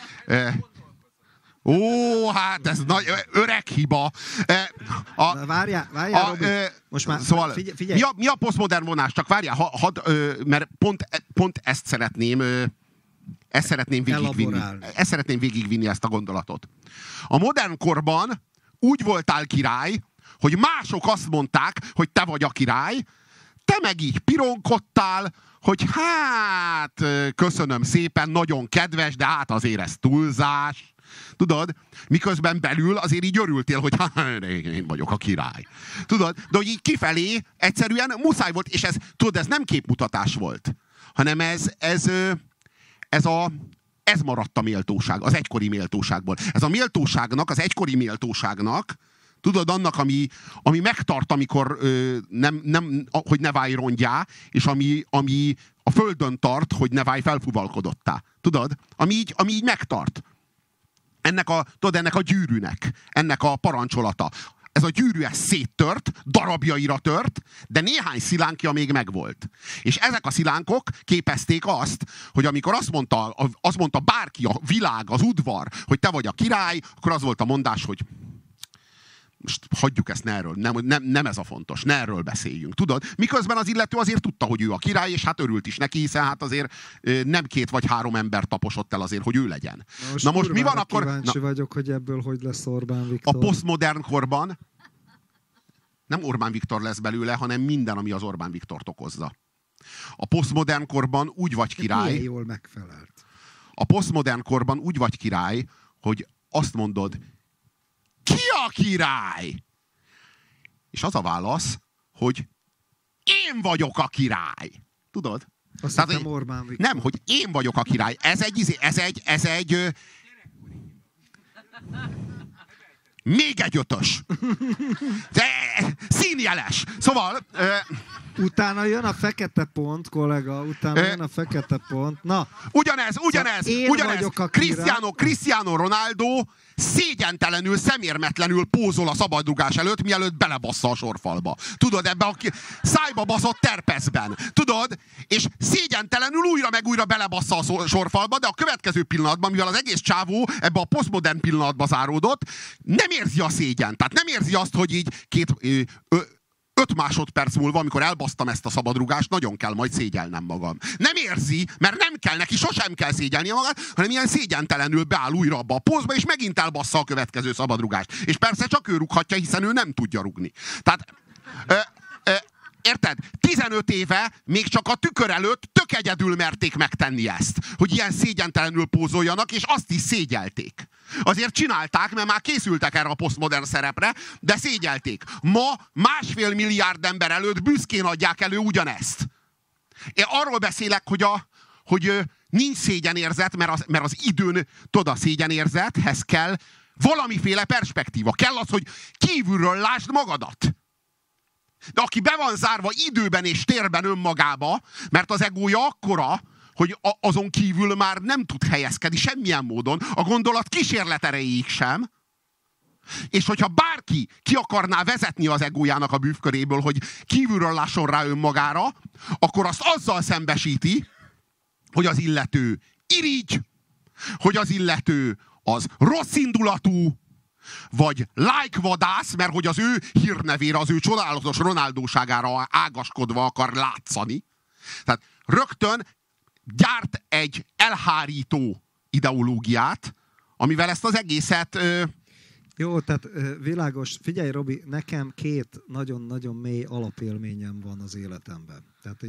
A: hát ez nagy, öreg hiba.
B: Várjál, Robi. Most már
A: szóval,
B: figyelj.
A: Mi a posztmodern vonás? Csak várjál, mert pont ezt szeretném végigvinni. Ezt szeretném végigvinni, ezt a gondolatot. A modern korban úgy voltál király, hogy mások azt mondták, hogy te vagy a király, te meg így pironkodtál, hogy hát köszönöm szépen, nagyon kedves, de hát azért ez túlzás. Tudod? Miközben belül azért így örültél, hogy én vagyok a király. Tudod? De hogy így kifelé egyszerűen muszáj volt, és ez nem képmutatás volt, hanem ez maradt a méltóság, az egykori méltóságból. Ez a méltóságnak, az egykori méltóságnak, tudod, annak, ami megtart, amikor hogy ne válj rongyá, és ami a földön tart, hogy ne válj felfuvalkodottá. Tudod? Ami így megtart. Ennek a gyűrűnek, ennek a parancsolata. Ez a gyűrű széttört, darabjaira tört, de néhány szilánkja még megvolt. És ezek a szilánkok képezték azt, hogy amikor azt mondta bárki, a világ, az udvar, hogy te vagy a király, akkor az volt a mondás, hogy most hagyjuk ezt, nem ez a fontos, ne erről beszéljünk, tudod? Miközben az illető azért tudta, hogy ő a király, és hát örült is neki, hiszen hát azért nem 2 vagy 3 ember taposott el azért, hogy ő legyen.
B: Na most mi van akkor? Kíváncsi vagyok, hogy ebből hogy lesz Orbán Viktor.
A: A posztmodern korban nem Orbán Viktor lesz belőle, hanem minden, ami az Orbán Viktort okozza. A posztmodern korban úgy vagy király.
B: Milyen jól megfelelt.
A: A posztmodern korban úgy vagy király, hogy azt mondod, ki a király? És az a válasz, hogy én vagyok a király. Tudod?
B: Azt hiszem Orbán Viktor.
A: Nem, hogy én vagyok a király. Ez egy még egy 5-ös. De színjeles. Szóval...
B: Utána jön a fekete pont, kollega. Utána jön a fekete pont. Na.
A: Ugyanez. Cristiano Ronaldo szégyentelenül, szemérmetlenül pózol a szabadrugás előtt, mielőtt belebassza a sorfalba. Tudod, ebbe a szájba baszott terpeszben. Tudod? És szégyentelenül újra meg újra belebassza a sorfalba, de a következő pillanatban, mivel az egész csávó ebbe a posztmodern pillanatba záródott, nem érzi a szégyent. Tehát nem érzi azt, hogy így 5 másodperc múlva, amikor elbasztam ezt a szabadrugást, nagyon kell majd szégyelnem magam. Nem érzi, mert nem kell neki, sosem kell szégyelnie magát, hanem ilyen szégyentelenül beáll újra abba a pózba, és megint elbassza a következő szabadrugást. És persze csak ő rúghatja, hiszen ő nem tudja rúgni. Tehát, érted? 15 éve még csak a tükör előtt tök egyedül merték megtenni ezt, hogy ilyen szégyentelenül pózoljanak, és azt is szégyelték. Azért csinálták, mert már készültek erre a posztmodern szerepre, de szégyelték. Ma 1,5 milliárd ember előtt büszkén adják elő ugyanezt. Én arról beszélek, hogy nincs szégyenérzet, mert az időn, tudod, a szégyenérzethez kell valamiféle perspektíva. Kell az, hogy kívülről lásd magadat. De aki be van zárva időben és térben önmagába, mert az egója akkora, hogy azon kívül már nem tud helyezkedni semmilyen módon, a gondolat kísérlet erejéig sem. És hogyha bárki ki akarná vezetni az egójának a bűvköréből, hogy kívülről lásson rá önmagára, akkor azt azzal szembesíti, hogy az illető irigy, hogy az illető az rosszindulatú, vagy like-vadász, mert hogy az ő hírnevére, az ő csodálatos Ronaldóságára ágaskodva akar látszani. Tehát rögtön gyárt egy elhárító ideológiát, amivel ezt az egészet...
B: Jó, tehát világos. Figyelj, Robi, nekem 2 nagyon-nagyon mély alapélményem van az életemben. Tehát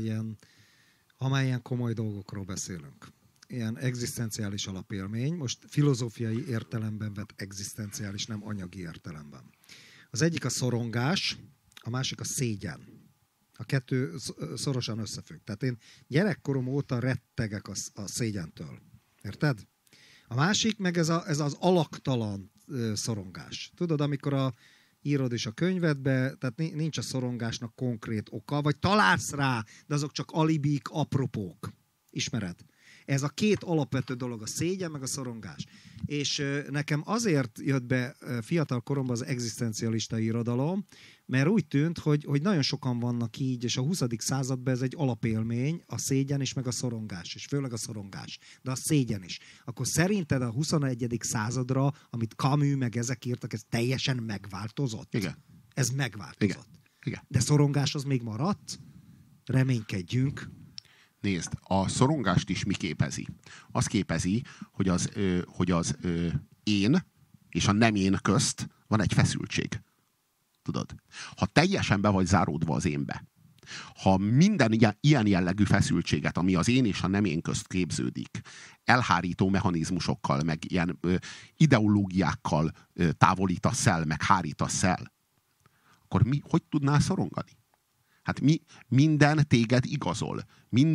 B: amelyen komoly dolgokról beszélünk. Ilyen egzisztenciális alapélmény, most filozófiai értelemben vett egzisztenciális, nem anyagi értelemben. Az egyik a szorongás, a másik a szégyen. A 2 szorosan összefügg. Tehát én gyerekkorom óta rettegek a szégyentől. Érted? A másik meg ez az alaktalan szorongás. Tudod, amikor írod is a könyvedbe, tehát nincs a szorongásnak konkrét oka, vagy találsz rá, de azok csak alibik, apropók. Ismered? Ez a 2 alapvető dolog, a szégyen meg a szorongás. És nekem azért jött be fiatal koromban az egzisztencialista irodalom, mert úgy tűnt, hogy nagyon sokan vannak így, és a 20. században ez egy alapélmény, a szégyen is, meg a szorongás, és főleg a szorongás, de a szégyen is. Akkor szerinted a 21. századra, amit Camus meg ezek írtak, ez teljesen megváltozott?
A: Igen.
B: Ez megváltozott.
A: Igen.
B: De szorongás az még maradt? Reménykedjünk.
A: Nézd, a szorongást is mi képezi? Az képezi, hogy az én és a nem én közt van egy feszültség. Tudod? Ha teljesen be vagy záródva az énbe, ha minden ilyen jellegű feszültséget, ami az én és a nem én közt képződik, elhárító mechanizmusokkal, meg ilyen ideológiákkal távolítasz el, meg hárítasz el, akkor hogy tudnál szorongani? Hát minden téged igazol.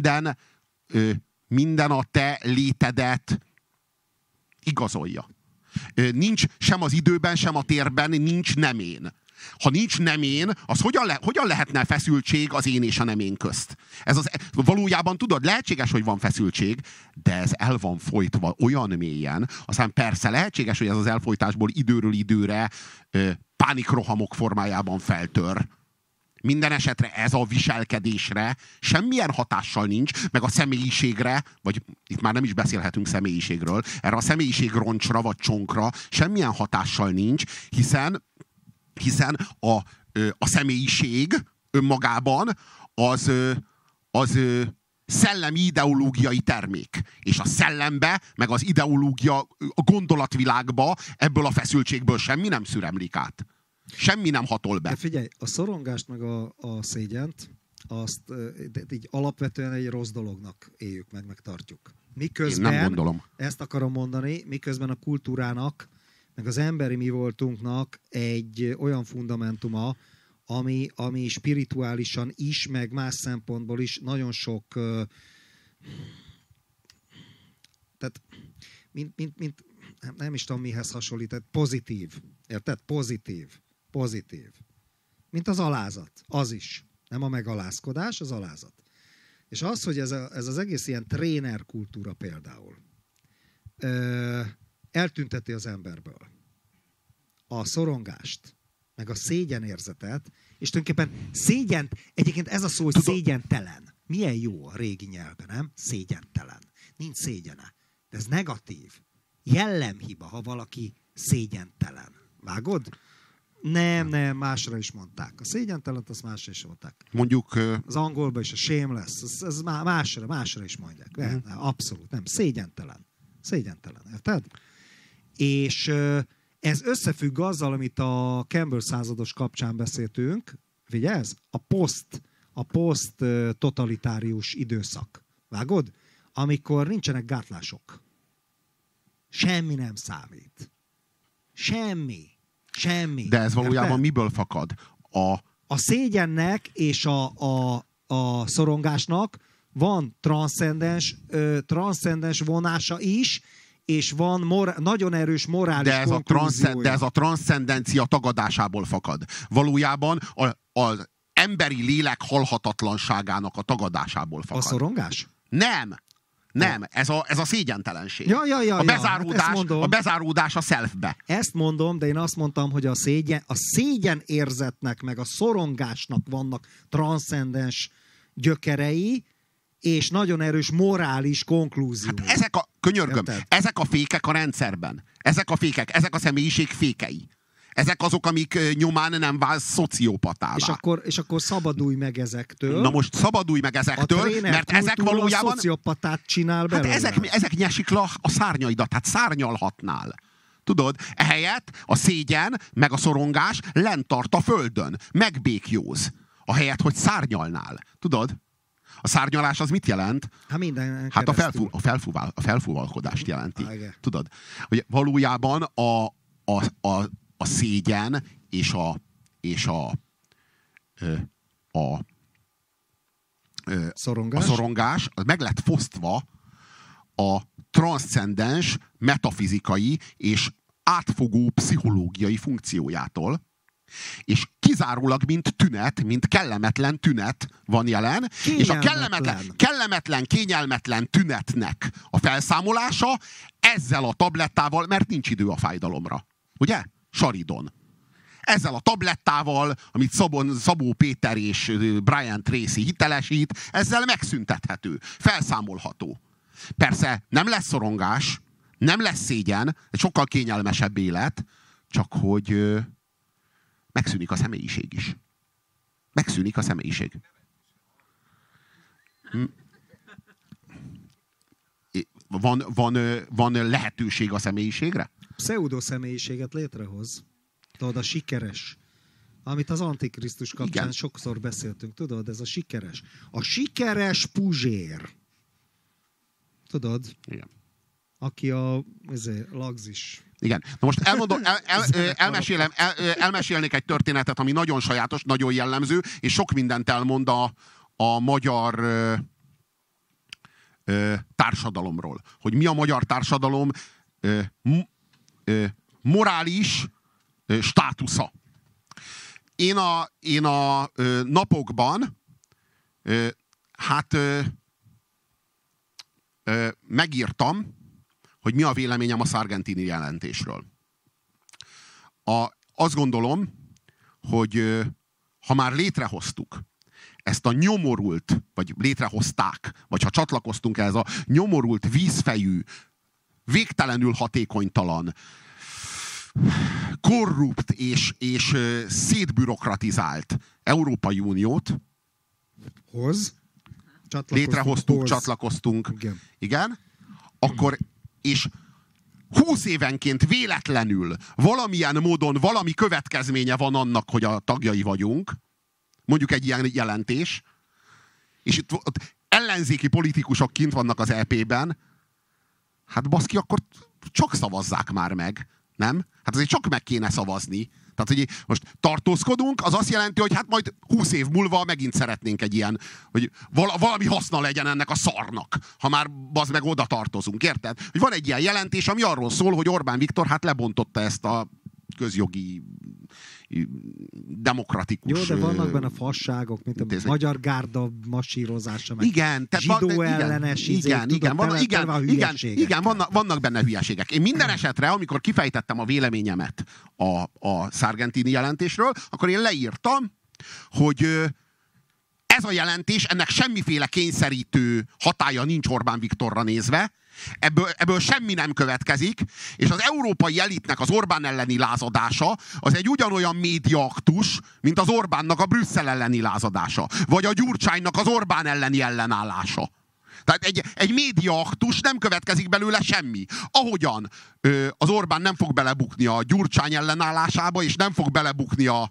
A: Minden a te létedet igazolja. Nincs sem az időben, sem a térben, nincs nem én. Ha nincs nem én, az hogyan lehetne feszültség az én és a nem én közt? Valójában tudod, lehetséges, hogy van feszültség, de ez el van folytva olyan mélyen. Aztán persze lehetséges, hogy ez az elfolytásból időről időre pánikrohamok formájában feltör. Minden esetre ez a viselkedésre semmilyen hatással nincs, meg a személyiségre, vagy itt már nem is beszélhetünk személyiségről, erre a személyiségroncsra vagy csonkra semmilyen hatással nincs, hiszen a személyiség önmagában az szellemi ideológiai termék. És a szellembe, meg az ideológia a gondolatvilágba ebből a feszültségből semmi nem szüremlik át. Semmi nem hatol be.
B: De figyelj, a szorongást meg a szégyent, azt így alapvetően egy rossz dolognak éljük meg tartjuk. Miközben,
A: én nem gondolom.
B: Ezt akarom mondani, miközben a kultúrának, meg az emberi mi voltunknak egy olyan fundamentuma, ami spirituálisan is, meg más szempontból is nagyon sok, tehát nem is tudom mihez hasonlít, tehát pozitív. Érted? Pozitív. Mint az alázat. Az is. Nem a megalázkodás, az alázat. És az, hogy ez az egész ilyen tréner kultúra például eltünteti az emberből a szorongást, meg a szégyenérzetet, és tulajdonképpen szégyent, egyébként ez a szó, hogy szégyentelen. Milyen jó a régi nyelvben, nem? Szégyentelen. Nincs szégyene. De ez negatív. Jellemhiba, ha valaki szégyentelen. Vágod? Nem, másra is mondták. A szégyentelent, azt másra is mondták.
A: Mondjuk...
B: Az angolban is a shameless, ez másra is mondják. Nem, abszolút nem. Szégyentelen. Érted? És ez összefügg azzal, amit a Campbell százados kapcsán beszéltünk. Figyelsz? A poszt totalitárius időszak. Vágod? Amikor nincsenek gátlások. Semmi nem számít. Semmi.
A: De ez valójában miből fakad?
B: A szégyennek és a szorongásnak van transzcendens vonása is, és van nagyon erős morális konklúziója.
A: De ez a transzcendencia tagadásából fakad. Valójában az emberi lélek halhatatlanságának a tagadásából fakad.
B: A szorongás?
A: Nem, ez a szégyentelenség.
B: A
A: bezáródás a selfbe.
B: Ezt mondom, de én azt mondtam, hogy a szégyen érzetnek, meg a szorongásnak vannak transzcendens gyökerei, és nagyon erős morális konklúzió.
A: Hát ezek a fékek a rendszerben. Ezek a személyiség fékei. Ezek azok, amik nyomán nem válsz szociopatává.
B: És akkor szabadulj meg ezektől.
A: Na most szabadulj meg ezektől, mert ezek valójában...
B: szociopatát csinál belőle.
A: Hát ezek nyesik le a szárnyaidat, hát szárnyalhatnál. Tudod, ehelyett a szégyen, meg a szorongás lent tart a földön. Megbékjóz. Ahelyett, hogy szárnyalnál. Tudod? A szárnyalás az mit jelent? Hát a felfúvalkodást jelenti. Tudod? Hogy valójában a szégyen és a szorongás az meg lett fosztva a transzcendens, metafizikai és átfogó pszichológiai funkciójától, és kizárólag mint tünet, mint kellemetlen tünet van jelen, és a kellemetlen, kényelmetlen tünetnek a felszámolása ezzel a tablettával, mert nincs idő a fájdalomra. Ugye? Saridon. Ezzel a tablettával, amit Szabó Péter és Brian Tracy hitelesít, ezzel megszüntethető, felszámolható. Persze nem lesz szorongás, nem lesz szégyen, egy sokkal kényelmesebb élet, csak hogy megszűnik a személyiség is. Megszűnik a személyiség. Van lehetőség a személyiségre?
B: Pseudo-személyiséget létrehoz. Tudod, a sikeres. Amit az Antikrisztus kapcsán sokszor beszéltünk. Tudod, ez a sikeres. A sikeres Puzsér. Tudod?
A: Igen.
B: Aki a lagzis.
A: Igen. Na most elmesélnék egy történetet, ami nagyon sajátos, nagyon jellemző, és sok mindent elmond a magyar társadalomról. Hogy mi a magyar társadalom morális státusza. Én a napokban megírtam, hogy mi a véleményem a Sargentini jelentésről. Azt gondolom, hogy ha már létrehoztuk ezt a nyomorult, vagy létrehozták, vagy ha csatlakoztunk ehhez a nyomorult, vízfejű, végtelenül hatékonytalan, korrupt és szétbürokratizált Európai Uniót csatlakoztunk. Igen. Akkor, és 20 évenként véletlenül valamilyen módon valami következménye van annak, hogy a tagjai vagyunk, mondjuk egy ilyen jelentés, és itt ellenzéki politikusok kint vannak az EP-ben, hát baszki, akkor csak szavazzák már meg, nem? Hát azért csak meg kéne szavazni. Tehát, hogy most tartózkodunk, az azt jelenti, hogy hát majd 20 év múlva megint szeretnénk egy ilyen, hogy valami haszna legyen ennek a szarnak, ha már bazd meg oda tartozunk, érted? Hogy van egy ilyen jelentés, ami arról szól, hogy Orbán Viktor hát lebontotta ezt a közjogi demokratikus...
B: Jó, de vannak benne fasságok, mint a magyar gárda masírozása, meg
A: igen,
B: zsidó ellenes
A: vannak benne hülyeségek. Én minden esetre, amikor kifejtettem a véleményemet a Sargentini jelentésről, akkor én leírtam, hogy ez a jelentés, ennek semmiféle kényszerítő hatálya nincs Orbán Viktorra nézve, ebből semmi nem következik, és az európai elitnek az Orbán elleni lázadása az egy ugyanolyan médiaaktus, mint az Orbánnak a Brüsszel elleni lázadása, vagy a Gyurcsánynak az Orbán elleni ellenállása. Tehát egy médiaaktus, nem következik belőle semmi. Ahogyan az Orbán nem fog belebukni a Gyurcsány ellenállásába, és nem fog belebukni a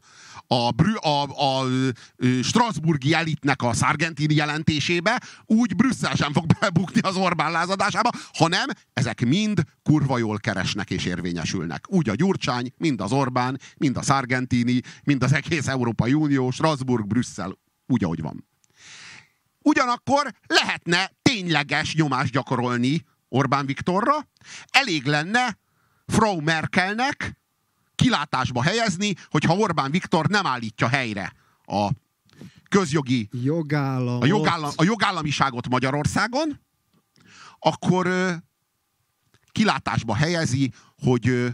A: strasbourgi elitnek a Sargentini jelentésébe, úgy Brüsszel sem fog belebukni az Orbán lázadásába, hanem ezek mind kurva jól keresnek és érvényesülnek. Úgy a Gyurcsány, mind az Orbán, mind a Sargentini, mind az egész Európai Unió, Strasbourg, Brüsszel, úgy, ahogy van. ugyanakkor lehetne tényleges nyomást gyakorolni Orbán Viktorra, elég lenne Frau Merkelnek kilátásba helyezni, hogyha Orbán Viktor nem állítja helyre a közjogi a jogállamiságot Magyarországon, akkor kilátásba helyezi, hogy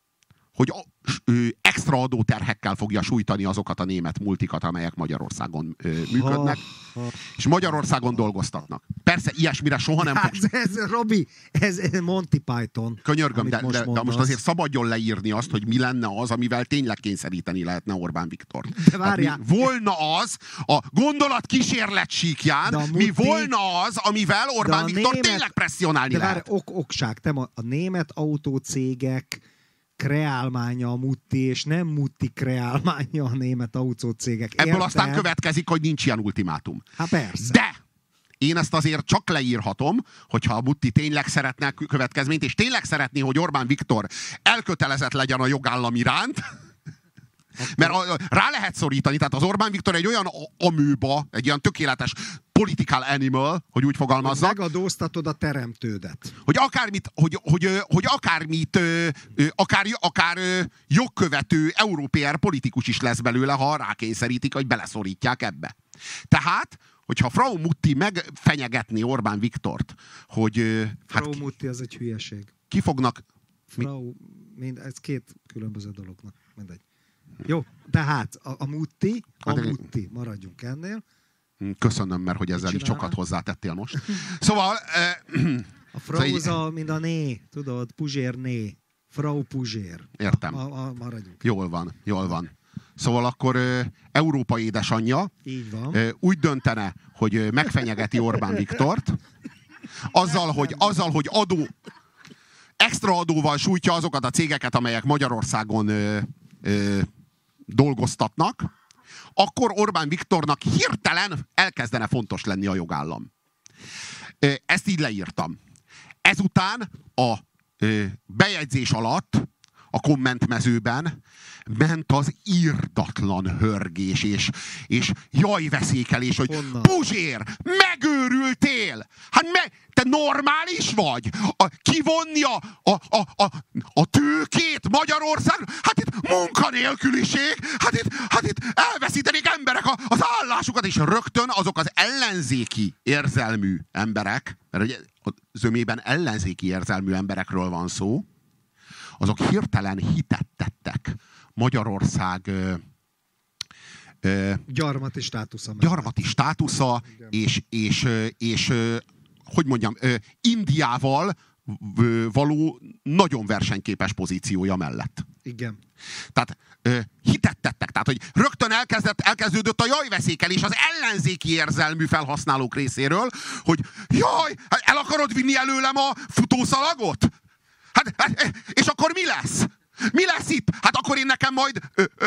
A: extra adóterhekkel fogja sújtani azokat a német multikat, amelyek Magyarországon működnek, és Magyarországon dolgoztatnak. Persze, ilyesmire soha nem fog...
B: Robi, ez Monty Python.
A: Könyörgöm, de most azért szabadjon leírni azt, hogy mi lenne az, amivel tényleg kényszeríteni lehetne Orbán Viktort.
B: De várjál.
A: Hát volna az, a gondolat kísérlet síkján, mi volna az, amivel Orbán Viktor tényleg presszionálni lehet.
B: De várj, okság, a német autócégek kreálmánya a Mutti, és nem Mutti kreálmánya a német autócégek.
A: Ebből aztán következik, hogy nincs ilyen ultimátum.
B: Hát persze.
A: De én ezt azért csak leírhatom, hogyha a Mutti tényleg szeretne következményt, és tényleg szeretné, hogy Orbán Viktor elkötelezett legyen a jogállam iránt, mert rá lehet szorítani, tehát az Orbán Viktor egy olyan amőba, egy olyan tökéletes political animal, hogy úgy fogalmazzak.
B: Hogy megadóztatod a teremtődet.
A: Hogy akár jogkövető európai politikus is lesz belőle, ha rákényszerítik, hogy beleszorítják ebbe. Tehát, hogyha Frau Mutti megfenyegetni Orbán Viktort, hogy...
B: Frau Mutti az egy hülyeség.
A: Ki fognak...
B: Ez két különböző dolognak. Mindegy. Jó, tehát a Mutti, maradjunk ennél.
A: Köszönöm, mert hogy ezzel így sokat hozzátettél most. Szóval...
B: A Frauza, mint a né, tudod, Puzsér né. Frau Puzsér.
A: Értem.
B: Maradjunk.
A: Jól van. Szóval akkor Európa édesanyja
B: így van.
A: Úgy döntene, hogy megfenyegeti Orbán Viktort, azzal, hogy extra adóval sújtja azokat a cégeket, amelyek Magyarországon dolgoztatnak, akkor Orbán Viktornak hirtelen elkezdene fontos lenni a jogállam. Ezt így leírtam. Ezután a bejegyzés alatt, a kommentmezőben ment az irdatlan hörgés, és jajveszékelés, hogy Puzsér, megőrültél! Hát te normális vagy? Kivonni a tőkét Magyarország? Hát itt munkanélküliség, hát itt elveszítenék emberek az állásukat, és rögtön azok az ellenzéki érzelmű emberek, mert ugye zömében ellenzéki érzelmű emberekről van szó, azok hirtelen hitet tettek Magyarország gyarmati státusza és hogy mondjam, Indiával való nagyon versenyképes pozíciója mellett.
B: Igen.
A: Tehát hitet tettek. Tehát, hogy rögtön elkezdődött a jajveszékelés az ellenzéki érzelmű felhasználók részéről, hogy jaj, el akarod vinni előlem a futószalagot? És akkor mi lesz? Mi lesz itt? Hát akkor én nekem majd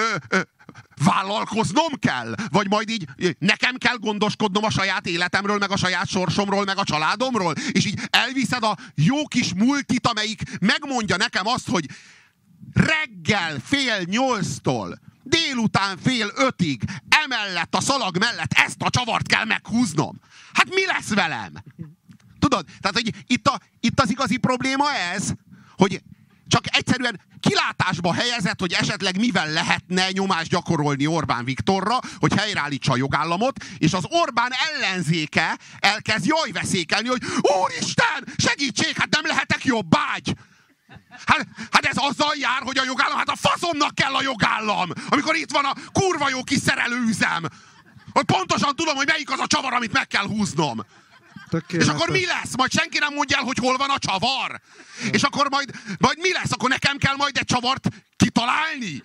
A: vállalkoznom kell? Vagy majd így nekem kell gondoskodnom a saját életemről, meg a saját sorsomról, meg a családomról? És így elviszed a jó kis multit, amelyik megmondja nekem azt, hogy reggel 7:30-tól délután 5:30 emellett a szalag mellett ezt a csavart kell meghúznom. Hát mi lesz velem? Tudod? Tehát, hogy itt az igazi probléma ez, hogy csak egyszerűen kilátásba helyezett, hogy esetleg mivel lehetne nyomást gyakorolni Orbán Viktorra, hogy helyreállítsa a jogállamot, és az Orbán ellenzéke elkezd jajveszékelni, hogy úristen, segítség, hát nem lehetek jobbágy! Hát ez azzal jár, hogy a jogállam, hát a faszomnak kell a jogállam, amikor itt van a kurva jó kis szerelőüzem. Hogy pontosan tudom, hogy melyik az a csavar, amit meg kell húznom. És akkor mi lesz? Majd senki nem mondja el, hogy hol van a csavar. És akkor majd mi lesz? Akkor nekem kell majd egy csavart kitalálni?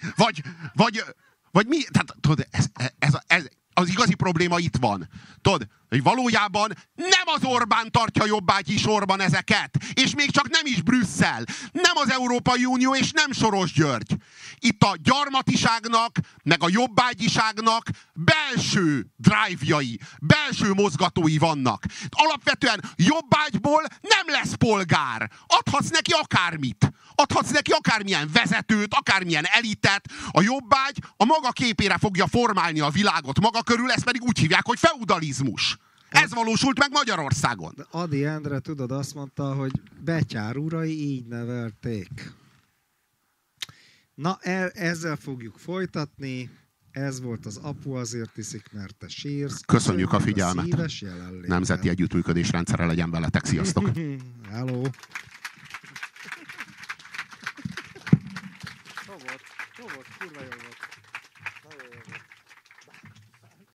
A: Vagy mi? Tehát, tudod, ez az igazi probléma itt van. Tudod, hogy valójában nem az Orbán tartja jobbágyi sorban ezeket, és még csak nem is Brüsszel, nem az Európai Unió, és nem Soros György. Itt a gyarmatiságnak, meg a jobbágyiságnak belső drive-jai, belső mozgatói vannak. Alapvetően jobbágyból nem lesz polgár. Adhatsz neki akármit. Adhatsz neki akármilyen vezetőt, akármilyen elitet. A jobbágy a maga képére fogja formálni a világot maga körül, ezt pedig úgy hívják, hogy feudalizmus. Ez valósult meg Magyarországon.
B: De Ady Endre, tudod, azt mondta, hogy Betyár urai így nevelték. Na, ezzel fogjuk folytatni. Ez volt az Apu azért iszik, mert te sírsz.
A: Köszönjük a figyelmet. Nemzeti együttműködés rendszere legyen veletek. Sziasztok!
B: Hello! Jó volt, kurva jó volt. Nagyon jó volt.